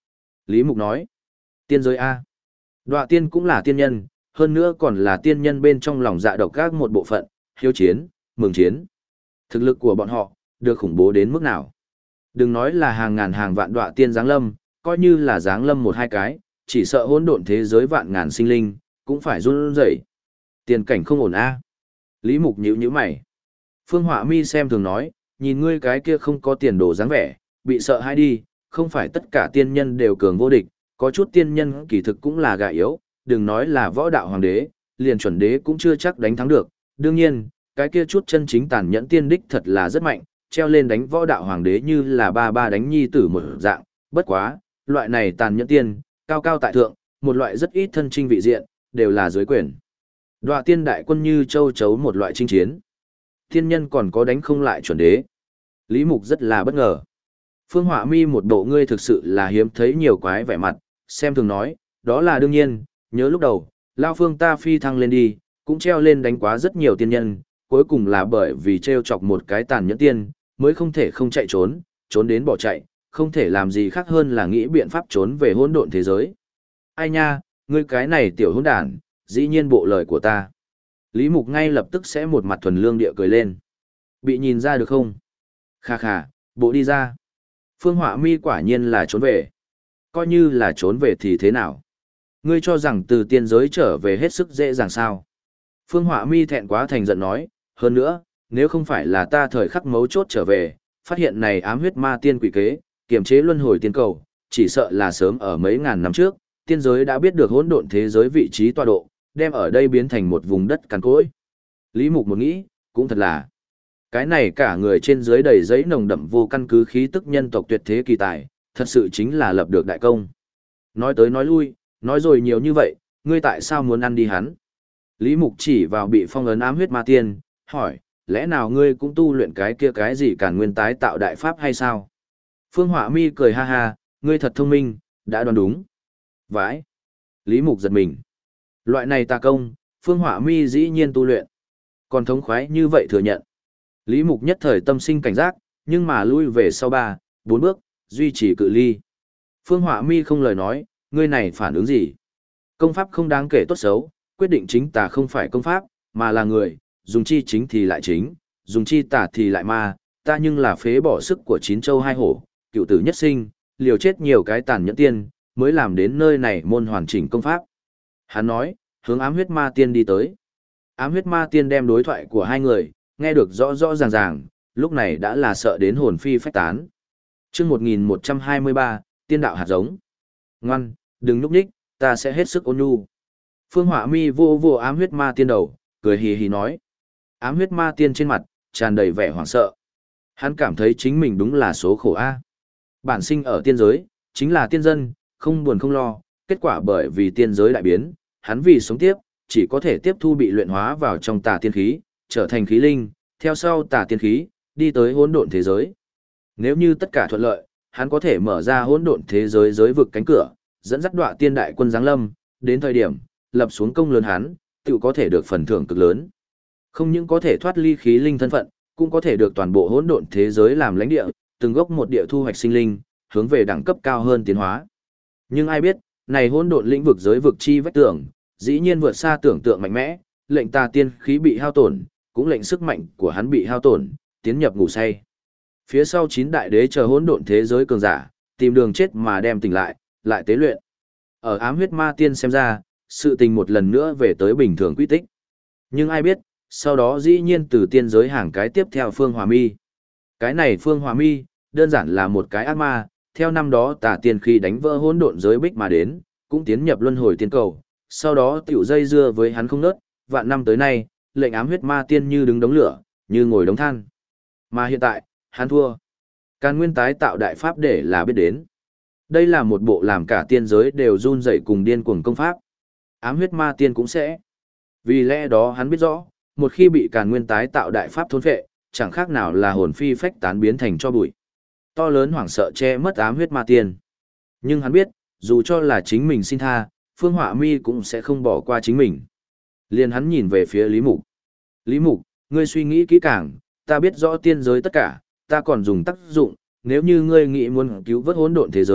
Lý Mục nói, tiên giới A. Đọa tiên cũng là tiên nhân, hơn nữa còn là tiên nhân bên trong lòng dạ độc các một bộ phận, hiếu chiến, mừng chiến. Thực lực của bọn họ, được khủng bố đến mức nào. Đừng nói là hàng ngàn hàng vạn đọa tiên giáng lâm, coi như là giáng lâm một hai cái, chỉ sợ hỗn độn thế giới vạn ngàn sinh linh, cũng phải run rẩy. Tiền cảnh không ổn A. Lý Mục nhíu mày. Phương Họa Mi xem thường nói, nhìn ngươi cái kia không có tiền đồ dáng vẻ, bị sợ hãi đi, không phải tất cả tiên nhân đều cường vô địch, có chút tiên nhân kỳ thực cũng là gà yếu, đừng nói là võ đạo hoàng đế, liền chuẩn đế cũng chưa chắc đánh thắng được. Đương nhiên, cái kia chút chân chính tàn nhẫn tiên đích thật là rất mạnh, treo lên đánh võ đạo hoàng đế như là ba ba đánh nhi tử một dạng, bất quá, loại này tàn nhẫn tiên, cao cao tại thượng, một loại rất ít thân trinh vị diện, đều là dưới quyền. Đọa tiên đại quân như châu chấu một loại chinh chiến. Tiên nhân còn có đánh không lại chuẩn đế. Lý Mục rất là bất ngờ. Phương Họa Mi một bộ ngươi thực sự là hiếm thấy nhiều quái vẻ mặt, xem thường nói, đó là đương nhiên, nhớ lúc đầu, Lao Phương ta phi thăng lên đi, cũng treo lên đánh quá rất nhiều tiên nhân, cuối cùng là bởi vì treo chọc một cái tàn nhẫn tiên, mới không thể không chạy trốn, trốn đến bỏ chạy, không thể làm gì khác hơn là nghĩ biện pháp trốn về hỗn độn thế giới. Ai nha, ngươi cái này tiểu hỗn đản, dĩ nhiên bộ lời của ta. Lý Mục ngay lập tức sẽ một mặt thuần lương địa cười lên. Bị nhìn ra được không? Khà khà, bộ đi ra. Phương Họa Mi quả nhiên là trốn về. Coi như là trốn về thì thế nào? Ngươi cho rằng từ tiên giới trở về hết sức dễ dàng sao? Phương Họa Mi thẹn quá thành giận nói, hơn nữa, nếu không phải là ta thời khắc mấu chốt trở về, phát hiện này ám huyết ma tiên quỷ kế, kiềm chế luân hồi tiên cầu, chỉ sợ là sớm ở mấy ngàn năm trước, tiên giới đã biết được hỗn độn thế giới vị trí tọa độ, đem ở đây biến thành một vùng đất cằn cỗi. Lý Mục một nghĩ, cũng thật là, cái này cả người trên dưới đầy giấy nồng đậm vô căn cứ khí tức nhân tộc tuyệt thế kỳ tài, thật sự chính là lập được đại công. Nói tới nói lui, nói rồi nhiều như vậy, ngươi tại sao muốn ăn đi hắn? Lý Mục chỉ vào bị phong ấn ám huyết ma tiên, hỏi, lẽ nào ngươi cũng tu luyện cái kia cái gì Càn Nguyên tái tạo đại pháp hay sao? Phương Họa Mi cười ha ha, ngươi thật thông minh, đã đoán đúng. Vãi. Lý Mục giật mình. Loại này tà công, Phương Họa Mi dĩ nhiên tu luyện. Còn thống khoái như vậy thừa nhận. Lý Mục nhất thời tâm sinh cảnh giác, nhưng mà lui về sau 3, 4 bước, duy trì cự ly. Phương Họa Mi không lời nói, ngươi này phản ứng gì? Công pháp không đáng kể tốt xấu, quyết định chính tà không phải công pháp, mà là người, dùng chi chính thì lại chính, dùng chi tà thì lại ma, ta nhưng là phế bỏ sức của 9 châu 2 hổ, cựu tử nhất sinh, liều chết nhiều cái tàn nhẫn tiên, mới làm đến nơi này môn hoàn chỉnh công pháp. Hắn nói, hướng ám huyết ma tiên đi tới. Ám huyết ma tiên đem đối thoại của hai người, nghe được rõ rõ ràng ràng, lúc này đã là sợ đến hồn phi phách tán. Chương 1123, tiên đạo hạt giống. Ngoan, đừng núp nhích, ta sẽ hết sức ôn nhu. Phương Họa Mi vô vô ám huyết ma tiên đầu, cười hì hì nói. Ám huyết ma tiên trên mặt, tràn đầy vẻ hoảng sợ. Hắn cảm thấy chính mình đúng là số khổ A. Bản sinh ở tiên giới, chính là tiên dân, không buồn không lo, kết quả bởi vì tiên giới đại biến, hắn vì sống tiếp, chỉ có thể tiếp thu bị luyện hóa vào trong tà tiên khí, trở thành khí linh, theo sau tà tiên khí, đi tới hỗn độn thế giới. Nếu như tất cả thuận lợi, hắn có thể mở ra hỗn độn thế giới giới vực cánh cửa, dẫn dắt đọa tiên đại quân giáng lâm, đến thời điểm lập xuống công lớn hắn, tự có thể được phần thưởng cực lớn. Không những có thể thoát ly khí linh thân phận, cũng có thể được toàn bộ hỗn độn thế giới làm lãnh địa, từng gốc một địa thu hoạch sinh linh, hướng về đẳng cấp cao hơn tiến hóa. Nhưng ai biết, này hỗn độn lĩnh vực giới vực chi vách tường, dĩ nhiên vượt xa tưởng tượng mạnh mẽ, lệnh tà tiên khí bị hao tổn, cũng lệnh sức mạnh của hắn bị hao tổn, tiến nhập ngủ say. Phía sau 9 đại đế chờ hỗn độn thế giới cường giả, tìm đường chết mà đem tỉnh lại, lại tế luyện. Ở ám huyết ma tiên xem ra, sự tình một lần nữa về tới bình thường quy tích. Nhưng ai biết, sau đó dĩ nhiên từ tiên giới hàng cái tiếp theo Phương Họa Mi. Cái này Phương Họa Mi, đơn giản là một cái ác ma, theo năm đó tà tiên khi đánh vỡ hỗn độn giới bích mà đến, cũng tiến nhập luân hồi tiên cầu, sau đó tiểu dây dưa với hắn không nớt, vạn năm tới nay, lệnh ám huyết ma tiên như đứng đống lửa, như ngồi đống than. Mà hiện tại, hắn thua. Càn Nguyên tái tạo đại pháp để là biết đến. Đây là một bộ làm cả tiên giới đều run rẩy cùng điên cuồng công pháp. Ám huyết ma tiên cũng sẽ. Vì lẽ đó hắn biết rõ, một khi bị Càn Nguyên tái tạo đại pháp thôn phệ, chẳng khác nào là hồn phi phách tán biến thành cho bụi. To lớn hoảng sợ che mất ám huyết ma tiên. Nhưng hắn biết, dù cho là chính mình xin tha, Phương Họa Mi cũng sẽ không bỏ qua chính mình. Liền hắn nhìn về phía Lý Mục. Lý Mục, ngươi suy nghĩ kỹ càng, ta biết rõ tiên giới tất cả, ta còn dùng tác dụng, nếu như ngươi nghĩ muốn cứu vớt hỗn độn thế giới,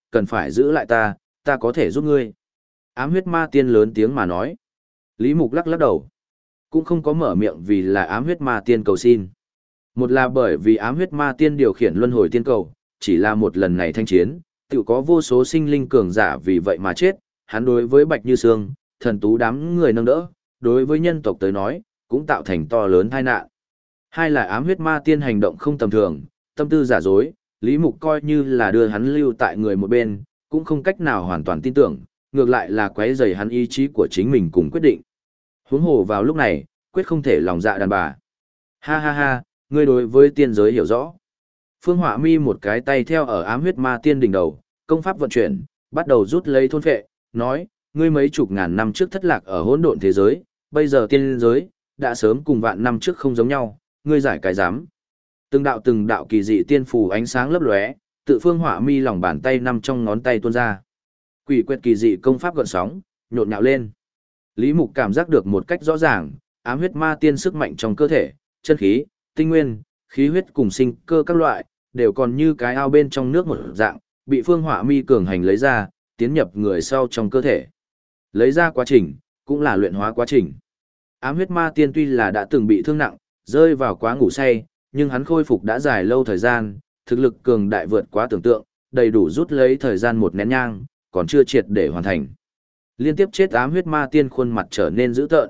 cần phải giữ lại ta có thể giúp ngươi. Ám huyết ma tiên lớn tiếng mà nói. Lý Mục lắc lắc đầu. Cũng không có mở miệng vì là ám huyết ma tiên cầu xin. Một là bởi vì ám huyết ma tiên điều khiển luân hồi tiên cầu, chỉ là một lần này thanh chiến, tự có vô số sinh linh cường giả vì vậy mà chết, hắn đối với Bạch Như Sương, thần tú đám người nâng đỡ, đối với nhân tộc tới nói, cũng tạo thành to lớn tai nạn. Hai là ám huyết ma tiên hành động không tầm thường, tâm tư giả dối, Lý Mục coi như là đưa hắn lưu tại người một bên, cũng không cách nào hoàn toàn tin tưởng, ngược lại là quấy rầy hắn ý chí của chính mình cùng quyết định. Huống hồ vào lúc này, quyết không thể lòng dạ đàn bà. Ha ha ha, ngươi đối với tiên giới hiểu rõ. Phương Họa Mi một cái tay theo ở ám huyết ma tiên đỉnh đầu, công pháp vận chuyển, bắt đầu rút lấy thôn phệ, nói, ngươi mấy chục ngàn năm trước thất lạc ở hỗn độn thế giới, bây giờ tiên giới, đã sớm cùng vạn năm trước không giống nhau, ngươi giải cái dám. Từng đạo kỳ dị tiên phù ánh sáng lấp lóe, tự Phương Họa Mi lòng bàn tay nằm trong ngón tay tuôn ra. Quỷ quyệt kỳ dị công pháp gợn sóng, nhộn nhạo lên. Lý Mục cảm giác được một cách rõ ràng, ám huyết ma tiên sức mạnh trong cơ thể, chân khí, tinh nguyên, khí huyết cùng sinh cơ các loại, đều còn như cái ao bên trong nước một dạng, bị Phương Họa Mi cường hành lấy ra, tiến nhập người sau trong cơ thể. Lấy ra quá trình, cũng là luyện hóa quá trình. Ám huyết ma tiên tuy là đã từng bị thương nặng, rơi vào quá ngủ say, nhưng hắn khôi phục đã dài lâu thời gian, thực lực cường đại vượt quá tưởng tượng, đầy đủ rút lấy thời gian một nén nhang, còn chưa triệt để hoàn thành. Liên tiếp chết ám huyết ma tiên khuôn mặt trở nên dữ tợn.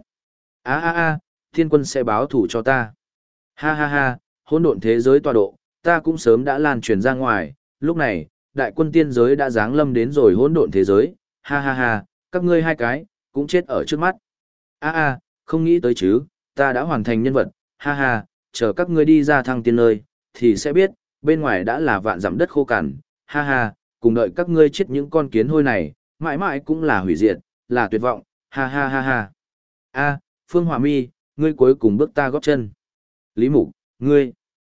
Thiên quân sẽ báo thù cho ta. Ha ha ha, hỗn độn thế giới tọa độ, ta cũng sớm đã lan truyền ra ngoài, lúc này, đại quân tiên giới đã giáng lâm đến rồi hỗn độn thế giới, ha ha ha, các ngươi hai cái, cũng chết ở trước mắt. Không nghĩ tới chứ, ta đã hoàn thành nhân vật, ha ha, chờ các ngươi đi ra thăng tiên nơi, thì sẽ biết, bên ngoài đã là vạn dặm đất khô cằn, ha ha, cùng đợi các ngươi chết những con kiến hôi này, mãi mãi cũng là hủy diệt, là tuyệt vọng, ha ha ha ha. Phương Họa Mi, ngươi cuối cùng bước ta góp chân. Lý Mục, ngươi.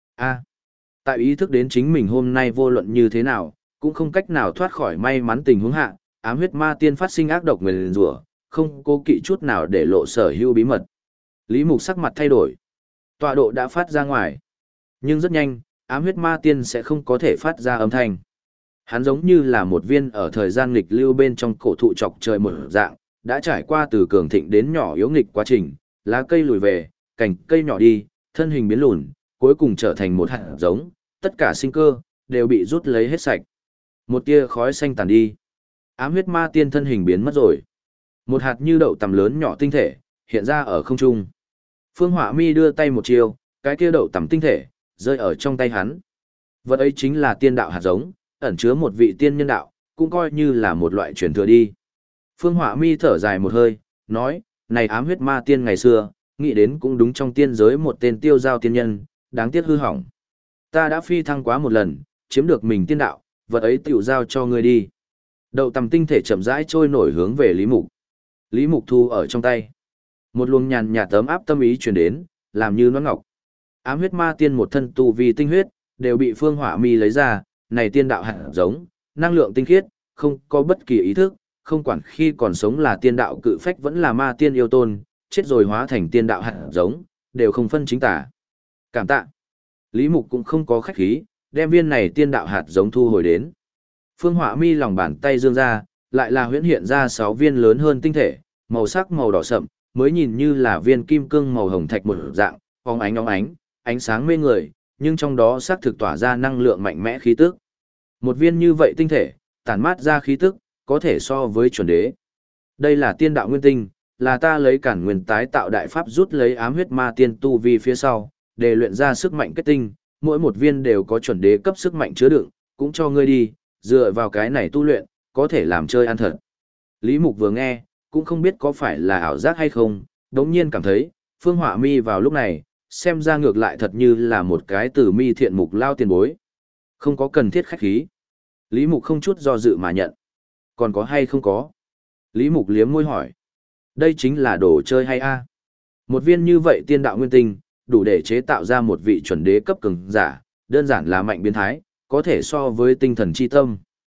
Tại ý thức đến chính mình hôm nay vô luận như thế nào, cũng không cách nào thoát khỏi may mắn tình huống hạ, ám huyết ma tiên phát sinh ác độc nguyền rủa, không cố kỵ chút nào để lộ sở hữu bí mật. Lý Mục sắc mặt thay đổi. Tọa độ đã phát ra ngoài. Nhưng rất nhanh, ám huyết ma tiên sẽ không có thể phát ra âm thanh. Hắn giống như là một viên ở thời gian nghịch lưu bên trong cổ thụ chọc trời một dạng, đã trải qua từ cường thịnh đến nhỏ yếu nghịch quá trình, lá cây lùi về, cành cây nhỏ đi, thân hình biến lùn, cuối cùng trở thành một hạt giống, tất cả sinh cơ đều bị rút lấy hết sạch. Một tia khói xanh tàn đi. Ám huyết ma tiên thân hình biến mất rồi. Một hạt như đậu tằm lớn nhỏ tinh thể hiện ra ở không trung. Phương Họa Mi đưa tay một chiều, cái kia đậu tằm tinh thể rơi ở trong tay hắn. Vật ấy chính là tiên đạo hạt giống, ẩn chứa một vị tiên nhân đạo, cũng coi như là một loại truyền thừa đi. Phương Họa Mi thở dài một hơi, nói, này ám huyết ma tiên ngày xưa, nghĩ đến cũng đúng trong tiên giới một tên tiêu giao tiên nhân, đáng tiếc hư hỏng. Ta đã phi thăng quá một lần, chiếm được mình tiên đạo, vật ấy tiểu giao cho ngươi đi. Đậu tằm tinh thể chậm rãi trôi nổi hướng về Lý Mục. Lý Mục thu ở trong tay. Một luồng nhàn nhạt ấm áp tâm ý truyền đến, làm như nón ngọc. Ám huyết ma tiên một thân tu vi tinh huyết, đều bị Phương Họa Mi lấy ra, này tiên đạo hạt giống, năng lượng tinh khiết, không có bất kỳ ý thức, không quản khi còn sống là tiên đạo cự phách vẫn là ma tiên yêu tôn, chết rồi hóa thành tiên đạo hạt giống, đều không phân chính tả. Cảm tạ. Lý Mục cũng không có khách khí, đem viên này tiên đạo hạt giống thu hồi đến. Phương Họa Mi lòng bàn tay dương ra, lại là huyễn hiện ra 6 viên lớn hơn tinh thể, màu sắc màu đỏ sậm, mới nhìn như là viên kim cương màu hồng thạch một dạng, óng ánh, ánh sáng mê người, nhưng trong đó xác thực tỏa ra năng lượng mạnh mẽ khí tức. Một viên như vậy tinh thể, tản mát ra khí tức, có thể so với chuẩn đế. Đây là tiên đạo nguyên tinh, là ta lấy cản nguyên tái tạo đại pháp rút lấy ám huyết ma tiên tu vi phía sau, để luyện ra sức mạnh kết tinh, mỗi một viên đều có chuẩn đế cấp sức mạnh chứa đựng, cũng cho ngươi đi, dựa vào cái này tu luyện, có thể làm chơi ăn thật. Lý Mục vừa nghe, cũng không biết có phải là ảo giác hay không, đống nhiên cảm thấy, Phương Họa Mi vào lúc này, xem ra ngược lại thật như là một cái từ mi thiện mục lao tiền bối. Không có cần thiết khách khí. Lý Mục không chút do dự mà nhận. Còn có hay không có? Lý Mục liếm môi hỏi. Đây chính là đồ chơi hay a? Một viên như vậy tiên đạo nguyên tinh, đủ để chế tạo ra một vị chuẩn đế cấp cường giả, đơn giản là mạnh biến thái, có thể so với tinh thần chi tâm.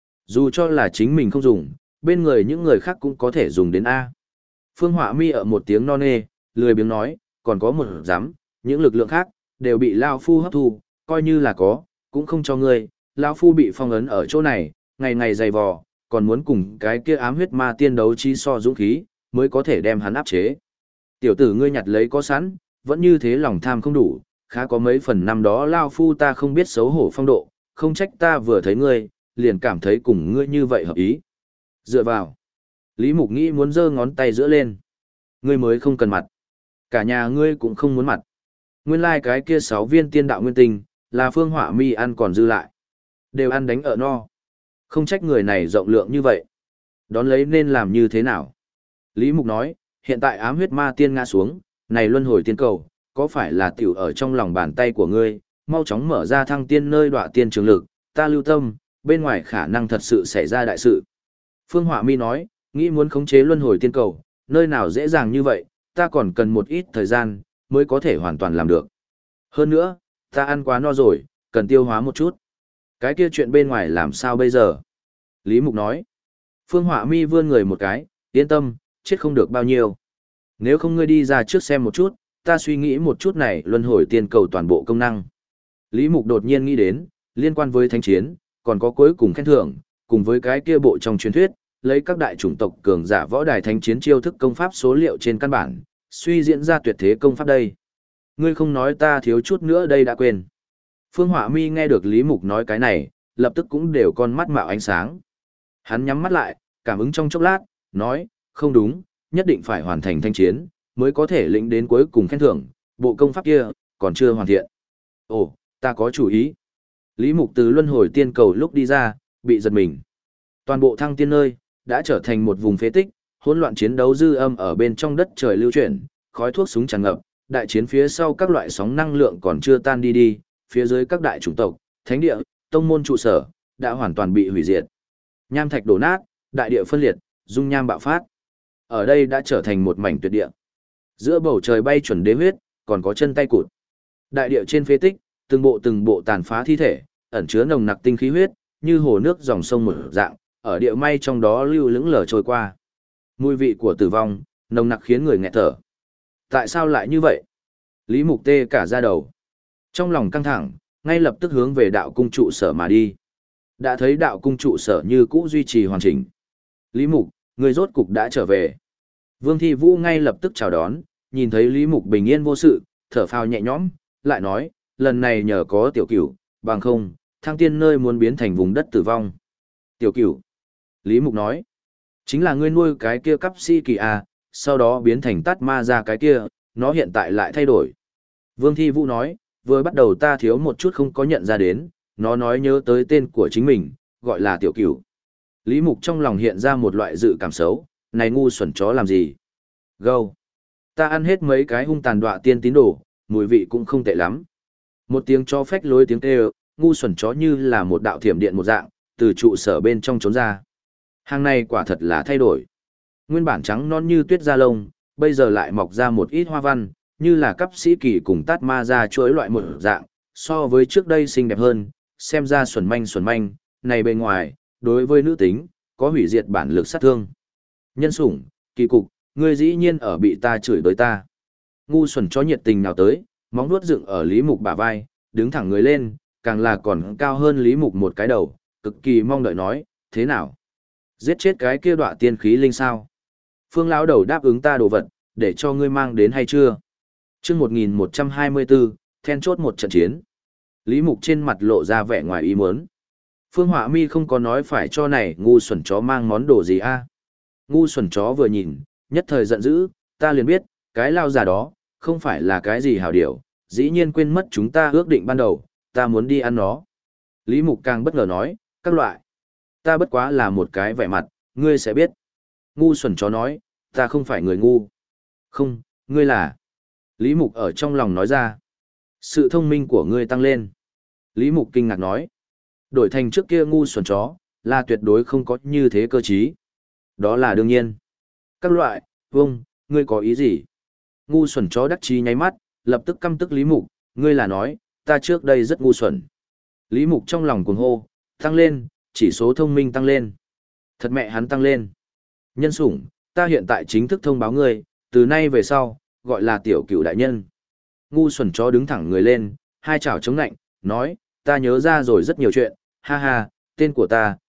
Dù cho là chính mình không dùng, bên người những người khác cũng có thể dùng đến A. Phương Họa Mi ở một tiếng non nê, lười biếng nói, còn có một giám, những lực lượng khác, đều bị Lao Phu hấp thu, coi như là có, cũng không cho ngươi, Lao Phu bị phong ấn ở chỗ này, Ngày ngày dày vò, còn muốn cùng cái kia ám huyết ma tiên đấu trí so dũng khí, mới có thể đem hắn áp chế. Tiểu tử ngươi nhặt lấy có sẵn, vẫn như thế lòng tham không đủ, khá có mấy phần năm đó lao phu ta không biết xấu hổ phong độ, không trách ta vừa thấy ngươi, liền cảm thấy cùng ngươi như vậy hợp ý. Dựa vào. Lý Mục nghĩ muốn giơ ngón tay giữa lên. Ngươi mới không cần mặt. Cả nhà ngươi cũng không muốn mặt. Nguyên lai cái kia 6 viên tiên đạo nguyên tinh, là Phương Họa Mi ăn còn dư lại. Đều ăn đánh ở no. Không trách người này rộng lượng như vậy. Đón lấy nên làm như thế nào? Lý Mục nói, hiện tại ám huyết ma tiên ngã xuống, này luân hồi tiên cầu, có phải là tiểu ở trong lòng bàn tay của ngươi, mau chóng mở ra thăng tiên nơi đọa tiên trường lực, ta lưu tâm, bên ngoài khả năng thật sự xảy ra đại sự. Phương Họa Mi nói, nghĩ muốn khống chế luân hồi tiên cầu, nơi nào dễ dàng như vậy, ta còn cần một ít thời gian, mới có thể hoàn toàn làm được. Hơn nữa, ta ăn quá no rồi, cần tiêu hóa một chút. Cái kia chuyện bên ngoài làm sao bây giờ? Lý Mục nói. Phương Họa Mi vươn người một cái, yên tâm, chết không được bao nhiêu. Nếu không ngươi đi ra trước xem một chút, ta suy nghĩ một chút này luân hồi tiên cầu toàn bộ công năng. Lý Mục đột nhiên nghĩ đến, liên quan với thánh chiến, còn có cuối cùng khen thưởng, cùng với cái kia bộ trong truyền thuyết, lấy các đại chủng tộc cường giả võ đài thánh chiến chiêu thức công pháp số liệu trên căn bản, suy diễn ra tuyệt thế công pháp đây. Ngươi không nói ta thiếu chút nữa đây đã quên. Phương Họa Mi nghe được Lý Mục nói cái này, lập tức cũng đều con mắt mạo ánh sáng. Hắn nhắm mắt lại, cảm ứng trong chốc lát, nói, không đúng, nhất định phải hoàn thành thanh chiến, mới có thể lĩnh đến cuối cùng khen thưởng, bộ công pháp kia, còn chưa hoàn thiện. Ồ, ta có chủ ý. Lý Mục từ luân hồi tiên cầu lúc đi ra, bị giật mình. Toàn bộ thăng tiên nơi, đã trở thành một vùng phế tích, hỗn loạn chiến đấu dư âm ở bên trong đất trời lưu chuyển, khói thuốc súng tràn ngập, đại chiến phía sau các loại sóng năng lượng còn chưa tan đi, phía dưới các đại chủng tộc, thánh địa, tông môn trụ sở, đã hoàn toàn bị hủy diệt. Nham thạch đổ nát, đại địa phân liệt, dung nham bạo phát. Ở đây đã trở thành một mảnh tuyệt địa. Giữa bầu trời bay chuẩn đế huyết, còn có chân tay cụt. Đại địa trên phế tích, từng bộ tàn phá thi thể, ẩn chứa nồng nặc tinh khí huyết, như hồ nước dòng sông một dạng, ở địa may trong đó lưu lững lờ trôi qua. Mùi vị của tử vong, nồng nặc khiến người nghẹt thở. Tại sao lại như vậy? Lý Mục tê cả da đầu. Trong lòng căng thẳng, ngay lập tức hướng về đạo cung trụ sở mà đi. Đã thấy đạo cung trụ sở như cũ duy trì hoàn chỉnh. Lý Mục, người rốt cục đã trở về. Vương Thi Vũ ngay lập tức chào đón, nhìn thấy Lý Mục bình yên vô sự, thở phào nhẹ nhõm, lại nói, lần này nhờ có tiểu cửu, bằng không, thăng tiên nơi muốn biến thành vùng đất tử vong. Tiểu cửu. Lý Mục nói, chính là ngươi nuôi cái kia cấp si kỳ à, sau đó biến thành tát ma ra cái kia, nó hiện tại lại thay đổi. Vương Thi Vũ nói, vừa bắt đầu ta thiếu một chút không có nhận ra đến, nó nói nhớ tới tên của chính mình, gọi là tiểu cửu. Lý Mục trong lòng hiện ra một loại dự cảm xấu, này ngu xuẩn chó làm gì? Gâu! Ta ăn hết mấy cái hung tàn đọa tiên tín đồ, mùi vị cũng không tệ lắm. Một tiếng chó phách lối tiếng kêu, ngu xuẩn chó như là một đạo thiểm điện một dạng, từ trụ sở bên trong trốn ra. Hàng này quả thật là thay đổi. Nguyên bản trắng non như tuyết da lông, bây giờ lại mọc ra một ít hoa văn, như là cấp sĩ kỳ cùng tát ma ra chuối loại một dạng, so với trước đây xinh đẹp hơn, xem ra xuẩn manh, này bề ngoài, đối với nữ tính, có hủy diệt bản lực sát thương. Nhân sủng, kỳ cục, ngươi dĩ nhiên ở bị ta chửi đối ta. Ngu xuẩn chó nhiệt tình nào tới, móng vuốt dựng ở Lý Mục bả vai, đứng thẳng người lên, càng là còn cao hơn Lý Mục một cái đầu, cực kỳ mong đợi nói, thế nào? Giết chết cái kia đọa tiên khí linh sao? Phương lão đầu đáp ứng ta đồ vật, để cho ngươi mang đến hay chưa? Chương 1124, then chốt một trận chiến. Lý Mục trên mặt lộ ra vẻ ngoài ý muốn. Phương Họa Mi không có nói phải cho này ngu xuẩn chó mang món đồ gì a? Ngu xuẩn chó vừa nhìn, nhất thời giận dữ, ta liền biết, cái lao già đó, không phải là cái gì hảo điểu, dĩ nhiên quên mất chúng ta ước định ban đầu, ta muốn đi ăn nó. Lý Mục càng bất ngờ nói, các loại. Ta bất quá là một cái vẻ mặt, ngươi sẽ biết. Ngu xuẩn chó nói, ta không phải người ngu. Không, ngươi là. Lý Mục ở trong lòng nói ra. Sự thông minh của ngươi tăng lên. Lý Mục kinh ngạc nói. Đổi thành trước kia ngu xuẩn chó, là tuyệt đối không có như thế cơ trí. Đó là đương nhiên. Các loại, vông, ngươi có ý gì? Ngu xuẩn chó đắc chí nháy mắt, lập tức căm tức Lý Mục, ngươi là nói, ta trước đây rất ngu xuẩn. Lý Mục trong lòng cuồng hô, tăng lên, chỉ số thông minh tăng lên. Thật mẹ hắn tăng lên. Nhân sủng, ta hiện tại chính thức thông báo ngươi, từ nay về sau, gọi là tiểu cửu đại nhân. Ngu xuẩn chó đứng thẳng người lên, hai chảo chống nạnh, nói, ta nhớ ra rồi rất nhiều chuyện, ha ha, tên của ta,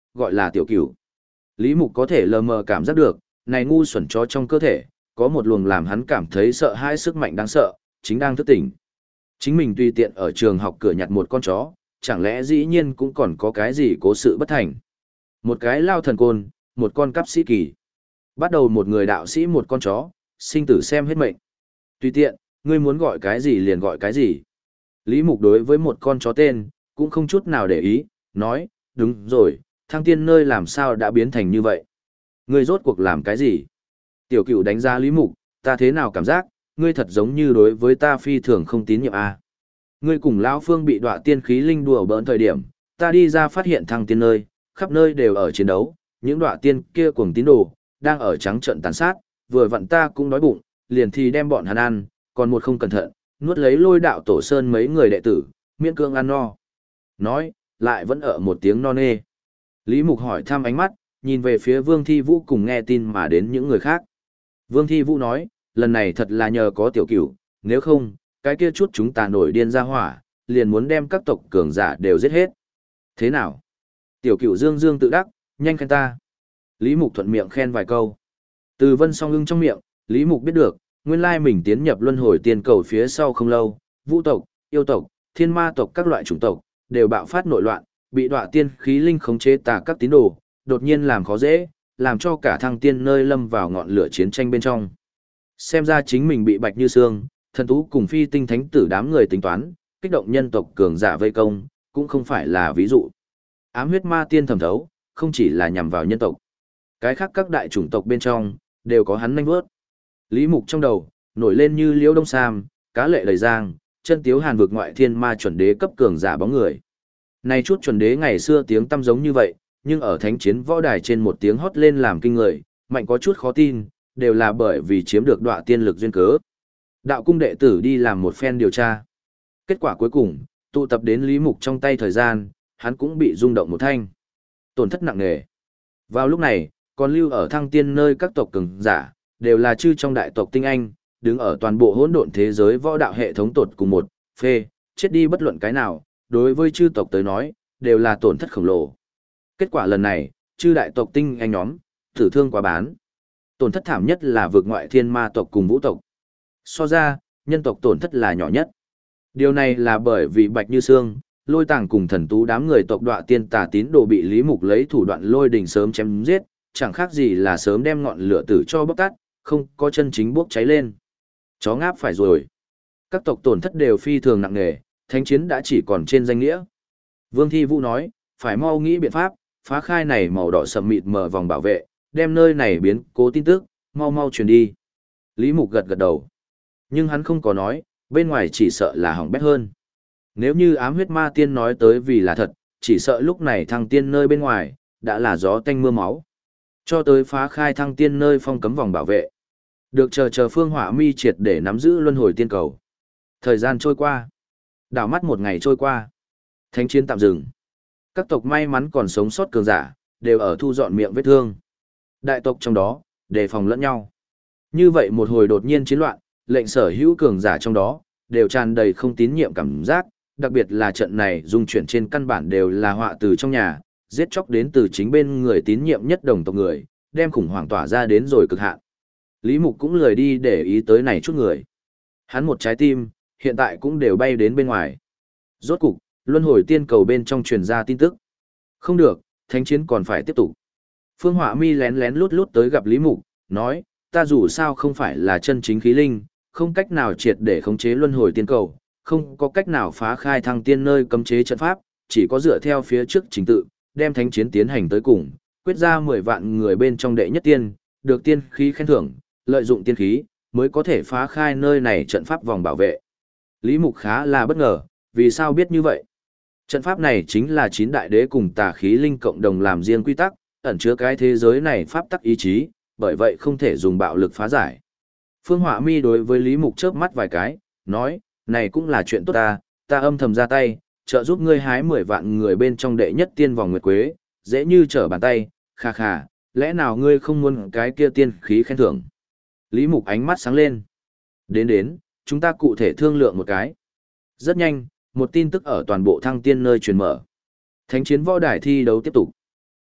gọi là tiểu cửu. Lý Mục có thể lờ mờ cảm giác được, này ngu xuẩn chó trong cơ thể, có một luồng làm hắn cảm thấy sợ hãi sức mạnh đáng sợ, chính đang thức tỉnh. Chính mình tùy tiện ở trường học cửa nhặt một con chó, chẳng lẽ dĩ nhiên cũng còn có cái gì cố sự bất thành. Một cái lao thần côn, một con cắp sĩ kỳ. Bắt đầu một người đạo sĩ một con chó, sinh tử xem hết mệnh. Tùy tiện, ngươi muốn gọi cái gì liền gọi cái gì. Lý Mục đối với một con chó tên, cũng không chút nào để ý, nói, đúng rồi, thăng tiên nơi làm sao đã biến thành như vậy. Ngươi rốt cuộc làm cái gì? Tiểu cửu đánh giá Lý Mục, ta thế nào cảm giác, ngươi thật giống như đối với ta phi thường không tín nhiệm a. Ngươi cùng lão Phương bị đọa tiên khí linh đùa bỡn thời điểm, ta đi ra phát hiện thăng tiên nơi, khắp nơi đều ở chiến đấu, những đọa tiên kia cuồng tín đồ, đang ở trắng trận tàn sát, vừa vặn ta cũng đói bụng, liền thì đem bọn hắn ăn, còn một không cẩn thận, nuốt lấy Lôi đạo tổ sơn mấy người đệ tử, miễn cương ăn no. Nói, lại vẫn ở một tiếng no nê. Lý Mục hỏi thăm ánh mắt, nhìn về phía Vương Thi Vũ cùng nghe tin mà đến những người khác. Vương Thi Vũ nói, lần này thật là nhờ có tiểu cửu, nếu không, cái kia chút chúng ta nổi điên ra hỏa, liền muốn đem các tộc cường giả đều giết hết. Thế nào? Tiểu cửu dương dương tự đắc, nhanh khen ta. Lý Mục thuận miệng khen vài câu. Từ Vân Song ưng trong miệng, Lý Mục biết được, nguyên lai mình tiến nhập luân hồi tiên cầu phía sau không lâu, vũ tộc, yêu tộc, thiên ma tộc các loại chủng tộc, đều bạo phát nội loạn, bị đọa tiên khí linh khống chế tà các tín đồ, đột nhiên làm khó dễ, làm cho cả thăng tiên nơi lâm vào ngọn lửa chiến tranh bên trong. Xem ra chính mình bị Bạch Như Sương, thần tú cùng phi tinh thánh tử đám người tính toán, kích động nhân tộc cường giả vây công, cũng không phải là ví dụ. Ám huyết ma tiên thẩm thấu, không chỉ là nhằm vào nhân tộc. Cái khác các đại chủng tộc bên trong, đều có hắn nanh vớt. Lý Mục trong đầu, nổi lên như liễu đông sam, cá lệ đầy giang, chân tiếu hàn vực ngoại thiên ma chuẩn đế cấp cường giả bóng người. Này chút chuẩn đế ngày xưa tiếng tăm giống như vậy, nhưng ở thánh chiến võ đài trên một tiếng hót lên làm kinh người, mạnh có chút khó tin, đều là bởi vì chiếm được đọa tiên lực duyên cớ. Đạo cung đệ tử đi làm một phen điều tra. Kết quả cuối cùng, tụ tập đến Lý Mục trong tay thời gian, hắn cũng bị rung động một thanh. Tổn thất nặng nề. Vào lúc này, còn lưu ở thăng tiên nơi các tộc cường giả, đều là chư trong đại tộc tinh anh, đứng ở toàn bộ hỗn độn thế giới võ đạo hệ thống tột cùng một, phê, chết đi bất luận cái nào, đối với chư tộc tới nói, đều là tổn thất khổng lồ. Kết quả lần này, chư đại tộc tinh anh nhóm, tử thương quá bán. Tổn thất thảm nhất là vượt ngoại thiên ma tộc cùng vũ tộc. So ra, nhân tộc tổn thất là nhỏ nhất. Điều này là bởi vì Bạch Như Sương, Lôi Tàng cùng thần tú đám người tộc đọa tiên tà tín đồ bị Lý Mục lấy thủ đoạn lôi đình sớm chém giết, chẳng khác gì là sớm đem ngọn lửa tử cho bốc tắt, không có chân chính bốc cháy lên. Chó ngáp phải rồi. Các tộc tổn thất đều phi thường nặng nề, thánh chiến đã chỉ còn trên danh nghĩa. Vương Thi Vũ nói, phải mau nghĩ biện pháp, phá khai này màu đỏ sậm mịt mờ vòng bảo vệ, đem nơi này biến cố tin tức, mau mau truyền đi. Lý Mục gật gật đầu. Nhưng hắn không có nói, bên ngoài chỉ sợ là hỏng bét hơn. Nếu như ám huyết ma tiên nói tới vì là thật, chỉ sợ lúc này thăng tiên nơi bên ngoài, đã là gió tanh mưa máu. Cho tới phá khai thăng tiên nơi phong cấm vòng bảo vệ. Được chờ Phương Hỏa Mi triệt để nắm giữ luân hồi tiên cầu. Thời gian trôi qua. Đảo mắt một ngày trôi qua. Thánh chiến tạm dừng. Các tộc may mắn còn sống sót cường giả, đều ở thu dọn miệng vết thương. Đại tộc trong đó, đề phòng lẫn nhau. Như vậy một hồi đột nhiên chiến loạn, lệnh sở hữu cường giả trong đó, đều tràn đầy không tín nhiệm cảm giác, đặc biệt là trận này dung chuyển trên căn bản đều là họa từ trong nhà, giết chóc đến từ chính bên người tín nhiệm nhất đồng tộc người, đem khủng hoảng tỏa ra đến rồi cực hạn. Lý Mục cũng lười đi để ý tới này chút người. Hắn một trái tim, hiện tại cũng đều bay đến bên ngoài. Rốt cục, luân hồi tiên cầu bên trong truyền ra tin tức. Không được, thánh chiến còn phải tiếp tục. Phương Họa Mi lén lén lút lút tới gặp Lý Mục, nói, ta dù sao không phải là chân chính khí linh, không cách nào triệt để khống chế luân hồi tiên cầu, không có cách nào phá khai thăng tiên nơi cấm chế trận pháp, chỉ có dựa theo phía trước trình tự, đem thánh chiến tiến hành tới cùng, quyết ra 10 vạn người bên trong đệ nhất tiên, được tiên khí khen thưởng, lợi dụng tiên khí, mới có thể phá khai nơi này trận pháp vòng bảo vệ. Lý Mục khá là bất ngờ, vì sao biết như vậy? Trận pháp này chính là 9 đại đế cùng tà khí linh cộng đồng làm riêng quy tắc, ẩn chứa cái thế giới này pháp tắc ý chí, bởi vậy không thể dùng bạo lực phá giải. Phương Họa Mi đối với Lý Mục chớp mắt vài cái, nói, này cũng là chuyện tốt ta âm thầm ra tay, trợ giúp ngươi hái 10 vạn người bên trong đệ nhất tiên vòng nguyệt quế, dễ như trở bàn tay, kha kha, lẽ nào ngươi không muốn cái kia tiên khí khen thưởng? Lý Mục ánh mắt sáng lên. Đến, chúng ta cụ thể thương lượng một cái. Rất nhanh, một tin tức ở toàn bộ thăng tiên nơi truyền mở. Thánh chiến võ đài thi đấu tiếp tục.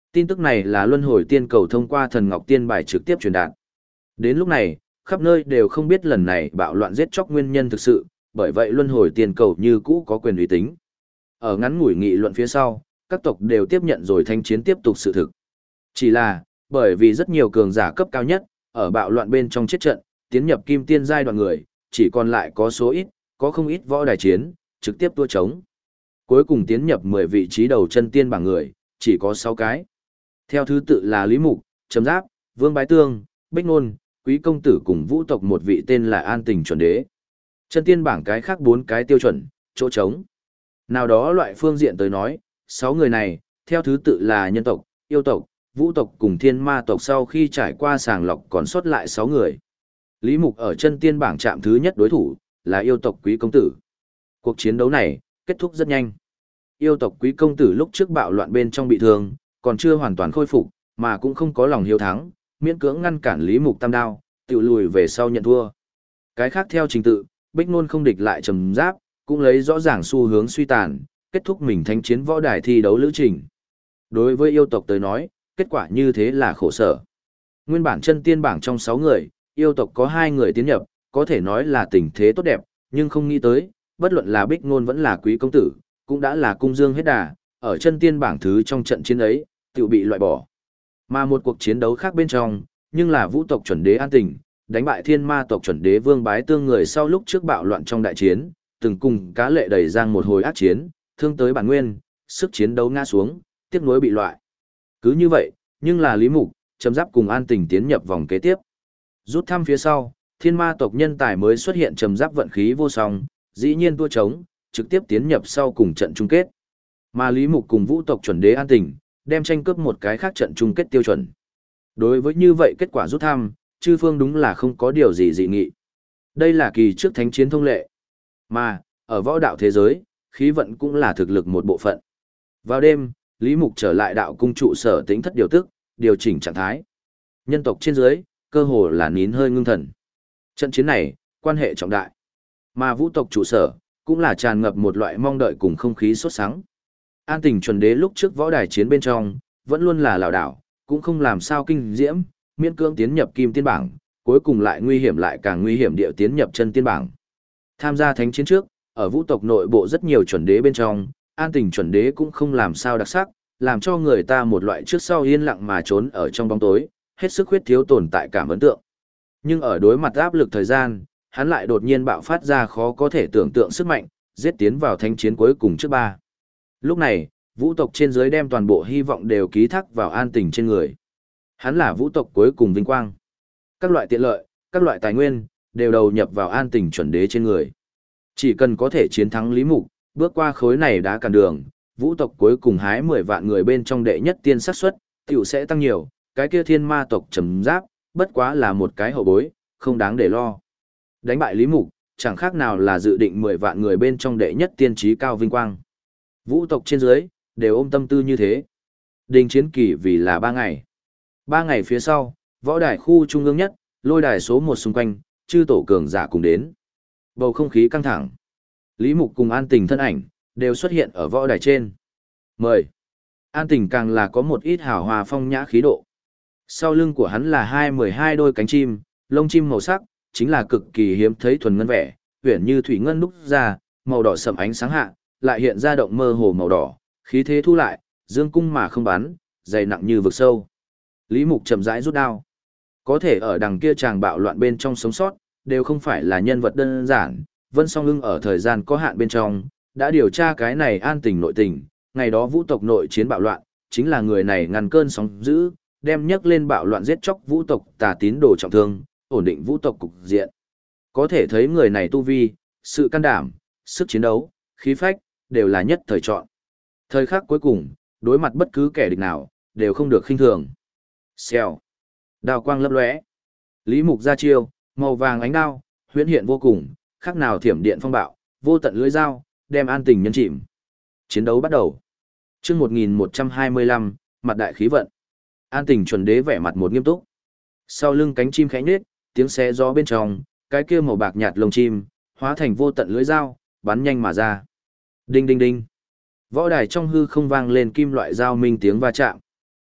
Tin tức này là luân hồi tiên cầu thông qua thần ngọc tiên bài trực tiếp truyền đạt. Đến lúc này, khắp nơi đều không biết lần này bạo loạn giết chóc nguyên nhân thực sự, bởi vậy luân hồi tiên cầu như cũ có quyền uy tín. Ở ngắn ngủi nghị luận phía sau, các tộc đều tiếp nhận rồi thanh chiến tiếp tục sự thực. Chỉ là, bởi vì rất nhiều cường giả cấp cao nhất, ở bạo loạn bên trong chết trận, tiến nhập kim tiên giai đoạn người, chỉ còn lại có số ít, có không ít võ đài chiến, trực tiếp tua chống. Cuối cùng tiến nhập 10 vị trí đầu chân tiên bảng người, chỉ có 6 cái. Theo thứ tự là Lý Mục, Trầm Giáp, Vương Bái Tương, Bích Nôn, Quý Công Tử cùng vũ tộc một vị tên là An Tình chuẩn đế. Chân tiên bảng cái khác 4 cái tiêu chuẩn, chỗ trống. Nào đó loại phương diện tới nói, 6 người này, theo thứ tự là nhân tộc, yêu tộc, vũ tộc cùng thiên ma tộc sau khi trải qua sàng lọc còn sót lại 6 người. Lý Mục ở chân tiên bảng chạm thứ nhất đối thủ, là yêu tộc Quý Công Tử. Cuộc chiến đấu này, kết thúc rất nhanh. Yêu tộc Quý Công Tử lúc trước bạo loạn bên trong bị thương, còn chưa hoàn toàn khôi phục, mà cũng không có lòng hiếu thắng, miễn cưỡng ngăn cản Lý Mục tam đao, tự lùi về sau nhận thua. Cái khác theo trình tự, Bích Nôn không địch lại Trầm Giáp, cũng lấy rõ ràng xu hướng suy tàn, kết thúc mình thánh chiến võ đài thi đấu lữ trình. Đối với yêu tộc tới nói, kết quả như thế là khổ sở. Nguyên bản chân tiên bảng trong 6 người, yêu tộc có 2 người tiến nhập, có thể nói là tình thế tốt đẹp, nhưng không nghĩ tới, bất luận là Bích Nôn vẫn là Quý Công Tử, cũng đã là cung dương hết đà, ở chân tiên bảng thứ trong trận chiến ấy, tự bị loại bỏ. Mà một cuộc chiến đấu khác bên trong, nhưng là vũ tộc chuẩn đế An Tình, đánh bại thiên ma tộc chuẩn đế Vương Bái Tương người sau lúc trước bạo loạn trong đại chiến, từng cùng cá lệ đẩy giang một hồi ác chiến, thương tới bản nguyên, sức chiến đấu ngã xuống, tiếc nuối bị loại. Cứ như vậy, nhưng là Lý Mục, Trầm Giáp cùng An Tình tiến nhập vòng kế tiếp. Rút thăm phía sau, thiên ma tộc nhân tài mới xuất hiện Trầm Giáp vận khí vô song, dĩ nhiên tua trống, trực tiếp tiến nhập sau cùng trận chung kết. Mà Lý Mục cùng vũ tộc chuẩn đế An Tình, đem tranh cướp một cái khác trận chung kết tiêu chuẩn. Đối với như vậy kết quả rút thăm, chư phương đúng là không có điều gì dị nghị. Đây là kỳ trước thánh chiến thông lệ. Mà, ở võ đạo thế giới, khí vận cũng là thực lực một bộ phận. Vào đêm, Lý Mục trở lại đạo cung trụ sở tính thất điều tức, điều chỉnh trạng thái. Nhân tộc trên dưới, cơ hồ là nín hơi ngưng thần. Trận chiến này, quan hệ trọng đại. Mà vũ tộc trụ sở, cũng là tràn ngập một loại mong đợi cùng không khí sốt sắng. An Tình chuẩn đế lúc trước võ đài chiến bên trong, vẫn luôn là lảo đảo, cũng không làm sao kinh diễm, miễn cưỡng tiến nhập kim tiên bảng, cuối cùng lại nguy hiểm lại càng nguy hiểm địa tiến nhập chân tiên bảng. Tham gia thánh chiến trước, ở vũ tộc nội bộ rất nhiều chuẩn đế bên trong, An Tình chuẩn đế cũng không làm sao đặc sắc, làm cho người ta một loại trước sau yên lặng mà trốn ở trong bóng tối, hết sức khuyết thiếu tồn tại cảm ấn tượng. Nhưng ở đối mặt áp lực thời gian, hắn lại đột nhiên bạo phát ra khó có thể tưởng tượng sức mạnh, giết tiến vào thánh chiến cuối cùng trước 3. Lúc này, vũ tộc trên dưới đem toàn bộ hy vọng đều ký thác vào An Tình trên người. Hắn là vũ tộc cuối cùng vinh quang. Các loại tiện lợi, các loại tài nguyên, đều đầu nhập vào An Tình chuẩn đế trên người. Chỉ cần có thể chiến thắng Lý Mục, bước qua khối này đá cản đường, vũ tộc cuối cùng hái 10 vạn người bên trong đệ nhất tiên xác suất, tiểu sẽ tăng nhiều, cái kia thiên ma tộc Trầm Giáp, bất quá là một cái hậu bối, không đáng để lo. Đánh bại Lý Mục, chẳng khác nào là dự định 10 vạn người bên trong đệ nhất tiên trí cao vinh quang. Vũ tộc trên dưới, đều ôm tâm tư như thế. Đình chiến kỳ vì là 3 ngày. 3 ngày phía sau, võ đài khu trung ương nhất, lôi đài số 1 xung quanh, chư tổ cường giả cùng đến. Bầu không khí căng thẳng. Lý Mục cùng An Tình thân ảnh, đều xuất hiện ở võ đài trên. Mời. An Tình càng là có một ít hào hòa phong nhã khí độ. Sau lưng của hắn là 12 đôi cánh chim, lông chim màu sắc, chính là cực kỳ hiếm thấy thuần ngân vẻ, huyền như thủy ngân núc ra, màu đỏ sẫm ánh sáng hạ, lại hiện ra động mơ hồ màu đỏ, khí thế thu lại, dương cung mà không bắn, dày nặng như vực sâu. Lý Mục chậm rãi rút đao. Có thể ở đằng kia chàng bạo loạn bên trong sống sót, đều không phải là nhân vật đơn giản. Vân Song Ưng ở thời gian có hạn bên trong, đã điều tra cái này An Tình nội tình, ngày đó vũ tộc nội chiến bạo loạn, chính là người này ngăn cơn sóng dữ, đem nhấc lên bạo loạn giết chóc vũ tộc tà tín đồ trọng thương, ổn định vũ tộc cục diện. Có thể thấy người này tu vi, sự can đảm, sức chiến đấu, khí phách, đều là nhất thời chọn. Thời khắc cuối cùng, đối mặt bất cứ kẻ địch nào, đều không được khinh thường. Xèo. Đao quang lấp lóe. Lý Mục ra chiêu, màu vàng ánh đao, huyễn hiện vô cùng, khác nào thiểm điện phong bạo, vô tận lưỡi dao, đem An Tình nhấn chìm. Chiến đấu bắt đầu. Chương 1125, mặt đại khí vận. An Tình chuẩn đế vẻ mặt một nghiêm túc. Sau lưng cánh chim khẽ nhếch, tiếng xé gió bên trong, cái kia màu bạc nhạt lông chim, hóa thành vô tận lưỡi dao, bắn nhanh mà ra. Đinh đinh đinh. Võ đài trong hư không vang lên kim loại dao minh tiếng va chạm.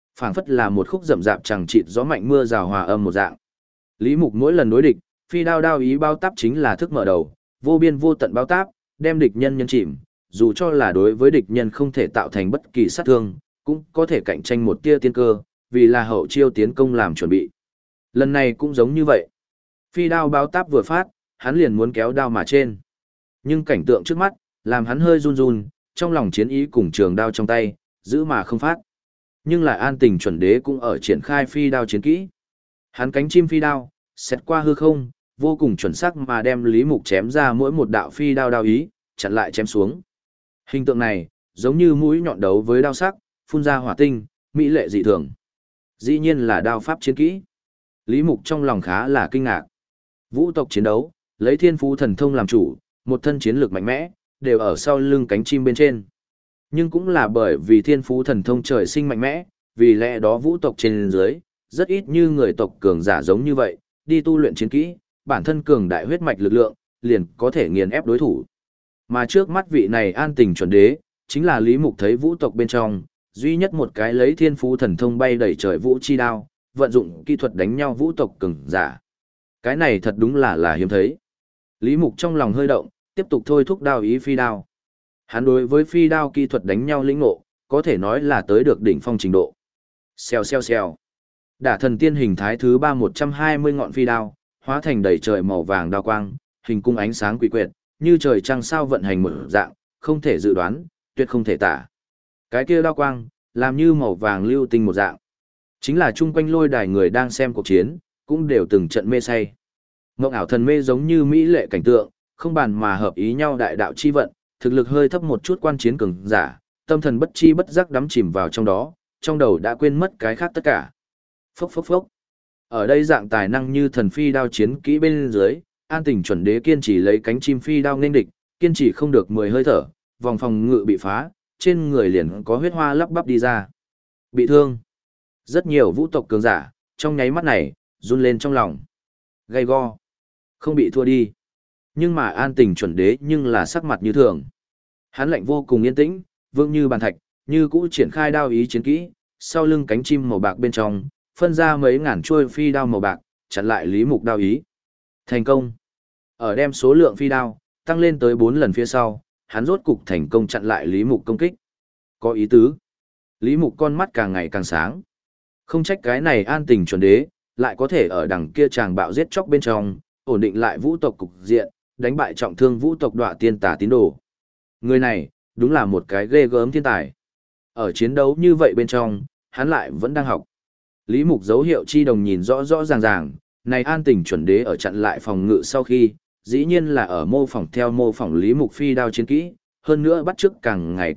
Phảng phất là một khúc rậm rạp chẳng chịt gió mạnh mưa rào hòa âm một dạng. Lý Mục mỗi lần đối địch, phi đao đao ý bao táp chính là thức mở đầu, vô biên vô tận bao táp, đem địch nhân nhân chìm, dù cho là đối với địch nhân không thể tạo thành bất kỳ sát thương, cũng có thể cạnh tranh một tia tiên cơ, vì là hậu chiêu tiến công làm chuẩn bị. Lần này cũng giống như vậy. Phi đao bao táp vừa phát, hắn liền muốn kéo đao mà trên. Nhưng cảnh tượng trước mắt, làm hắn hơi run run, trong lòng chiến ý cùng trường đao trong tay, giữ mà không phát. Nhưng lại An Tình chuẩn đế cũng ở triển khai phi đao chiến kỹ. Hắn cánh chim phi đao, xét qua hư không, vô cùng chuẩn xác mà đem Lý Mục chém ra mỗi một đạo phi đao đao ý, chặn lại chém xuống. Hình tượng này, giống như mũi nhọn đấu với đao sắc, phun ra hỏa tinh, mỹ lệ dị thường. Dĩ nhiên là đao pháp chiến kỹ. Lý Mục trong lòng khá là kinh ngạc. Vũ tộc chiến đấu, lấy thiên phú thần thông làm chủ, một thân chiến lược mạnh mẽ, đều ở sau lưng cánh chim bên trên. Nhưng cũng là bởi vì thiên phú thần thông trời sinh mạnh mẽ, vì lẽ đó vũ tộc trên dưới, rất ít như người tộc cường giả giống như vậy, đi tu luyện chiến kỹ, bản thân cường đại huyết mạch lực lượng, liền có thể nghiền ép đối thủ. Mà trước mắt vị này An Tình chuẩn đế, chính là Lý Mục thấy vũ tộc bên trong, duy nhất một cái lấy thiên phú thần thông bay đẩy trời vũ chi đao, vận dụng kỹ thuật đánh nhau vũ tộc cường giả. Cái này thật đúng là hiếm thấy. Lý Mục trong lòng hơi động, tiếp tục thôi thúc đao ý phi đao. Hắn đối với phi đao kỹ thuật đánh nhau lĩnh ngộ, có thể nói là tới được đỉnh phong trình độ. Xèo xèo xèo. Đả thần tiên hình thái thứ 120 ngọn phi đao, hóa thành đầy trời màu vàng đao quang, hình cung ánh sáng quỷ quyệt, như trời trăng sao vận hành một dạng, không thể dự đoán, tuyệt không thể tả. Cái kia đao quang, làm như màu vàng lưu tinh một dạng. Chính là chung quanh lôi đài người đang xem cuộc chiến, cũng đều từng trận mê say. Mộng ảo thần mê giống như mỹ lệ cảnh tượng, không bàn mà hợp ý nhau đại đạo chi vận, thực lực hơi thấp một chút quan chiến cường giả, tâm thần bất chi bất giác đắm chìm vào trong đó, trong đầu đã quên mất cái khác tất cả. Phốc phốc phốc. Ở đây dạng tài năng như thần phi đao chiến kỹ bên dưới, An Tình chuẩn đế kiên trì lấy cánh chim phi đao nên địch, kiên trì không được 10 hơi thở, vòng phòng ngự bị phá, trên người liền có huyết hoa lắp bắp đi ra. Bị thương. Rất nhiều vũ tộc cường giả, trong nháy mắt này, run lên trong lòng. Gay go. Không bị thua đi. Nhưng mà An Tình chuẩn đế nhưng là sắc mặt như thường. Hắn lạnh vô cùng yên tĩnh, vững như bàn thạch, như cũ triển khai đao ý chiến kỹ, sau lưng cánh chim màu bạc bên trong, phân ra mấy ngàn chuôi phi đao màu bạc, chặn lại Lý Mục đao ý. Thành công. Ở đem số lượng phi đao tăng lên tới 4 lần phía sau, hắn rốt cục thành công chặn lại Lý Mục công kích. Có ý tứ. Lý Mục con mắt càng ngày càng sáng. Không trách cái này An Tình chuẩn đế, lại có thể ở đằng kia tràng bạo giết chóc bên trong, ổn định lại vũ tộc cục diện, đánh bại trọng thương vũ tộc Đọa Tiên Tà tín đồ. Người này, đúng là một cái ghê gớm thiên tài. Ở chiến đấu như vậy bên trong, hắn lại vẫn đang học. Lý Mục dấu hiệu chi đồng nhìn rõ rõ ràng ràng, này An Tình chuẩn đế ở chặn lại phòng ngự sau khi, dĩ nhiên là ở mô phỏng theo mô phỏng Lý Mục phi đao chiến kỹ, hơn nữa bắt chước càng ngày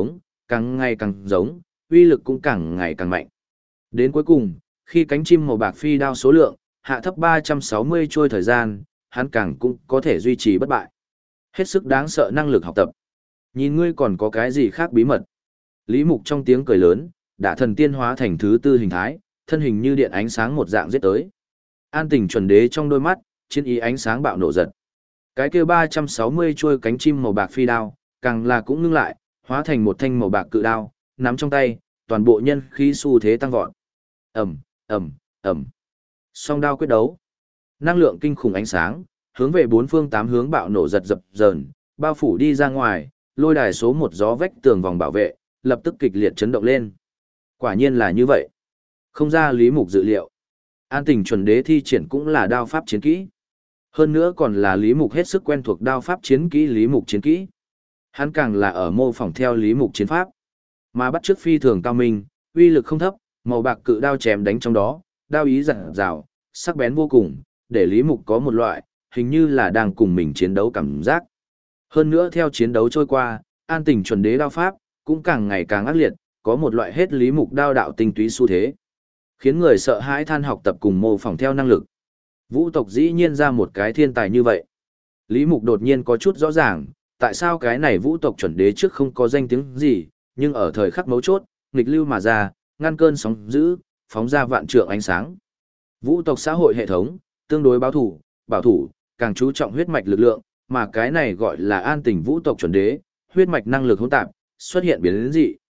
càng giống, uy lực cũng càng ngày càng mạnh. Đến cuối cùng, khi cánh chim màu bạc phi đao số lượng, hạ thấp 360 trôi thời gian, hắn càng cũng có thể duy trì bất bại. Hết sức đáng sợ năng lực học tập. Nhìn ngươi còn có cái gì khác bí mật. Lý Mục trong tiếng cười lớn, đã thần tiên hóa thành thứ tư hình thái, thân hình như điện ánh sáng một dạng giết tới. An Tình chuẩn đế trong đôi mắt, chiến ý ánh sáng bạo nổ giật. Cái kia 360 chuôi cánh chim màu bạc phi đao, càng là cũng ngưng lại, hóa thành một thanh màu bạc cự đao, nắm trong tay, toàn bộ nhân khí xu thế tăng vọt. Ầm, ầm, ầm. Song đao quyết đấu. Năng lượng kinh khủng ánh sáng, hướng về bốn phương tám hướng bạo nổ giật dập dờn, bao phủ đi ra ngoài, lôi đài số 1 gió vách tường vòng bảo vệ, lập tức kịch liệt chấn động lên. Quả nhiên là như vậy. Không ra Lý Mục dự liệu. An Tình chuẩn đế thi triển cũng là đao pháp chiến kỹ. Hơn nữa còn là Lý Mục hết sức quen thuộc đao pháp chiến kỹ Lý Mục chiến kỹ. Hắn càng là ở mô phỏng theo Lý Mục chiến pháp. Mà bắt chước phi thường cao minh, uy lực không thấp, màu bạc cự đao chém đánh trong đó, đao ý rạng rào, sắc bén vô cùng, để Lý Mục có một loại, hình như là đang cùng mình chiến đấu cảm giác. Hơn nữa theo chiến đấu trôi qua, An Tình chuẩn đế đao pháp, cũng càng ngày càng ác liệt, có một loại hết Lý Mục đao đạo tinh túy xu thế. Khiến người sợ hãi than học tập cùng mô phỏng theo năng lực. Vũ tộc dĩ nhiên ra một cái thiên tài như vậy. Lý Mục đột nhiên có chút rõ ràng, tại sao cái này vũ tộc chuẩn đế trước không có danh tiếng gì, nhưng ở thời khắc mấu chốt, nghịch lưu mà ra, ngăn cơn sóng dữ, phóng ra vạn trượng ánh sáng. Vũ tộc xã hội hệ thống, tương đối bảo thủ, càng chú trọng huyết mạch lực lượng, mà cái này gọi là An Tình vũ tộc chuẩn đế, huyết mạch năng lực hỗn tạp, xuất hiện biến dị,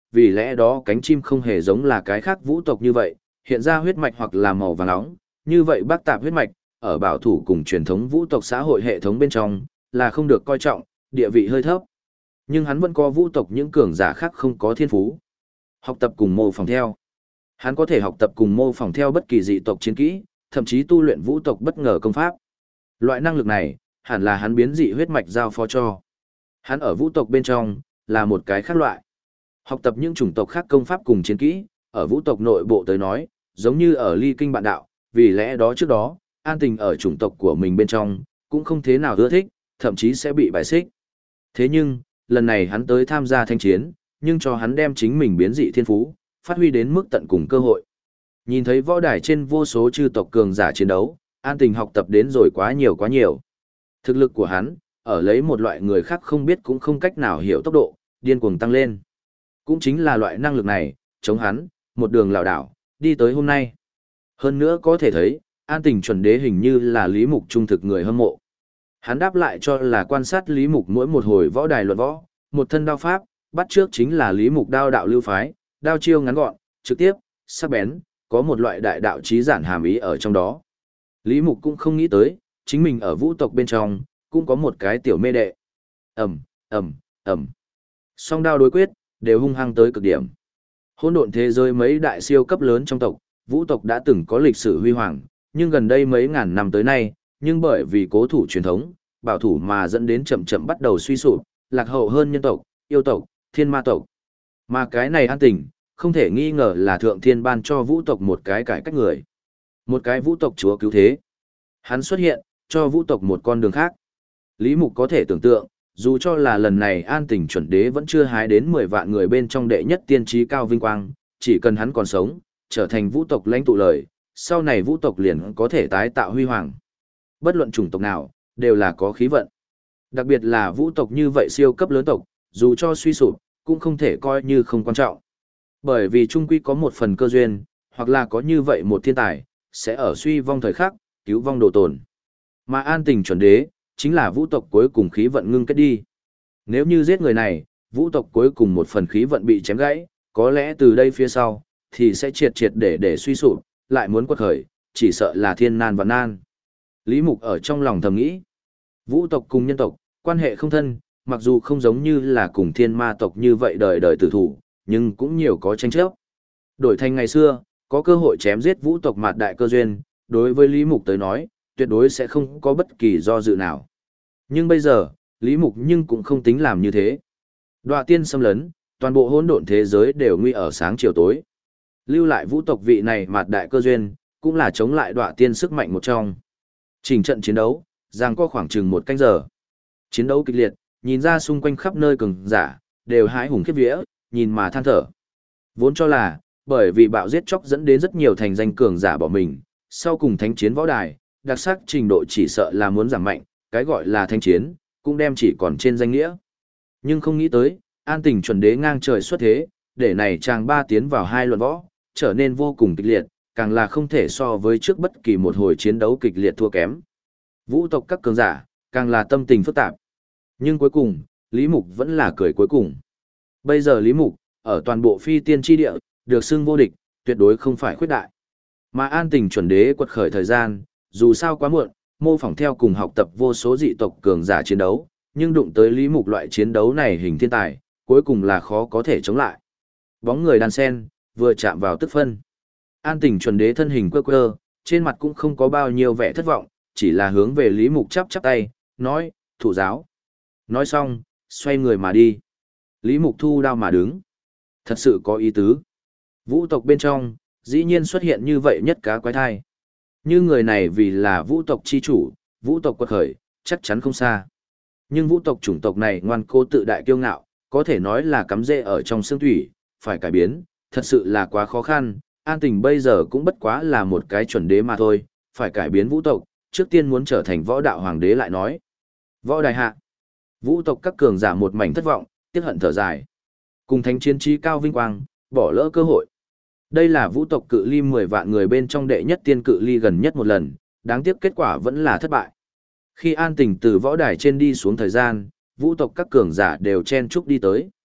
vì lẽ đó cánh chim không hề giống là cái khác vũ tộc như vậy, hiện ra huyết mạch hoặc là màu vàng nóng, như vậy bác tạp huyết mạch, ở bảo thủ cùng truyền thống vũ tộc xã hội hệ thống bên trong, là không được coi trọng, địa vị hơi thấp. Nhưng hắn vẫn có vũ tộc những cường giả khác không có thiên phú. Học tập cùng mô phỏng theo. Hắn có thể học tập cùng mô phỏng theo bất kỳ dị tộc chiến kỹ, thậm chí tu luyện vũ tộc bất ngờ công pháp. Loại năng lực này, hẳn là hắn biến dị huyết mạch giao phó cho. Hắn ở vũ tộc bên trong, là một cái khác loại. Học tập những chủng tộc khác công pháp cùng chiến kỹ, ở vũ tộc nội bộ tới nói, giống như ở ly kinh bạn đạo, vì lẽ đó trước đó, An Tình ở chủng tộc của mình bên trong, cũng không thế nào ưa thích, thậm chí sẽ bị bài xích. Thế nhưng, lần này hắn tới tham gia thanh chiến, nhưng cho hắn đem chính mình biến dị thiên phú, phát huy đến mức tận cùng cơ hội. Nhìn thấy võ đài trên vô số chư tộc cường giả chiến đấu, An Tình học tập đến rồi quá nhiều quá nhiều. Thực lực của hắn, ở lấy một loại người khác không biết cũng không cách nào hiểu tốc độ, điên cuồng tăng lên. Cũng chính là loại năng lực này, chống hắn, một đường lảo đảo, đi tới hôm nay. Hơn nữa có thể thấy, An Tình chuẩn đế hình như là Lý Mục trung thực người hâm mộ. Hắn đáp lại cho là quan sát Lý Mục mỗi một hồi võ đài luận võ, một thân đao pháp, bắt trước chính là Lý Mục đao đạo lưu phái, đao chiêu ngắn gọn, trực tiếp, sắc bén, có một loại đại đạo trí giản hàm ý ở trong đó. Lý Mục cũng không nghĩ tới, chính mình ở vũ tộc bên trong, cũng có một cái tiểu mê đệ. Ầm, ầm, ầm. Song đao đối quyết, đều hung hăng tới cực điểm. Hỗn độn thế giới mấy đại siêu cấp lớn trong tộc, vũ tộc đã từng có lịch sử huy hoàng, nhưng gần đây mấy ngàn năm tới nay, nhưng bởi vì cố thủ truyền thống, bảo thủ mà dẫn đến chậm chậm bắt đầu suy sụp, lạc hậu hơn nhân tộc, yêu tộc, thiên ma tộc. Mà cái này An Tình, không thể nghi ngờ là thượng thiên ban cho vũ tộc một cái cải cách người. Một cái vũ tộc chúa cứu thế. Hắn xuất hiện, cho vũ tộc một con đường khác. Lý Mục có thể tưởng tượng, dù cho là lần này An Tình chuẩn đế vẫn chưa hái đến 10 vạn người bên trong đệ nhất tiên trí cao vinh quang, chỉ cần hắn còn sống, trở thành vũ tộc lãnh tụ lời, sau này vũ tộc liền có thể tái tạo huy hoàng. Bất luận chủng tộc nào, đều là có khí vận. Đặc biệt là vũ tộc như vậy siêu cấp lớn tộc, dù cho suy sụp, cũng không thể coi như không quan trọng. Bởi vì chung quy có một phần cơ duyên, hoặc là có như vậy một thiên tài, sẽ ở suy vong thời khắc, cứu vong đồ tồn. Mà An Tình chuẩn đế, chính là vũ tộc cuối cùng khí vận ngưng kết đi. Nếu như giết người này, vũ tộc cuối cùng một phần khí vận bị chém gãy, có lẽ từ đây phía sau, thì sẽ triệt triệt để suy sụp, lại muốn quật khởi, chỉ sợ là thiên nan và nan. Lý Mục ở trong lòng thầm nghĩ, vũ tộc cùng nhân tộc, quan hệ không thân, mặc dù không giống như là cùng thiên ma tộc như vậy đời đời tử thủ, nhưng cũng nhiều có tranh chấp. Đổi thành ngày xưa, có cơ hội chém giết vũ tộc mạt đại cơ duyên, đối với Lý Mục tới nói, tuyệt đối sẽ không có bất kỳ do dự nào. Nhưng bây giờ, Lý Mục nhưng cũng không tính làm như thế. Đoạ tiên xâm lấn, toàn bộ hỗn độn thế giới đều nguy ở sáng chiều tối. Lưu lại vũ tộc vị này mạt đại cơ duyên, cũng là chống lại đoạ tiên sức mạnh một trong. Trình trận chiến đấu, giằng co khoảng chừng 1 canh giờ. Chiến đấu kịch liệt, nhìn ra xung quanh khắp nơi cường giả, đều hái hùng khiếp vía, nhìn mà than thở. Vốn cho là, bởi vì bạo giết chóc dẫn đến rất nhiều thành danh cường giả bỏ mình, sau cùng thánh chiến võ đài, đặc sắc trình độ chỉ sợ là muốn giảm mạnh, cái gọi là thánh chiến, cũng đem chỉ còn trên danh nghĩa. Nhưng không nghĩ tới, An Tình chuẩn đế ngang trời xuất thế, để này chàng 3 tiến vào 2 luận võ, trở nên vô cùng kịch liệt, càng là không thể so với trước bất kỳ một hồi chiến đấu kịch liệt thua kém. Vũ tộc các cường giả, càng là tâm tình phức tạp. Nhưng cuối cùng, Lý Mục vẫn là cười cuối cùng. Bây giờ Lý Mục, ở toàn bộ phi tiên tri địa, được xưng vô địch, tuyệt đối không phải khuyết đại. Mà An Tình chuẩn đế quật khởi thời gian, dù sao quá muộn, mô phỏng theo cùng học tập vô số dị tộc cường giả chiến đấu, nhưng đụng tới Lý Mục loại chiến đấu này hình thiên tài, cuối cùng là khó có thể chống lại. Bóng người đan sen, vừa chạm vào tức phân. An Tình chuẩn đế thân hình quơ quơ, trên mặt cũng không có bao nhiêu vẻ thất vọng, chỉ là hướng về Lý Mục chắp chắp tay, nói, thủ giáo. Nói xong, xoay người mà đi. Lý Mục thu đao mà đứng. Thật sự có ý tứ. Vũ tộc bên trong, dĩ nhiên xuất hiện như vậy nhất cá quái thai. Như người này vì là vũ tộc chi chủ, vũ tộc quật khởi, chắc chắn không xa. Nhưng vũ tộc chủng tộc này ngoan cố tự đại kiêu ngạo, có thể nói là cắm rễ ở trong xương thủy, phải cải biến, thật sự là quá khó khăn. An Tình bây giờ cũng bất quá là một cái chuẩn đế mà thôi, phải cải biến vũ tộc, trước tiên muốn trở thành võ đạo hoàng đế lại nói. Võ đài hạ, vũ tộc các cường giả một mảnh thất vọng, tiếc hận thở dài. Cùng thánh chiến trí cao vinh quang, bỏ lỡ cơ hội. Đây là vũ tộc cự ly 10 vạn người bên trong đệ nhất tiên cự ly gần nhất một lần, đáng tiếc kết quả vẫn là thất bại. Khi An Tình từ võ đài trên đi xuống thời gian, vũ tộc các cường giả đều chen chúc đi tới.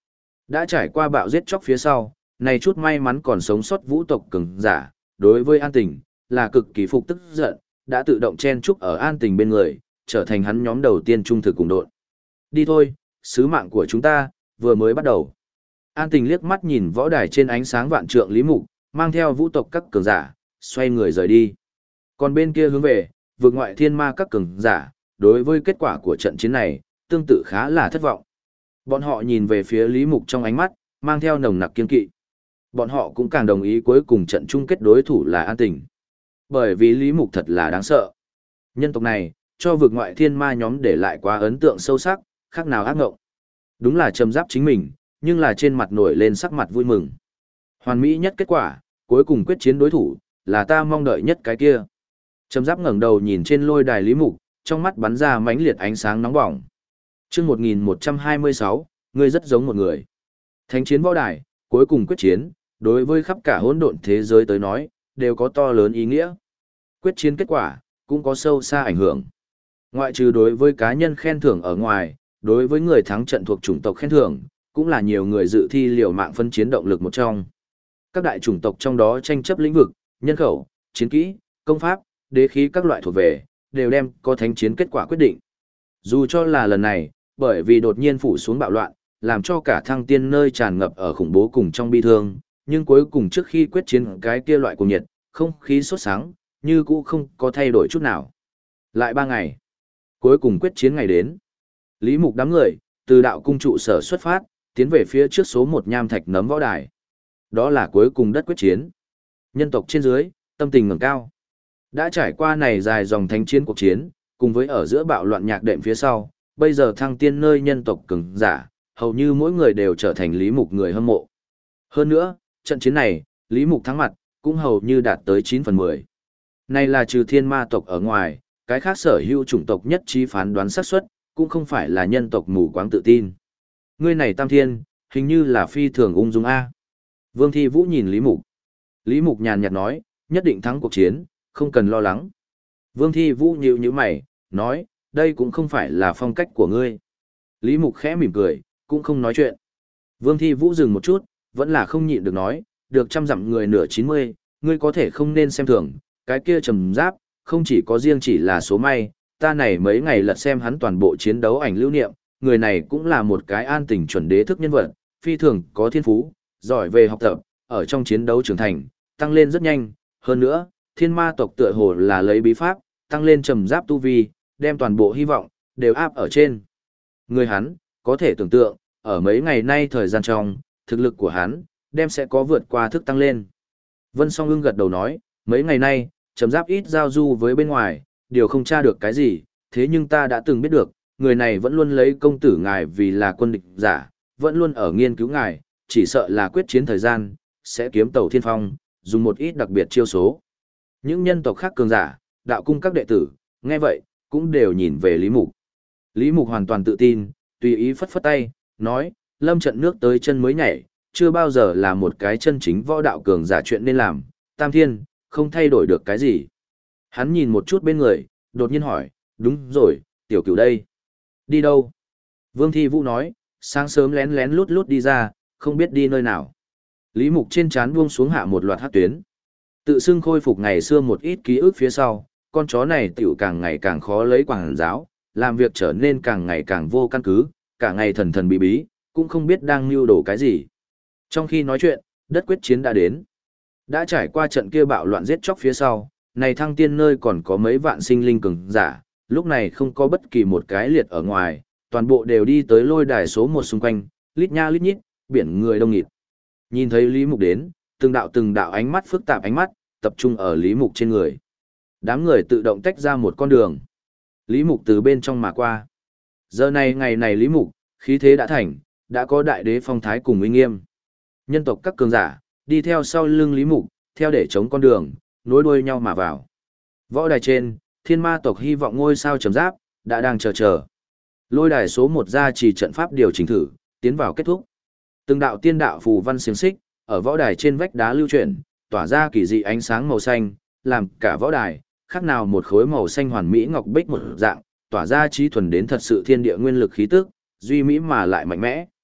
Đã trải qua bạo giết chóc phía sau, này chút may mắn còn sống sót vũ tộc cường giả, đối với An Tình, là cực kỳ phục tức giận, đã tự động chen chúc ở An Tình bên người, trở thành hắn nhóm đầu tiên trung thực cùng đội. Đi thôi, sứ mạng của chúng ta, vừa mới bắt đầu. An Tình liếc mắt nhìn võ đài trên ánh sáng vạn trượng Lý Mục, mang theo vũ tộc các cường giả, xoay người rời đi. Còn bên kia hướng về, vượt ngoại thiên ma các cường giả, đối với kết quả của trận chiến này, tương tự khá là thất vọng. Bọn họ nhìn về phía Lý Mục trong ánh mắt, mang theo nồng nặc kiên kỵ. Bọn họ cũng càng đồng ý cuối cùng trận chung kết đối thủ là An Tình. Bởi vì Lý Mục thật là đáng sợ. Nhân tộc này, cho vượt ngoại thiên ma nhóm để lại quá ấn tượng sâu sắc, khác nào ác ngộng. Đúng là trầm giáp chính mình, nhưng là trên mặt nổi lên sắc mặt vui mừng. Hoàn mỹ nhất kết quả, cuối cùng quyết chiến đối thủ, là ta mong đợi nhất cái kia. Trầm giáp ngẩng đầu nhìn trên lôi đài Lý Mục, trong mắt bắn ra mãnh liệt ánh sáng nóng bỏng. Chương 1126, ngươi rất giống một người. Thánh chiến võ đài, cuối cùng quyết chiến, đối với khắp cả hỗn độn thế giới tới nói, đều có to lớn ý nghĩa. Quyết chiến kết quả, cũng có sâu xa ảnh hưởng. Ngoại trừ đối với cá nhân khen thưởng ở ngoài, đối với người thắng trận thuộc chủng tộc khen thưởng, cũng là nhiều người dự thi liều mạng phân chiến động lực một trong. Các đại chủng tộc trong đó tranh chấp lĩnh vực, nhân khẩu, chiến kỹ, công pháp, đế khí các loại thuộc về, đều đem có thánh chiến kết quả quyết định. Dù cho là lần này, bởi vì đột nhiên phủ xuống bạo loạn, làm cho cả thăng tiên nơi tràn ngập ở khủng bố cùng trong bi thương, nhưng cuối cùng trước khi quyết chiến cái kia loại cùng nhiệt, không khí sốt sáng, như cũ không có thay đổi chút nào. Lại 3 ngày, cuối cùng quyết chiến ngày đến. Lý Mục đám người, từ đạo cung trụ sở xuất phát, tiến về phía trước số 1 nham thạch nấm võ đài. Đó là cuối cùng đất quyết chiến. Nhân tộc trên dưới, tâm tình ngẩng cao. Đã trải qua này dài dòng thánh chiến cuộc chiến, cùng với ở giữa bạo loạn nhạc đệm phía sau, bây giờ thăng tiên nơi nhân tộc cường giả, hầu như mỗi người đều trở thành Lý Mục người hâm mộ. Hơn nữa, trận chiến này, Lý Mục thắng mặt, cũng hầu như đạt tới 9/10. Này là trừ thiên ma tộc ở ngoài, cái khác sở hữu chủng tộc nhất trí phán đoán xác suất, cũng không phải là nhân tộc mù quáng tự tin. Ngươi này Tam Thiên, hình như là phi thường ung dung A. Vương Thi Vũ nhìn Lý Mục. Lý Mục nhàn nhạt nói, nhất định thắng cuộc chiến, không cần lo lắng. Vương Thi Vũ nhíu nhíu mày, nói, đây cũng không phải là phong cách của ngươi. Lý Mục khẽ mỉm cười, cũng không nói chuyện. Vương Thi Vũ dừng một chút, vẫn là không nhịn được nói, được 100 dặm người nửa 90, ngươi có thể không nên xem thường, cái kia trầm giáp, không chỉ có riêng chỉ là số may, ta này mấy ngày lật xem hắn toàn bộ chiến đấu ảnh lưu niệm, người này cũng là một cái an tình chuẩn đế thức nhân vật, phi thường có thiên phú, giỏi về học tập, ở trong chiến đấu trưởng thành, tăng lên rất nhanh, hơn nữa, thiên ma tộc tựa hồ là lấy bí pháp, tăng lên trầm giáp tu vi, đem toàn bộ hy vọng, đều áp ở trên. Người hắn, có thể tưởng tượng, ở mấy ngày nay thời gian trong, thực lực của hắn, đem sẽ có vượt qua thức tăng lên. Vân Song Ưng gật đầu nói, mấy ngày nay, trầm giáp ít giao du với bên ngoài, điều không tra được cái gì, thế nhưng ta đã từng biết được, người này vẫn luôn lấy công tử ngài vì là quân địch giả, vẫn luôn ở nghiên cứu ngài, chỉ sợ là quyết chiến thời gian, sẽ kiếm tàu thiên phong, dùng một ít đặc biệt chiêu số. Những nhân tộc khác cường giả, đạo cung các đệ tử, nghe vậy, cũng đều nhìn về Lý Mục. Lý Mục hoàn toàn tự tin, tùy ý phất phất tay, nói, lâm trận nước tới chân mới nhảy, chưa bao giờ là một cái chân chính võ đạo cường giả chuyện nên làm, Tam Thiên, không thay đổi được cái gì. Hắn nhìn một chút bên người, đột nhiên hỏi, đúng rồi, tiểu cửu đây. Đi đâu? Vương Thi Vũ nói, sáng sớm lén lén lút lút đi ra, không biết đi nơi nào. Lý Mục trên trán buông xuống hạ một loạt hắc tuyến. Tự xưng khôi phục ngày xưa một ít ký ức phía sau, con chó này tiểu càng ngày càng khó lấy quảng giáo, làm việc trở nên càng ngày càng vô căn cứ, cả ngày thần thần bí bí, cũng không biết đang mưu đồ cái gì. Trong khi nói chuyện, đất quyết chiến đã đến. Đã trải qua trận kia bạo loạn giết chóc phía sau, này thăng tiên nơi còn có mấy vạn sinh linh cường giả, lúc này không có bất kỳ một cái liệt ở ngoài, toàn bộ đều đi tới lôi đài số 1 xung quanh, lít nha lít nhít, biển người đông nghịt. Nhìn thấy Lý Mục đến, từng đạo ánh mắt phức tạp ánh mắt, tập trung ở Lý Mục trên người. Đám người tự động tách ra một con đường. Lý Mục từ bên trong mà qua. Giờ này ngày này Lý Mục, khí thế đã thành, đã có đại đế phong thái cùng uy nghiêm. Nhân tộc các cường giả, đi theo sau lưng Lý Mục, theo để chống con đường, nối đuôi nhau mà vào. Võ đài trên, thiên ma tộc hy vọng ngôi sao trầm giáp, đã đang chờ. Lôi đài số 1 ra chỉ trận pháp điều chỉnh thử, tiến vào kết thúc. Từng đạo tiên đạo phù văn xiềng xích, ở võ đài trên vách đá lưu chuyển, tỏa ra kỳ dị ánh sáng màu xanh, làm cả võ đài, khác nào một khối màu xanh hoàn mỹ ngọc bích một dạng, tỏa ra trí thuần đến thật sự thiên địa nguyên lực khí tức, duy mỹ mà lại mạnh mẽ.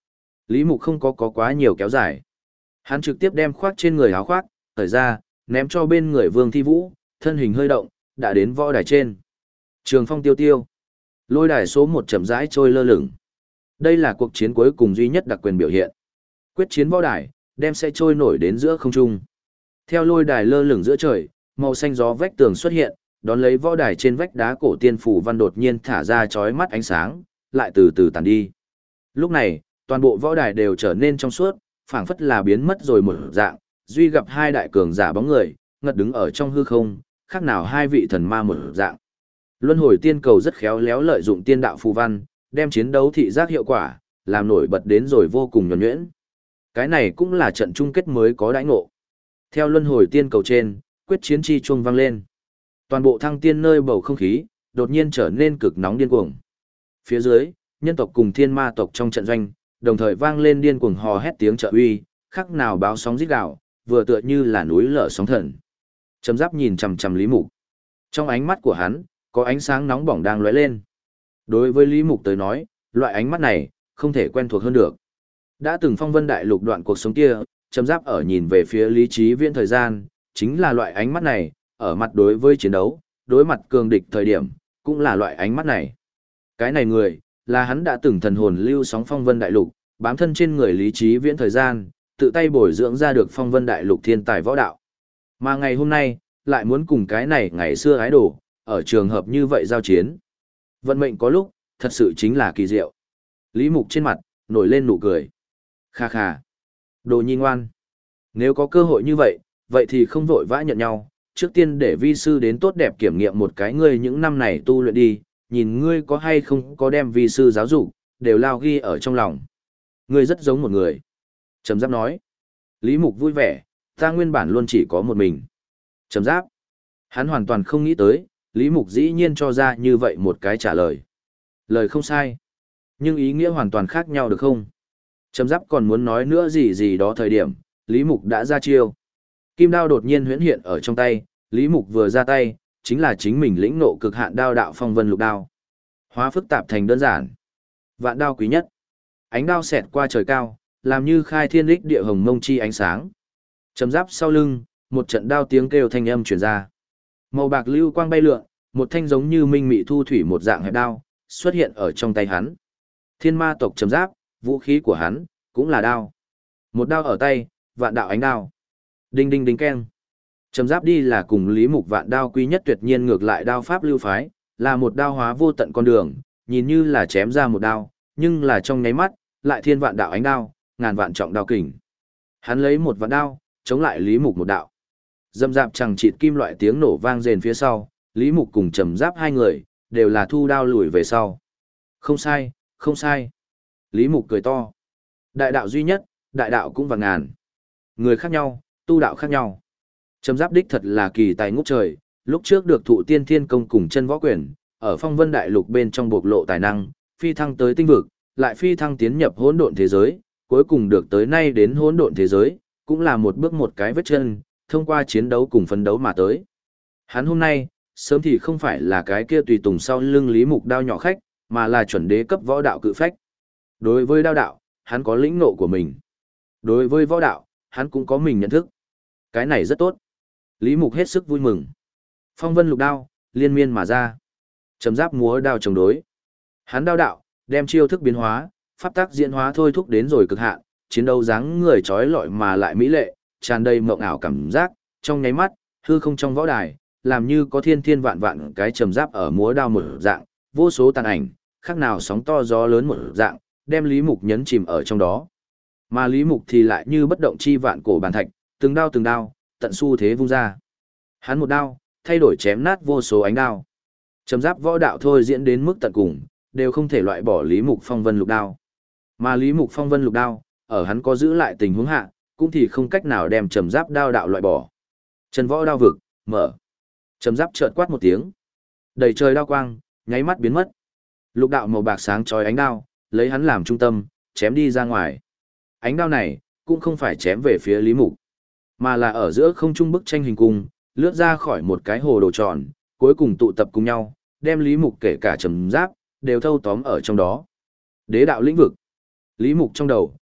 Lý Mục không có quá nhiều kéo dài. Hắn trực tiếp đem khoác trên người áo khoác, thời ra, ném cho bên người Vương Thi Vũ, thân hình hơi động, đã đến võ đài trên. Trường phong tiêu tiêu. Lôi đài số 1 chậm rãi trôi lơ lửng. Đây là cuộc chiến cuối cùng duy nhất đặc quyền biểu hiện. Quyết chiến võ đài, đem sẽ trôi nổi đến giữa không trung. Theo lôi đài lơ lửng giữa trời, màu xanh gió vách tường xuất hiện, đón lấy võ đài trên vách đá cổ tiên phủ văn đột nhiên thả ra chói mắt ánh sáng, lại từ từ tàn đi. Lúc này, toàn bộ võ đài đều trở nên trong suốt, phảng phất là biến mất rồi một dạng, duy gặp hai đại cường giả bóng người, ngật đứng ở trong hư không, khác nào hai vị thần ma một dạng. Luân hồi tiên cầu rất khéo léo lợi dụng tiên đạo phù văn, đem chiến đấu thị giác hiệu quả, làm nổi bật đến rồi vô cùng nhuần nhuyễn. Cái này cũng là trận chung kết mới có đãi ngộ. Theo luân hồi tiên cầu trên, quyết chiến chi chuông vang lên. Toàn bộ thăng tiên nơi bầu không khí, đột nhiên trở nên cực nóng điên cuồng. Phía dưới, nhân tộc cùng thiên ma tộc trong trận doanh, đồng thời vang lên điên cuồng hò hét tiếng trợ uy, khắc nào báo sóng rít gào, vừa tựa như là núi lở sóng thần. Trầm Giáp nhìn chằm chằm Lý Mục. Trong ánh mắt của hắn, có ánh sáng nóng bỏng đang lóe lên. Đối với Lý Mục tới nói, loại ánh mắt này, không thể quen thuộc hơn được. Đã từng phong vân đại lục đoạn cuộc sống kia, Trầm Giáp ở nhìn về phía Lý Chí Viễn thời gian, chính là loại ánh mắt này, ở mặt đối với chiến đấu, đối mặt cường địch thời điểm, cũng là loại ánh mắt này. Cái này người, là hắn đã từng thần hồn lưu sóng phong vân đại lục, bám thân trên người Lý Chí Viễn thời gian, tự tay bồi dưỡng ra được phong vân đại lục thiên tài võ đạo. Mà ngày hôm nay, lại muốn cùng cái này ngày xưa ái đồ, ở trường hợp như vậy giao chiến. Vận mệnh có lúc, thật sự chính là kỳ diệu. Lý Mục trên mặt, nổi lên nụ cười. Kha kha. Đồ nhi ngoan. Nếu có cơ hội như vậy, vậy thì không vội vã nhận nhau. Trước tiên để vi sư đến tốt đẹp kiểm nghiệm một cái ngươi những năm này tu luyện đi, nhìn ngươi có hay không có đem vi sư giáo dục, đều lao ghi ở trong lòng. Ngươi rất giống một người. Trầm Giáp nói. Lý Mục vui vẻ, ta nguyên bản luôn chỉ có một mình. Trầm Giáp. Hắn hoàn toàn không nghĩ tới, Lý Mục dĩ nhiên cho ra như vậy một cái trả lời. Lời không sai, nhưng ý nghĩa hoàn toàn khác nhau được không? Trầm Giáp còn muốn nói nữa gì gì đó thời điểm, Lý Mục đã ra chiêu. Kim đao đột nhiên huyễn hiện ở trong tay, Lý Mục vừa ra tay, chính là chính mình lĩnh nộ cực hạn đao đạo phong vân lục đao. Hóa phức tạp thành đơn giản. Vạn đao quý nhất. Ánh đao xẹt qua trời cao, làm như khai thiên đích địa hồng mông chi ánh sáng. Trầm Giáp sau lưng, một trận đao tiếng kêu thanh âm truyền ra. Màu bạc lưu quang bay lượn, một thanh giống như minh mị thu thủy một dạng hẹp đao, xuất hiện ở trong tay hắn. Thiên ma tộc Trầm Giáp, vũ khí của hắn, cũng là đao. Một đao ở tay, vạn đạo ánh đao. Đinh đinh đinh keng. Trầm Giáp đi là cùng Lý Mục vạn đao quý nhất tuyệt nhiên ngược lại đao pháp lưu phái, là một đao hóa vô tận con đường, nhìn như là chém ra một đao, nhưng là trong nháy mắt, lại thiên vạn đạo ánh đao, ngàn vạn trọng đao kình. Hắn lấy một vạn đao, chống lại Lý Mục một đạo. Dâm dạp chẳng chịt kim loại tiếng nổ vang rền phía sau, Lý Mục cùng Trầm Giáp hai người, đều là thu đao lùi về sau. Không sai, không sai. Lý Mục cười to. Đại đạo duy nhất, đại đạo cũng vạn ngàn. Người khác nhau, tu đạo khác nhau. Trầm Giáp đích thật là kỳ tài ngút trời, lúc trước được thụ tiên thiên công cùng chân võ quyền, ở phong vân đại lục bên trong bộc lộ tài năng, phi thăng tới tinh vực, lại phi thăng tiến nhập hỗn độn thế giới, cuối cùng được tới nay đến hỗn độn thế giới, cũng là một bước một cái vết chân, thông qua chiến đấu cùng phấn đấu mà tới. Hắn hôm nay, sớm thì không phải là cái kia tùy tùng sau lưng Lý Mục đao nhỏ khách, mà là chuẩn đế cấp võ đạo cự phách. Đối với đao đạo, hắn có lĩnh ngộ của mình. Đối với võ đạo, hắn cũng có mình nhận thức. Cái này rất tốt. Lý Mục hết sức vui mừng. Phong vân lục đao, liên miên mà ra. Trầm Giáp múa đao chống đối. Hắn đao đạo, đem chiêu thức biến hóa, pháp tắc diễn hóa thôi thúc đến rồi cực hạn, chiến đấu dáng người trói lọi mà lại mỹ lệ, tràn đầy mộng ảo cảm giác, trong nháy mắt, hư không trong võ đài, làm như có thiên thiên vạn vạn cái Trầm Giáp ở múa đao một dạng, vô số tàn ảnh, khác nào sóng to gió lớn một dạng, đem Lý Mục nhấn chìm ở trong đó. Mà Lý Mục thì lại như bất động chi vạn cổ bàn thạch, từng đao, tận xu thế vung ra. Hắn một đao, thay đổi chém nát vô số ánh đao. Trầm Giáp võ đạo thôi diễn đến mức tận cùng, đều không thể loại bỏ Lý Mục phong vân lục đao. Mà Lý Mục phong vân lục đao, ở hắn có giữ lại tình huống hạ, cũng thì không cách nào đem Trầm Giáp đao đạo loại bỏ. Trần võ đao vực, mở. Trầm Giáp chợt quát một tiếng. Đầy trời đao quang, nháy mắt biến mất. Lục đạo màu bạc sáng chói ánh đao, lấy hắn làm trung tâm, chém đi ra ngoài. Ánh đao này, cũng không phải chém về phía Lý Mục, mà là ở giữa không trung bức tranh hình cung, lướt ra khỏi một cái hồ đồ tròn, cuối cùng tụ tập cùng nhau, đem Lý Mục kể cả Trầm Giáp, đều thâu tóm ở trong đó. Đế đạo lĩnh vực. Lý Mục trong đầu,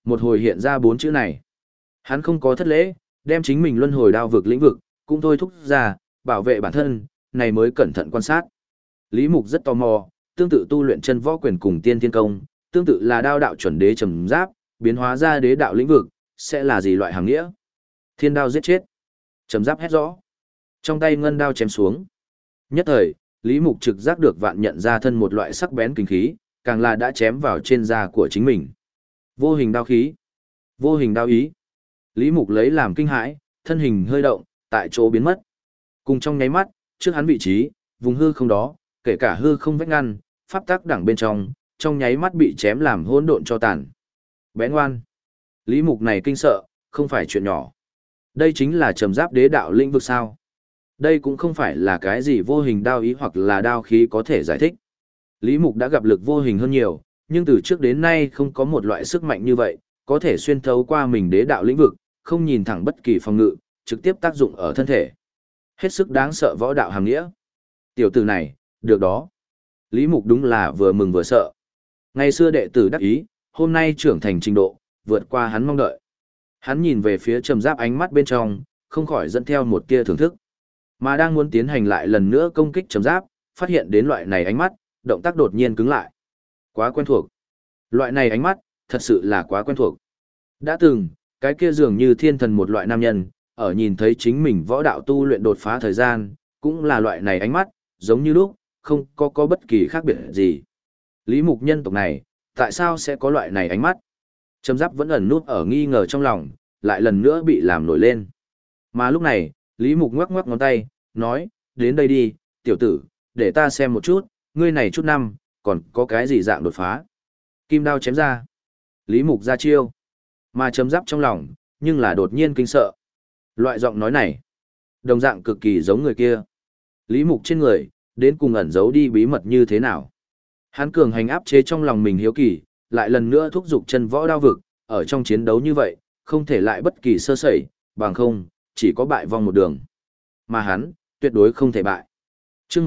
một hồi hiện ra 4 chữ này. Hắn không có thất lễ, đem chính mình luân hồi đao vực lĩnh vực, cũng thôi thúc ra, bảo vệ bản thân, này mới cẩn thận quan sát. Lý Mục rất tò mò, tương tự tu luyện chân võ quyền cùng tiên thiên công, tương tự là đao đạo chuẩn đế trầm giáp, biến hóa ra đế đạo lĩnh vực, sẽ là gì loại hàng nghĩa? Thiên đao giết chết. Trầm giáp hét rõ. Trong tay ngân đao chém xuống. Nhất thời, Lý Mục trực giác được vạn nhận ra thân một loại sắc bén kinh khí, càng là đã chém vào trên da của chính mình. Vô hình đao khí. Vô hình đao ý. Lý Mục lấy làm kinh hãi, thân hình hơi động, tại chỗ biến mất. Cùng trong nháy mắt, trước hắn vị trí, vùng hư không đó, kể cả hư không vách ngăn, pháp tắc đẳng bên trong nháy mắt bị chém làm hỗn độn cho tàn. Bé ngoan. Lý Mục này kinh sợ, không phải chuyện nhỏ. Đây chính là trầm giáp đế đạo lĩnh vực sao? Đây cũng không phải là cái gì vô hình đao ý hoặc là đao khí có thể giải thích. Lý Mục đã gặp lực vô hình hơn nhiều, nhưng từ trước đến nay không có một loại sức mạnh như vậy, có thể xuyên thấu qua mình đế đạo lĩnh vực, không nhìn thẳng bất kỳ phòng ngự, trực tiếp tác dụng ở thân thể. Hết sức đáng sợ võ đạo hàng nghĩa. Tiểu tử này, được đó. Lý Mục đúng là vừa mừng vừa sợ. Ngày xưa đệ tử đắc ý, hôm nay trưởng thành trình độ, vượt qua hắn mong đợi. Hắn nhìn về phía trầm giáp ánh mắt bên trong, không khỏi dẫn theo một tia thưởng thức. Mà đang muốn tiến hành lại lần nữa công kích trầm giáp, phát hiện đến loại này ánh mắt, động tác đột nhiên cứng lại. Quá quen thuộc. Loại này ánh mắt, thật sự là quá quen thuộc. Đã từng, cái kia dường như thiên thần một loại nam nhân, ở nhìn thấy chính mình võ đạo tu luyện đột phá thời gian, cũng là loại này ánh mắt, giống như lúc, không có bất kỳ khác biệt gì. Lý Mục nhân tộc này, tại sao sẽ có loại này ánh mắt? Trầm giáp vẫn ẩn nút ở nghi ngờ trong lòng, lại lần nữa bị làm nổi lên. Mà lúc này, Lý Mục ngoắc ngoắc ngón tay, nói, đến đây đi, tiểu tử, để ta xem một chút, ngươi này chút năm, còn có cái gì dạng đột phá. Kim đao chém ra. Lý Mục ra chiêu. Mà trầm giáp trong lòng, nhưng là đột nhiên kinh sợ. Loại giọng nói này, đồng dạng cực kỳ giống người kia. Lý Mục trên người, đến cùng ẩn giấu đi bí mật như thế nào. Hắn cường hành áp chế trong lòng mình hiếu kỳ, lại lần nữa thúc giục chân võ đao vực, ở trong chiến đấu như vậy, không thể lại bất kỳ sơ sẩy, bằng không, chỉ có bại vong một đường. Mà hắn, tuyệt đối không thể bại. Chương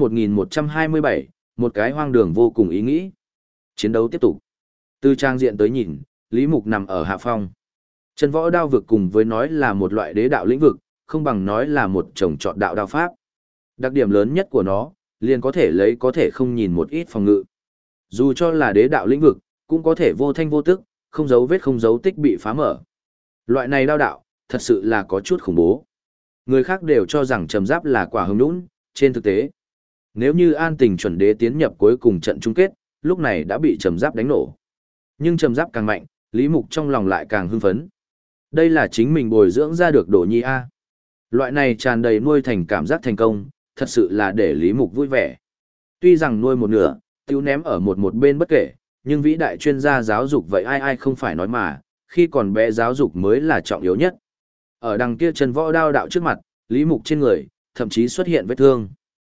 1127, một cái hoang đường vô cùng ý nghĩ. Chiến đấu tiếp tục. Từ trang diện tới nhìn, Lý Mục nằm ở hạ phong. Chân võ đao vực cùng với nói là một loại đế đạo lĩnh vực, không bằng nói là một chồng chọn đạo đao pháp. Đặc điểm lớn nhất của nó, liền có thể lấy có thể không nhìn một ít phòng ngự. Dù cho là đế đạo lĩnh vực, cũng có thể vô thanh vô tức, không dấu vết không dấu tích bị phá mở. Loại này đao đạo, thật sự là có chút khủng bố. Người khác đều cho rằng trầm giáp là quả hứng nũng, trên thực tế. Nếu như an tình chuẩn đế tiến nhập cuối cùng trận chung kết, lúc này đã bị trầm giáp đánh nổ. Nhưng trầm giáp càng mạnh, Lý Mục trong lòng lại càng hưng phấn. Đây là chính mình bồi dưỡng ra được Đồ Nhi A. Loại này tràn đầy nuôi thành cảm giác thành công, thật sự là để Lý Mục vui vẻ. Tuy rằng nuôi một nửa, tiêu ném ở một bên bất kể, nhưng vĩ đại chuyên gia giáo dục vậy ai không phải nói mà, khi còn bé giáo dục mới là trọng yếu nhất. Ở đằng kia chân võ đao đạo trước mặt, Lý Mục trên người, thậm chí xuất hiện vết thương.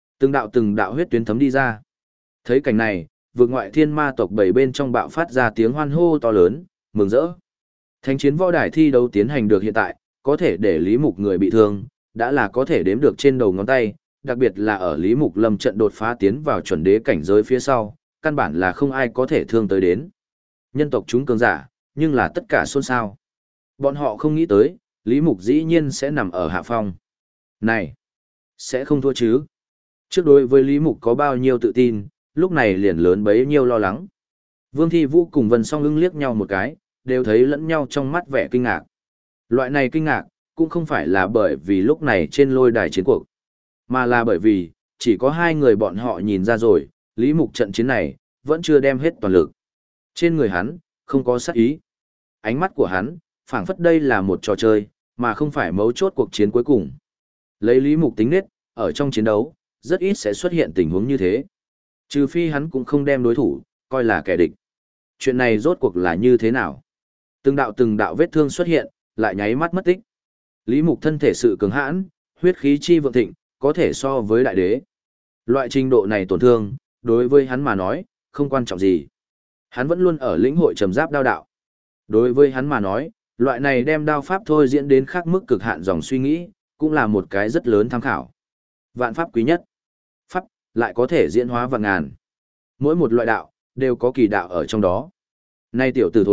Từng đạo huyết tuyến thấm đi ra. Thấy cảnh này, vượt ngoại thiên ma tộc bảy bên trong bạo phát ra tiếng hoan hô to lớn, mừng rỡ. Thánh chiến võ đài thi đấu tiến hành được hiện tại, có thể để Lý Mục người bị thương, đã là có thể đếm được trên đầu ngón tay, đặc biệt là ở Lý Mục lâm trận đột phá tiến vào chuẩn đế cảnh giới phía sau, căn bản là không ai có thể thương tới đến. Nhân tộc chúng cường giả, nhưng là tất cả xôn xao. Bọn họ không nghĩ tới, Lý Mục dĩ nhiên sẽ nằm ở hạ phong. Này, sẽ không thua chứ? Trước đối với Lý Mục có bao nhiêu tự tin, lúc này liền lớn bấy nhiêu lo lắng. Vương Thi Vũ cùng Vân Song ưng liếc nhau một cái, đều thấy lẫn nhau trong mắt vẻ kinh ngạc. Loại này kinh ngạc, cũng không phải là bởi vì lúc này trên lôi đài chiến cuộc, mà là bởi vì, chỉ có hai người bọn họ nhìn ra rồi, Lý Mục trận chiến này, vẫn chưa đem hết toàn lực. Trên người hắn, không có sát ý. Ánh mắt của hắn, phảng phất đây là một trò chơi, mà không phải mấu chốt cuộc chiến cuối cùng. Lấy Lý Mục tính nết, ở trong chiến đấu, rất ít sẽ xuất hiện tình huống như thế. Trừ phi hắn cũng không đem đối thủ, coi là kẻ địch. Chuyện này rốt cuộc là như thế nào? Từng đạo vết thương xuất hiện, lại nháy mắt mất tích. Lý Mục thân thể sự cứng hãn, huyết khí chi vượng thịnh, có thể so với đại đế. Loại trình độ này tổn thương, đối với hắn mà nói, không quan trọng gì. Hắn vẫn luôn ở lĩnh hội trầm giáp đao đạo. Đối với hắn mà nói, loại này đem đao pháp thôi diễn đến khác mức cực hạn dòng suy nghĩ, cũng là một cái rất lớn tham khảo. Vạn pháp quý nhất. Pháp, lại có thể diễn hóa vạn ngàn. Mỗi một loại đạo, đều có kỳ đạo ở trong đó. Nay tiểu tử thối,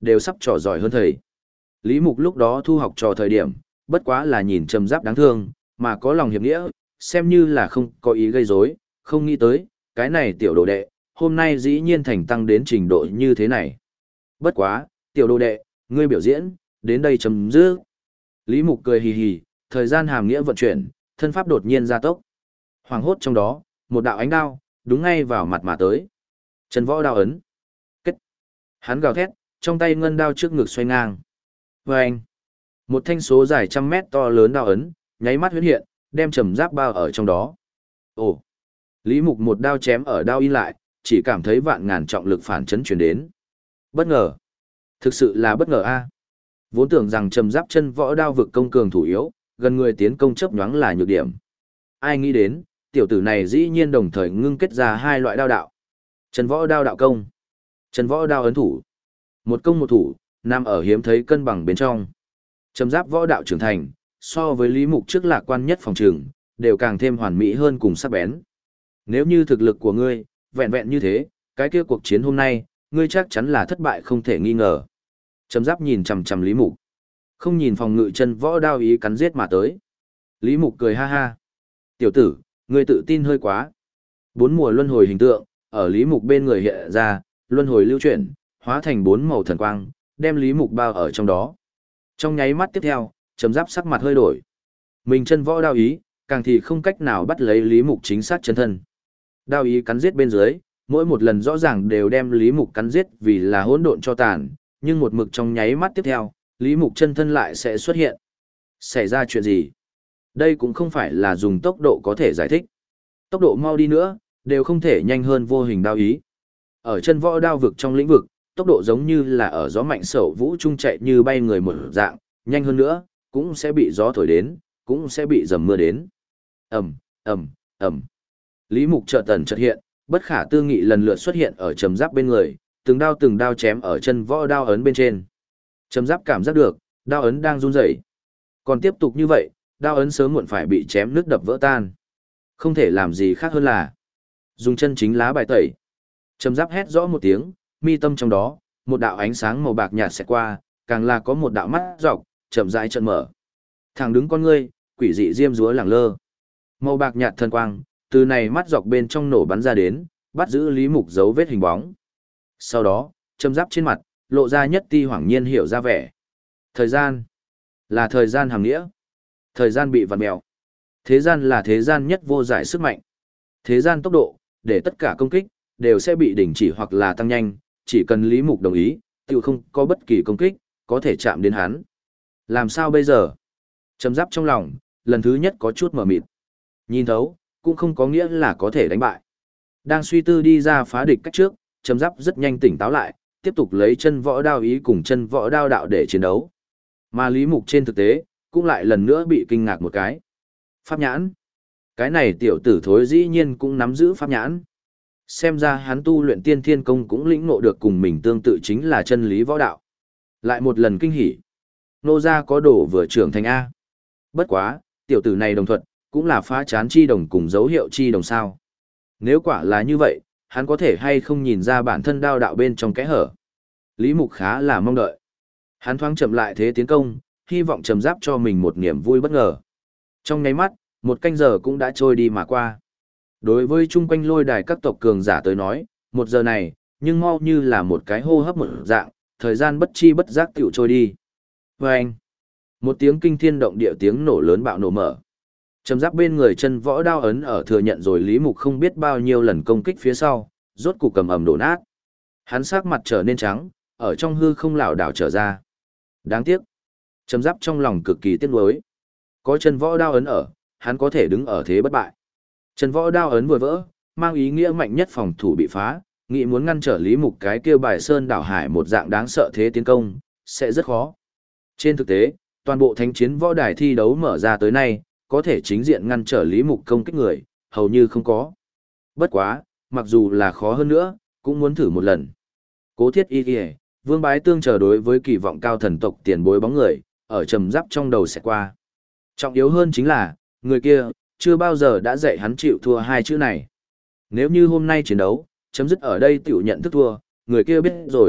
đều sắp trò giỏi hơn thầy. Lý Mục lúc đó thu học trò thời điểm, bất quá là nhìn Trầm Giáp đáng thương, mà có lòng hiệp nghĩa, xem như là không có ý gây rối, không nghĩ tới, cái này tiểu đồ đệ, hôm nay dĩ nhiên thành tăng đến trình độ như thế này. Bất quá, tiểu đồ đệ, ngươi biểu diễn, đến đây chấm dứt. Lý Mục cười hì hì, thời gian hàm nghĩa vận chuyển, thân pháp đột nhiên gia tốc. Hoàng hốt trong đó, một đạo ánh đao, đúng ngay vào mặt mà tới. Trần Võ đao ấn. Kết. Hắn gào thét, trong tay ngân đao trước ngực xoay ngang. Vâng. Một thanh số dài trăm mét to lớn đao ấn, nháy mắt huyễn hiện, đem Trầm Giáp bao ở trong đó. Ồ. Lý Mục một đao chém ở đao in lại, chỉ cảm thấy vạn ngàn trọng lực phản chấn chuyển đến. Bất ngờ. Thực sự là bất ngờ a. Vốn tưởng rằng Trầm Giáp chân võ đao vực công cường thủ yếu, gần người tiến công chớp nhoáng là nhược điểm. Ai nghĩ đến, tiểu tử này dĩ nhiên đồng thời ngưng kết ra hai loại đao đạo. Trần võ đao đạo công, Trần võ đao ấn thủ. Một công một thủ, nằm ở hiếm thấy cân bằng bên trong. Trầm Giáp võ đạo trưởng thành, so với Lý Mục trước lạc quan nhất phòng trường, đều càng thêm hoàn mỹ hơn cùng sắc bén. Nếu như thực lực của ngươi, vẹn vẹn như thế, cái kia cuộc chiến hôm nay, ngươi chắc chắn là thất bại không thể nghi ngờ. Trầm Giáp nhìn chằm chằm Lý Mục, không nhìn phòng ngự chân võ đao ý cắn giết mà tới. Lý Mục cười ha ha. Tiểu tử, ngươi tự tin hơi quá. Bốn mùa luân hồi hình tượng, ở Lý Mục bên người hiện ra, luân hồi lưu chuyển, hóa thành bốn màu thần quang, đem Lý Mục bao ở trong đó. Trong nháy mắt tiếp theo, Trầm Giáp sắc mặt hơi đổi. Mình chân võ đao ý, càng thì không cách nào bắt lấy Lý Mục chính xác chân thân. Đao ý cắn giết bên dưới, mỗi một lần rõ ràng đều đem Lý Mục cắn giết vì là hỗn độn cho tàn, nhưng một mực trong nháy mắt tiếp theo, Lý Mục chân thân lại sẽ xuất hiện. Xảy ra chuyện gì? Đây cũng không phải là dùng tốc độ có thể giải thích. Tốc độ mau đi nữa, đều không thể nhanh hơn vô hình đao ý. Ở chân võ đao vực trong lĩnh vực, tốc độ giống như là ở gió mạnh sẩu vũ trung chạy như bay người một dạng, nhanh hơn nữa, cũng sẽ bị gió thổi đến, cũng sẽ bị dầm mưa đến. Ầm, ầm, ầm. Lý Mục chợt tần chợt hiện, bất khả tư nghị lần lượt xuất hiện ở Trầm Giáp bên người, từng đao chém ở chân võ đao ấn bên trên. Trầm Giáp cảm giác được, đao ấn đang run rẩy. Còn tiếp tục như vậy, đao ấn sớm muộn phải bị chém nứt đập vỡ tan. Không thể làm gì khác hơn là dùng chân chính lá bài tẩy. Trầm Giáp hét rõ một tiếng, mi tâm trong đó, một đạo ánh sáng màu bạc nhạt xẹt qua, càng là có một đạo mắt dọc, chậm rãi trợn mở. Thẳng đứng con ngươi, quỷ dị diêm dúa lẳng lơ. Màu bạc nhạt thần quang, từ này mắt dọc bên trong nổ bắn ra đến, bắt giữ Lý Mục dấu vết hình bóng. Sau đó, Trầm Giáp trên mặt, lộ ra nhất ti hoảng nhiên hiểu ra vẻ. Thời gian, là thời gian hàm nghĩa. Thời gian bị vặn mèo. Thế gian là thế gian nhất vô giải sức mạnh. Thế gian tốc độ, để tất cả công kích, đều sẽ bị đình chỉ hoặc là tăng nhanh, chỉ cần Lý Mục đồng ý, tự không có bất kỳ công kích, có thể chạm đến hắn. Làm sao bây giờ? Trầm Giáp trong lòng, lần thứ nhất có chút mờ mịt. Nhìn thấu, cũng không có nghĩa là có thể đánh bại. Đang suy tư đi ra phá địch cách trước, Trầm Giáp rất nhanh tỉnh táo lại, tiếp tục lấy chân võ đao ý cùng chân võ đao đạo để chiến đấu. Mà Lý Mục trên thực tế, cũng lại lần nữa bị kinh ngạc một cái. Pháp nhãn. Cái này tiểu tử thối dĩ nhiên cũng nắm giữ pháp nhãn. Xem ra hắn tu luyện tiên thiên công cũng lĩnh ngộ được cùng mình tương tự chính là chân lý võ đạo. Lại một lần kinh hỉ. Nô gia có đồ vừa trưởng thành A. Bất quá, tiểu tử này đồng thuận, cũng là phá chán chi đồng cùng dấu hiệu chi đồng sao. Nếu quả là như vậy, hắn có thể hay không nhìn ra bản thân đao đạo bên trong kẽ hở. Lý Mục khá là mong đợi. Hắn thoáng chậm lại thế tiến công, hy vọng Trầm Giáp cho mình một niềm vui bất ngờ. Trong nháy mắt, một canh giờ cũng đã trôi đi mà qua. Đối với chung quanh lôi đài các tộc cường giả tới nói, một giờ này, nhưng mau như là một cái hô hấp một dạng, thời gian bất chi bất giác tiểu trôi đi. Vâng! Một tiếng kinh thiên động địa tiếng nổ lớn bạo nổ mở. Trầm Giáp bên người chân võ đao ấn ở thừa nhận rồi Lý Mục không biết bao nhiêu lần công kích phía sau, rốt cục cầm ầm đổ nát. Hắn sắc mặt trở nên trắng, ở trong hư không lảo đảo trở ra. Đáng tiếc. Trầm Giáp trong lòng cực kỳ tiếc nuối. Có chân võ đao ấn ở, hắn có thể đứng ở thế bất bại. Chân võ đao ấn vừa vỡ, mang ý nghĩa mạnh nhất phòng thủ bị phá, nghĩ muốn ngăn trở Lý Mục cái kia bài sơn đảo hải một dạng đáng sợ thế tiến công, sẽ rất khó. Trên thực tế, toàn bộ thánh chiến võ đài thi đấu mở ra tới nay, có thể chính diện ngăn trở Lý Mục công kích người, hầu như không có. Bất quá, mặc dù là khó hơn nữa, cũng muốn thử một lần. Cố Thiết Y Kìa, Vương Bái Tương chờ đối với kỳ vọng cao thần tộc tiền bối bóng người, ở Trầm Giáp trong đầu sẽ qua. Trọng yếu hơn chính là, người kia, chưa bao giờ đã dạy hắn chịu thua hai chữ này. Nếu như hôm nay chiến đấu, chấm dứt ở đây tiểu nhận thức thua, người kia biết rồi,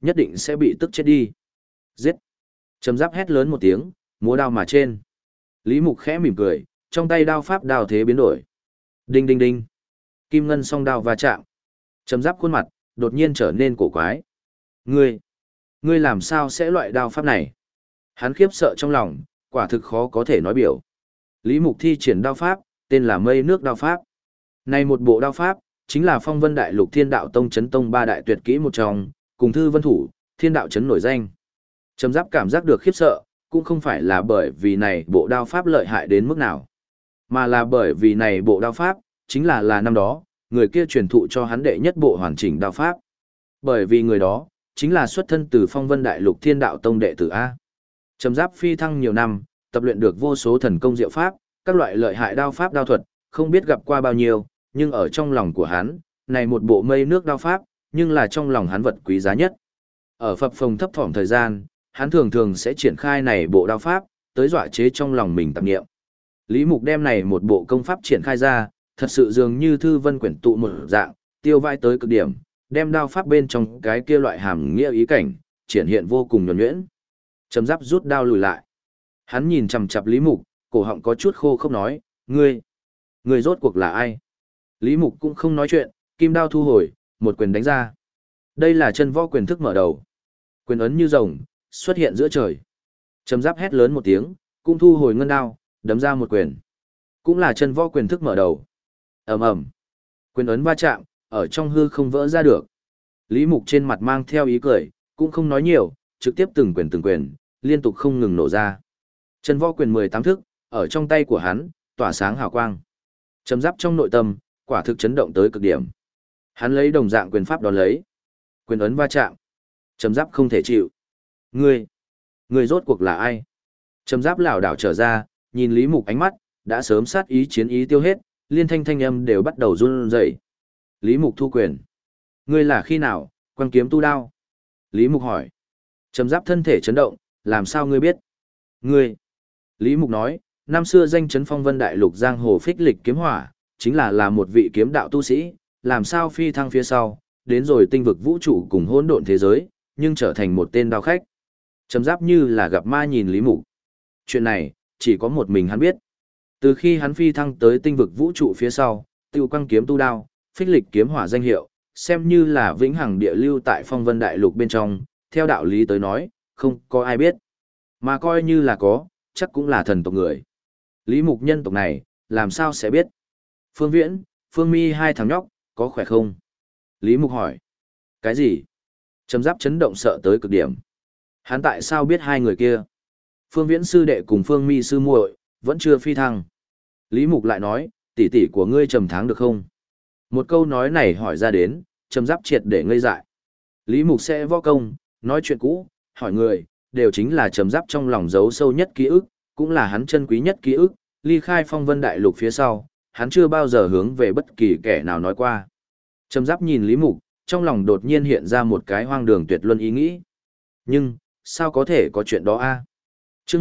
nhất định sẽ bị tức chết đi. Giết! Trầm Giáp hét lớn một tiếng, múa đao mà trên. Lý Mục khẽ mỉm cười, trong tay đao pháp đao thế biến đổi. Đinh đinh đinh. Kim ngân song đao va chạm. Trầm Giáp khuôn mặt đột nhiên trở nên cổ quái. Ngươi làm sao sẽ loại đao pháp này? Hắn khiếp sợ trong lòng, quả thực khó có thể nói biểu. Lý Mục thi triển đao pháp, tên là Mây Nước đao pháp. Này một bộ đao pháp, chính là Phong Vân Đại Lục Thiên Đạo Tông Chấn Tông ba đại tuyệt kỹ một trong, cùng Thư Vân Thủ, Thiên Đạo Chấn nổi danh. Trầm Giáp cảm giác được khiếp sợ, cũng không phải là bởi vì này bộ đao pháp lợi hại đến mức nào, mà là bởi vì này bộ đao pháp, chính là năm đó, người kia truyền thụ cho hắn đệ nhất bộ hoàn chỉnh đao pháp. Bởi vì người đó, chính là xuất thân từ Phong Vân Đại Lục Thiên Đạo Tông đệ tử A. Trầm Giáp phi thăng nhiều năm, tập luyện được vô số thần công diệu pháp, các loại lợi hại đao pháp đao thuật, không biết gặp qua bao nhiêu, nhưng ở trong lòng của hắn, này một bộ Mây Nước đao pháp, nhưng là trong lòng hắn vật quý giá nhất. Ở phập phồng thấp thỏm thời gian, hắn thường thường sẽ triển khai này bộ đao pháp, tới dọa chế trong lòng mình tạp niệm. Lý Mục đem này một bộ công pháp triển khai ra, thật sự dường như thư vân quyển tụ một dạng, tiêu vai tới cực điểm, đem đao pháp bên trong cái kia loại hàm nghĩa ý cảnh, triển hiện vô cùng nhuần nhuyễn. Trầm Giáp rút đao lùi lại. Hắn nhìn chằm chằm Lý Mục, cổ họng có chút khô khốc nói, ngươi rốt cuộc là ai? Lý Mục cũng không nói chuyện, kim đao thu hồi, một quyền đánh ra. Đây là chân võ quyền thức mở đầu. Quyền ấn như rồng, xuất hiện giữa trời. Trầm Giáp hét lớn một tiếng, cũng thu hồi ngân đao, đấm ra một quyền. Cũng là chân võ quyền thức mở đầu. Ầm ầm. Quyền ấn va chạm, ở trong hư không vỡ ra được. Lý Mục trên mặt mang theo ý cười, cũng không nói nhiều, trực tiếp từng quyền, liên tục không ngừng nổ ra. Chân võ quyền 18 thức, ở trong tay của hắn, tỏa sáng hào quang. Trầm Giáp trong nội tâm, quả thực chấn động tới cực điểm. Hắn lấy đồng dạng quyền pháp đón lấy. Quyền ấn va chạm. Trầm Giáp không thể chịu. Ngươi rốt cuộc là ai? Trầm Giáp lảo đảo trở ra, nhìn Lý Mục ánh mắt, đã sớm sát ý chiến ý tiêu hết, liên thanh âm đều bắt đầu run rẩy. Lý Mục thu quyền. Ngươi là khi nào, quang kiếm tu đao? Lý Mục hỏi. Trầm Giáp thân thể chấn động, làm sao ngươi biết? Lý Mục nói, năm xưa danh chấn Phong Vân Đại Lục giang hồ phích lịch kiếm hỏa, chính là một vị kiếm đạo tu sĩ, làm sao phi thăng phía sau, đến rồi tinh vực vũ trụ cùng hỗn độn thế giới, nhưng trở thành một tên đao khách. Trầm Giáp như là gặp ma nhìn Lý Mục. Chuyện này, chỉ có một mình hắn biết. Từ khi hắn phi thăng tới tinh vực vũ trụ phía sau, tiêu quang kiếm tu đao, phích lịch kiếm hỏa danh hiệu, xem như là vĩnh hằng địa lưu tại Phong Vân Đại Lục bên trong, theo đạo lý tới nói, không có ai biết. Mà coi như là có, chắc cũng là thần tộc người. Lý Mục nhân tộc này, làm sao sẽ biết? Phương Viễn, Phương Mi hai thằng nhóc, có khỏe không? Lý Mục hỏi. Cái gì? Trầm Giáp chấn động sợ tới cực điểm. Hắn tại sao biết hai người kia? Phương Viễn sư đệ cùng Phương Mi sư muội vẫn chưa phi thăng. Lý Mục lại nói, tỷ tỷ của ngươi Trầm Tháng được không? Một câu nói này hỏi ra đến, Trầm Giáp triệt để ngây dại. Lý Mục sẽ võ công, nói chuyện cũ, hỏi người, đều chính là Trầm Giáp trong lòng giấu sâu nhất ký ức, cũng là hắn chân quý nhất ký ức, ly khai Phong Vân Đại Lục phía sau, hắn chưa bao giờ hướng về bất kỳ kẻ nào nói qua. Trầm Giáp nhìn Lý Mục, trong lòng đột nhiên hiện ra một cái hoang đường tuyệt luân ý nghĩ. Nhưng, sao có thể có chuyện đó a? Chương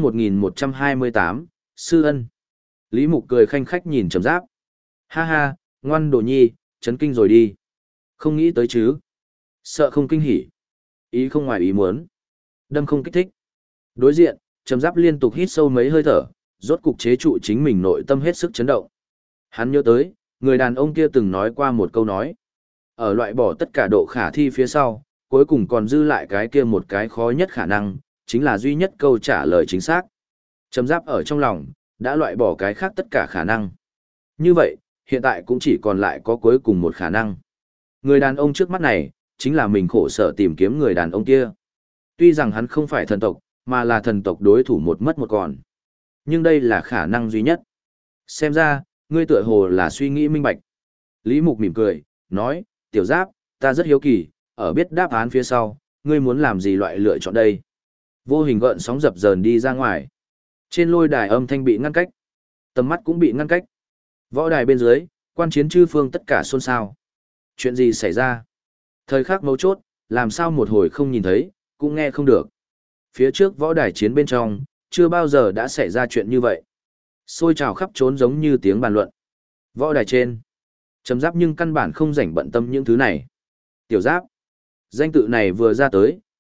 1128, Sư Ân. Lý Mục cười khanh khách nhìn Trầm Giáp. Ha ha, ngoan đồ nhi, chấn kinh rồi đi. Không nghĩ tới chứ. Sợ không kinh hỉ. Ý không ngoài ý muốn. Đâm không kích thích. Đối diện, Trầm Giáp liên tục hít sâu mấy hơi thở, rốt cục chế trụ chính mình nội tâm hết sức chấn động. Hắn nhớ tới, người đàn ông kia từng nói qua một câu nói. Ở loại bỏ tất cả độ khả thi phía sau, cuối cùng còn dư lại cái kia một cái khó nhất khả năng, chính là duy nhất câu trả lời chính xác. Trầm Giáp ở trong lòng, đã loại bỏ cái khác tất cả khả năng. Như vậy, hiện tại cũng chỉ còn lại có cuối cùng một khả năng. Người đàn ông trước mắt này, chính là mình khổ sở tìm kiếm người đàn ông kia. Tuy rằng hắn không phải thần tộc, mà là thần tộc đối thủ một mất một còn. Nhưng đây là khả năng duy nhất. Xem ra, ngươi tựa hồ là suy nghĩ minh bạch. Lý Mục mỉm cười, nói, Tiểu Giáp, ta rất hiếu kỳ, ở biết đáp án phía sau, ngươi muốn làm gì loại lựa chọn đây? Vô hình gợn sóng dập dờn đi ra ngoài. Trên lôi đài âm thanh bị ngăn cách. Tầm mắt cũng bị ngăn cách. Võ đài bên dưới, quan chiến chư phương tất cả xôn xao. Chuyện gì xảy ra? Thời khắc mấu chốt, làm sao một hồi không nhìn thấy, cũng nghe không được. Phía trước võ đài chiến bên trong, chưa bao giờ đã xảy ra chuyện như vậy. Xôi trào khắp trốn giống như tiếng bàn luận. Võ đài trên. Trầm Giáp nhưng căn bản không rảnh bận tâm những thứ này. Tiểu Giáp. Danh tự này vừa ra tới,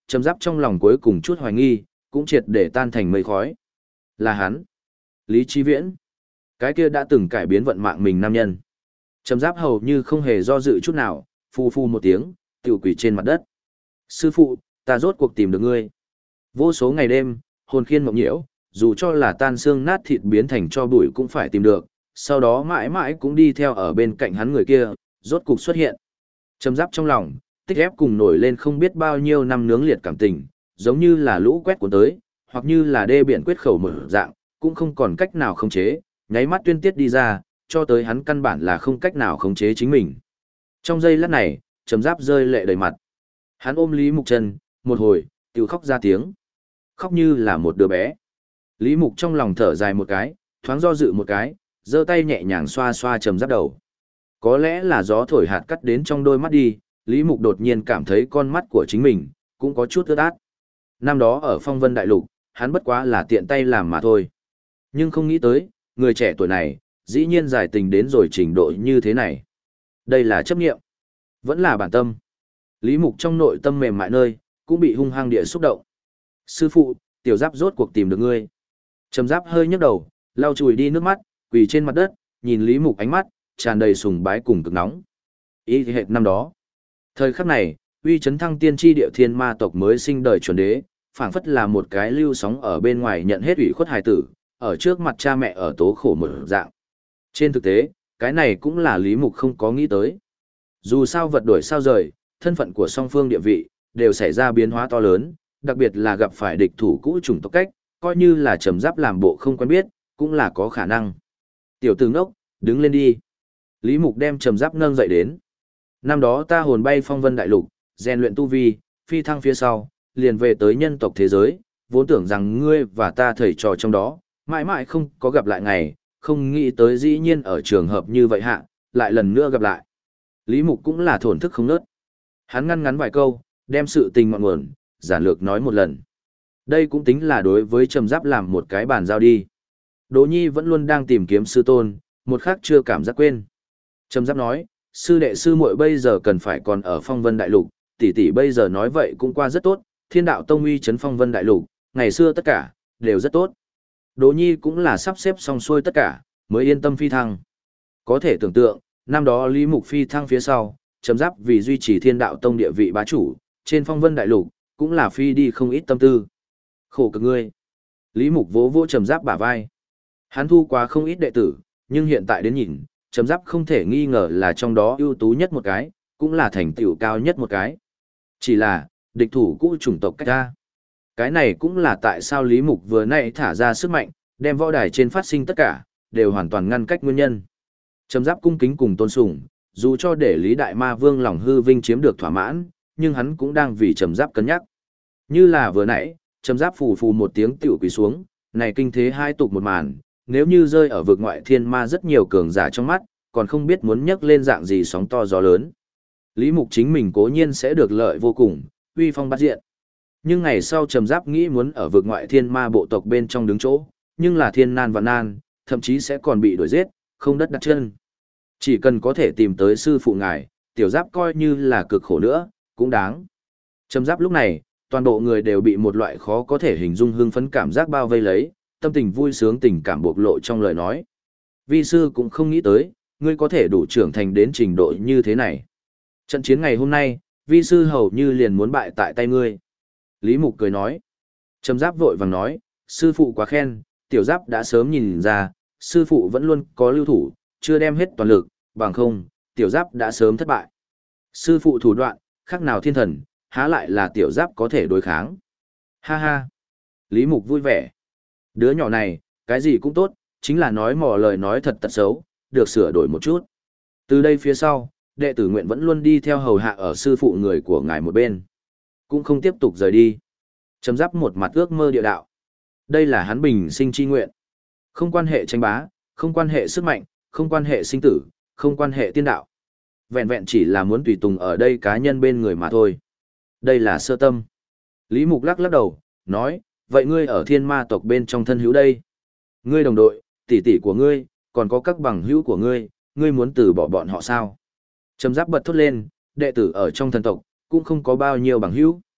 Trầm Giáp trong lòng cuối cùng chút hoài nghi, cũng triệt để tan thành mây khói. Là hắn. Lý Chí Viễn. Cái kia đã từng cải biến vận mạng mình nam nhân. Trầm Giáp hầu như không hề do dự chút nào, phu phu một tiếng, tiểu quỷ trên mặt đất. Sư phụ, ta rốt cuộc tìm được ngươi. Vô số ngày đêm, hồn khiên mộng nhiễu, dù cho là tan xương nát thịt biến thành cho bụi cũng phải tìm được, sau đó mãi mãi cũng đi theo ở bên cạnh hắn người kia, rốt cuộc xuất hiện. Trầm Giáp trong lòng, tích ép cùng nổi lên không biết bao nhiêu năm nướng liệt cảm tình, giống như là lũ quét cuốn tới, hoặc như là đê biển quyết khẩu mở dạng, cũng không còn cách nào khống chế, nháy mắt tuyên tiết đi ra, cho tới hắn căn bản là không cách nào khống chế chính mình. Trong giây lát này, Trầm Giáp rơi lệ đầy mặt. Hắn ôm Lý Mục chân, một hồi, tiểu khóc ra tiếng. Khóc như là một đứa bé. Lý Mục trong lòng thở dài một cái, thoáng do dự một cái, giơ tay nhẹ nhàng xoa xoa Trầm Giáp đầu. Có lẽ là gió thổi hạt cắt đến trong đôi mắt đi, Lý Mục đột nhiên cảm thấy con mắt của chính mình cũng có chút ướt át. Năm đó ở Phong Vân Đại Lục, hắn bất quá là tiện tay làm mà thôi. Nhưng không nghĩ tới, người trẻ tuổi này, dĩ nhiên giải tình đến rồi trình độ như thế này. Đây là chấp nghiệm, vẫn là bản tâm. Lý Mục trong nội tâm mềm mại nơi, cũng bị hung hăng địa xúc động. Sư phụ, Tiểu Giáp rốt cuộc tìm được ngươi. Trầm Giáp hơi nhấc đầu, lau chùi đi nước mắt, quỳ trên mặt đất, nhìn Lý Mục ánh mắt tràn đầy sùng bái cùng cực nóng. Ý hệt năm đó. Thời khắc này, uy chấn thăng tiên tri địa thiên ma tộc mới sinh đời chuẩn đế, phảng phất là một cái lưu sóng ở bên ngoài nhận hết ủy khuất hài tử, ở trước mặt cha mẹ ở tố khổ một dạng. Trên thực tế, cái này cũng là Lý Mục không có nghĩ tới. Dù sao vật đổi sao rời, thân phận của song phương địa vị, đều xảy ra biến hóa to lớn, đặc biệt là gặp phải địch thủ cũ chủng tộc cách, coi như là Trầm Giáp làm bộ không quen biết, cũng là có khả năng. Tiểu tử ngốc, đứng lên đi. Lý Mục đem Trầm Giáp nâng dậy đến. Năm đó ta hồn bay Phong Vân Đại Lục, rèn luyện tu vi, phi thăng phía sau, liền về tới nhân tộc thế giới, vốn tưởng rằng ngươi và ta thầy trò trong đó, mãi mãi không có gặp lại ngày, không nghĩ tới dĩ nhiên ở trường hợp như vậy hạ, lại lần nữa gặp lại. Lý Mục cũng là thổn thức không nớt. Hắn ngăn ngắn vài câu, đem sự tình ngọn nguồn, giản lược nói một lần. Đây cũng tính là đối với Trầm Giáp làm một cái bàn giao đi. Đỗ Nhi vẫn luôn đang tìm kiếm sư tôn, một khắc chưa cảm giác quên. Trầm Giáp nói, sư đệ sư muội bây giờ cần phải còn ở Phong Vân Đại Lục, tỷ tỷ bây giờ nói vậy cũng qua rất tốt, Thiên Đạo Tông uy chấn Phong Vân Đại Lục, ngày xưa tất cả đều rất tốt. Đỗ Nhi cũng là sắp xếp xong xuôi tất cả, mới yên tâm phi thăng. Có thể tưởng tượng, năm đó Lý Mục phi thăng phía sau, Trầm Giáp vì duy trì Thiên Đạo Tông địa vị bá chủ, trên Phong Vân Đại Lục, cũng là phi đi không ít tâm tư. Khổ cực ngươi. Lý Mục vỗ vỗ Trầm Giáp bả vai. Hắn thu quá không ít đệ tử, nhưng hiện tại đến nhìn, Trầm Giáp không thể nghi ngờ là trong đó ưu tú nhất một cái, cũng là thành tựu cao nhất một cái. Chỉ là, địch thủ cũ chủng tộc cách ra. Cái này cũng là tại sao Lý Mục vừa nãy thả ra sức mạnh, đem võ đài trên phát sinh tất cả, đều hoàn toàn ngăn cách nguyên nhân. Trầm Giáp cung kính cùng tôn sùng, dù cho để Lý Đại Ma Vương lòng hư vinh chiếm được thỏa mãn, nhưng hắn cũng đang vì Trầm Giáp cân nhắc. Như là vừa nãy, Trầm Giáp phù phù một tiếng tiểu quỳ xuống, này kinh thế hai tục một màn, nếu như rơi ở vực ngoại thiên ma rất nhiều cường giả trong mắt, còn không biết muốn nhấc lên dạng gì sóng to gió lớn. Lý Mục chính mình cố nhiên sẽ được lợi vô cùng, uy phong bát diện. Nhưng ngày sau Trầm Giáp nghĩ muốn ở vực ngoại thiên ma bộ tộc bên trong đứng chỗ, nhưng là thiên nan vạn nan, thậm chí sẽ còn bị đuổi giết, không đất đặt chân. Chỉ cần có thể tìm tới sư phụ ngài, Tiểu Giáp coi như là cực khổ nữa, cũng đáng. Trầm Giáp lúc này, toàn bộ người đều bị một loại khó có thể hình dung hưng phấn cảm giác bao vây lấy, tâm tình vui sướng tình cảm bộc lộ trong lời nói. Vi sư cũng không nghĩ tới, ngươi có thể đủ trưởng thành đến trình độ như thế này. Trận chiến ngày hôm nay, vi sư hầu như liền muốn bại tại tay ngươi. Lý Mục cười nói. Trầm Giáp vội vàng nói, sư phụ quá khen, Tiểu Giáp đã sớm nhìn ra, sư phụ vẫn luôn có lưu thủ, chưa đem hết toàn lực, bằng không, Tiểu Giáp đã sớm thất bại. Sư phụ thủ đoạn, khác nào thiên thần, há lại là Tiểu Giáp có thể đối kháng. Ha ha. Lý Mục vui vẻ. Đứa nhỏ này, cái gì cũng tốt, chính là nói mò lời nói thật tật xấu, được sửa đổi một chút. Từ đây phía sau, đệ tử nguyện vẫn luôn đi theo hầu hạ ở sư phụ người của ngài một bên. Cũng không tiếp tục rời đi. Trầm Giáp một mặt ước mơ địa đạo. Đây là hắn bình sinh chi nguyện. Không quan hệ tranh bá, không quan hệ sức mạnh, không quan hệ sinh tử, không quan hệ tiên đạo. Vẹn vẹn chỉ là muốn tùy tùng ở đây cá nhân bên người mà thôi. Đây là sơ tâm. Lý Mục lắc lắc đầu, nói, vậy ngươi ở thiên ma tộc bên trong thân hữu đây. Ngươi đồng đội, tỷ tỷ của ngươi, còn có các bằng hữu của ngươi, ngươi muốn từ bỏ bọn họ sao? Trầm Giáp bật thốt lên, đệ tử ở trong thần tộc, cũng không có bao nhiêu bằng hữu.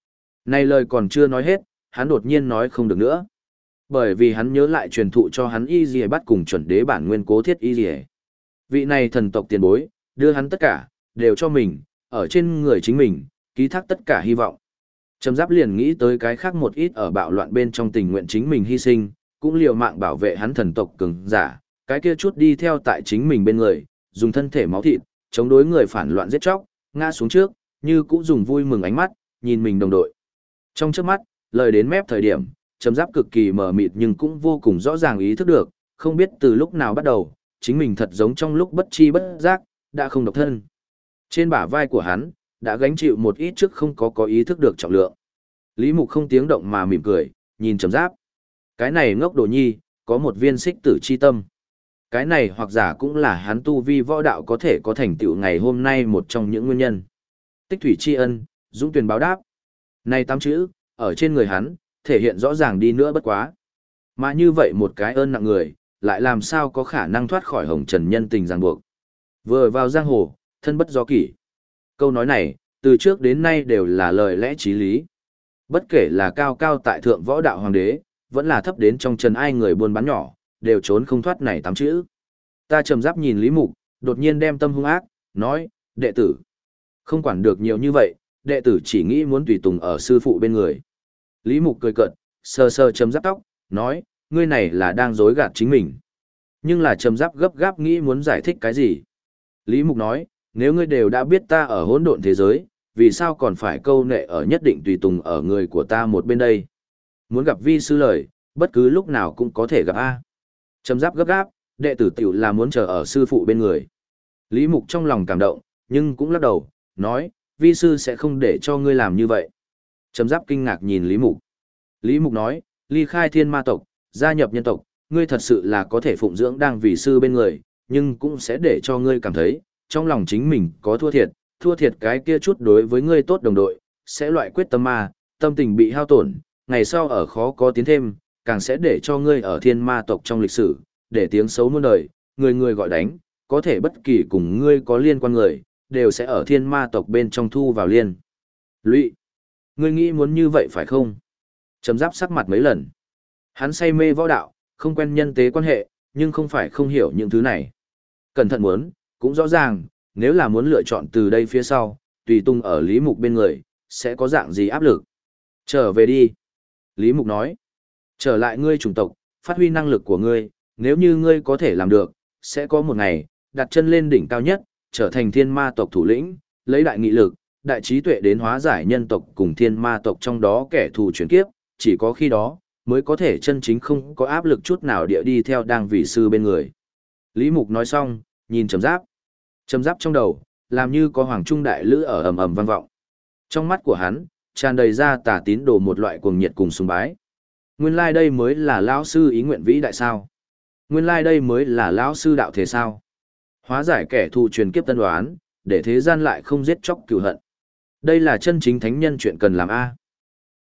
Này lời còn chưa nói hết, hắn đột nhiên nói không được nữa. Bởi vì hắn nhớ lại truyền thụ cho hắn y dì bắt cùng chuẩn đế bản nguyên cố thiết y dì. Vị này thần tộc tiền bối, đưa hắn tất cả, đều cho mình, ở trên người chính mình, ký thác tất cả hy vọng. Trầm Giáp liền nghĩ tới cái khác một ít ở bạo loạn bên trong tình nguyện chính mình hy sinh, cũng liều mạng bảo vệ hắn thần tộc cường giả, cái kia chút đi theo tại chính mình bên người, dùng thân thể máu thịt, chống đối người phản loạn giết chóc, ngã xuống trước, như cũng dùng vui mừng ánh mắt, nhìn mình đồng đội. Trong trước mắt, lời đến mép thời điểm, Trầm Giáp cực kỳ mờ mịt nhưng cũng vô cùng rõ ràng ý thức được, không biết từ lúc nào bắt đầu, chính mình thật giống trong lúc bất chi bất giác, đã không độc thân. Trên bả vai của hắn, đã gánh chịu một ít trước không có ý thức được trọng lượng. Lý Mục không tiếng động mà mỉm cười, nhìn Trầm Giáp. Cái này ngốc đồ nhi, có một viên xích tử chi tâm. Cái này hoặc giả cũng là hắn tu vi võ đạo có thể có thành tựu ngày hôm nay một trong những nguyên nhân. Tích thủy tri ân, dũng tuyển báo đáp. Này 8 chữ, ở trên người hắn, thể hiện rõ ràng đi nữa bất quá. Mà như vậy một cái ơn nặng người, lại làm sao có khả năng thoát khỏi hồng trần nhân tình ràng buộc. Vừa vào giang hồ, thân bất do kỷ. Câu nói này, từ trước đến nay đều là lời lẽ chí lý. Bất kể là cao cao tại thượng võ đạo hoàng đế, vẫn là thấp đến trong trần ai người buôn bán nhỏ, đều trốn không thoát này 8 chữ. Ta Trầm Giáp nhìn Lý Mục, đột nhiên đem tâm hung ác, nói, đệ tử. Không quản được nhiều như vậy, đệ tử chỉ nghĩ muốn tùy tùng ở sư phụ bên người. Lý Mục cười cợt, sờ sờ Trầm Giáp tóc, nói, ngươi này là đang dối gạt chính mình. Nhưng là Trầm Giáp gấp gáp nghĩ muốn giải thích cái gì. Lý Mục nói, nếu ngươi đều đã biết ta ở hỗn độn thế giới, vì sao còn phải câu nệ ở nhất định tùy tùng ở người của ta một bên đây. Muốn gặp vi sư lời, bất cứ lúc nào cũng có thể gặp A. Trầm Giáp gấp gáp, đệ tử tiểu là muốn chờ ở sư phụ bên người. Lý Mục trong lòng cảm động, nhưng cũng lắc đầu, nói, vi sư sẽ không để cho ngươi làm như vậy. Trầm Giáp kinh ngạc nhìn Lý Mục. Lý Mục nói, ly khai thiên ma tộc, gia nhập nhân tộc, ngươi thật sự là có thể phụng dưỡng đang vì sư bên người, nhưng cũng sẽ để cho ngươi cảm thấy, trong lòng chính mình có thua thiệt cái kia chút đối với ngươi tốt đồng đội, sẽ loại quyết tâm ma, tâm tình bị hao tổn, ngày sau ở khó có tiến thêm, càng sẽ để cho ngươi ở thiên ma tộc trong lịch sử, để tiếng xấu muôn đời, người người gọi đánh, có thể bất kỳ cùng ngươi có liên quan người, đều sẽ ở thiên ma tộc bên trong thu vào liên. Lụy, ngươi nghĩ muốn như vậy phải không? Trầm Giáp sắc mặt mấy lần. Hắn say mê võ đạo, không quen nhân tế quan hệ, nhưng không phải không hiểu những thứ này. Cẩn thận muốn, cũng rõ ràng, nếu là muốn lựa chọn từ đây phía sau, tùy tung ở Lý Mục bên người, sẽ có dạng gì áp lực. Trở về đi. Lý Mục nói. Trở lại ngươi chủng tộc, phát huy năng lực của ngươi, nếu như ngươi có thể làm được, sẽ có một ngày, đặt chân lên đỉnh cao nhất, trở thành thiên ma tộc thủ lĩnh, lấy đại nghị lực, đại trí tuệ đến hóa giải nhân tộc cùng thiên ma tộc trong đó kẻ thù chuyển kiếp, chỉ có khi đó, mới có thể chân chính không có áp lực chút nào địa đi theo đang vị sư bên người. Lý Mục nói xong, nhìn Trầm Giáp. Trầm Giáp trong đầu, làm như có hoàng trung đại lữ ở ầm ầm vang vọng. Trong mắt của hắn, tràn đầy ra tà tín đồ một loại cuồng nhiệt cùng sùng bái. Nguyên lai đây mới là lão sư ý nguyện vĩ đại sao? Nguyên lai đây mới là lão sư đạo thể sao? Hóa giải kẻ thù truyền kiếp tân đoán, để thế gian lại không giết chóc cừu hận. Đây là chân chính thánh nhân chuyện cần làm a.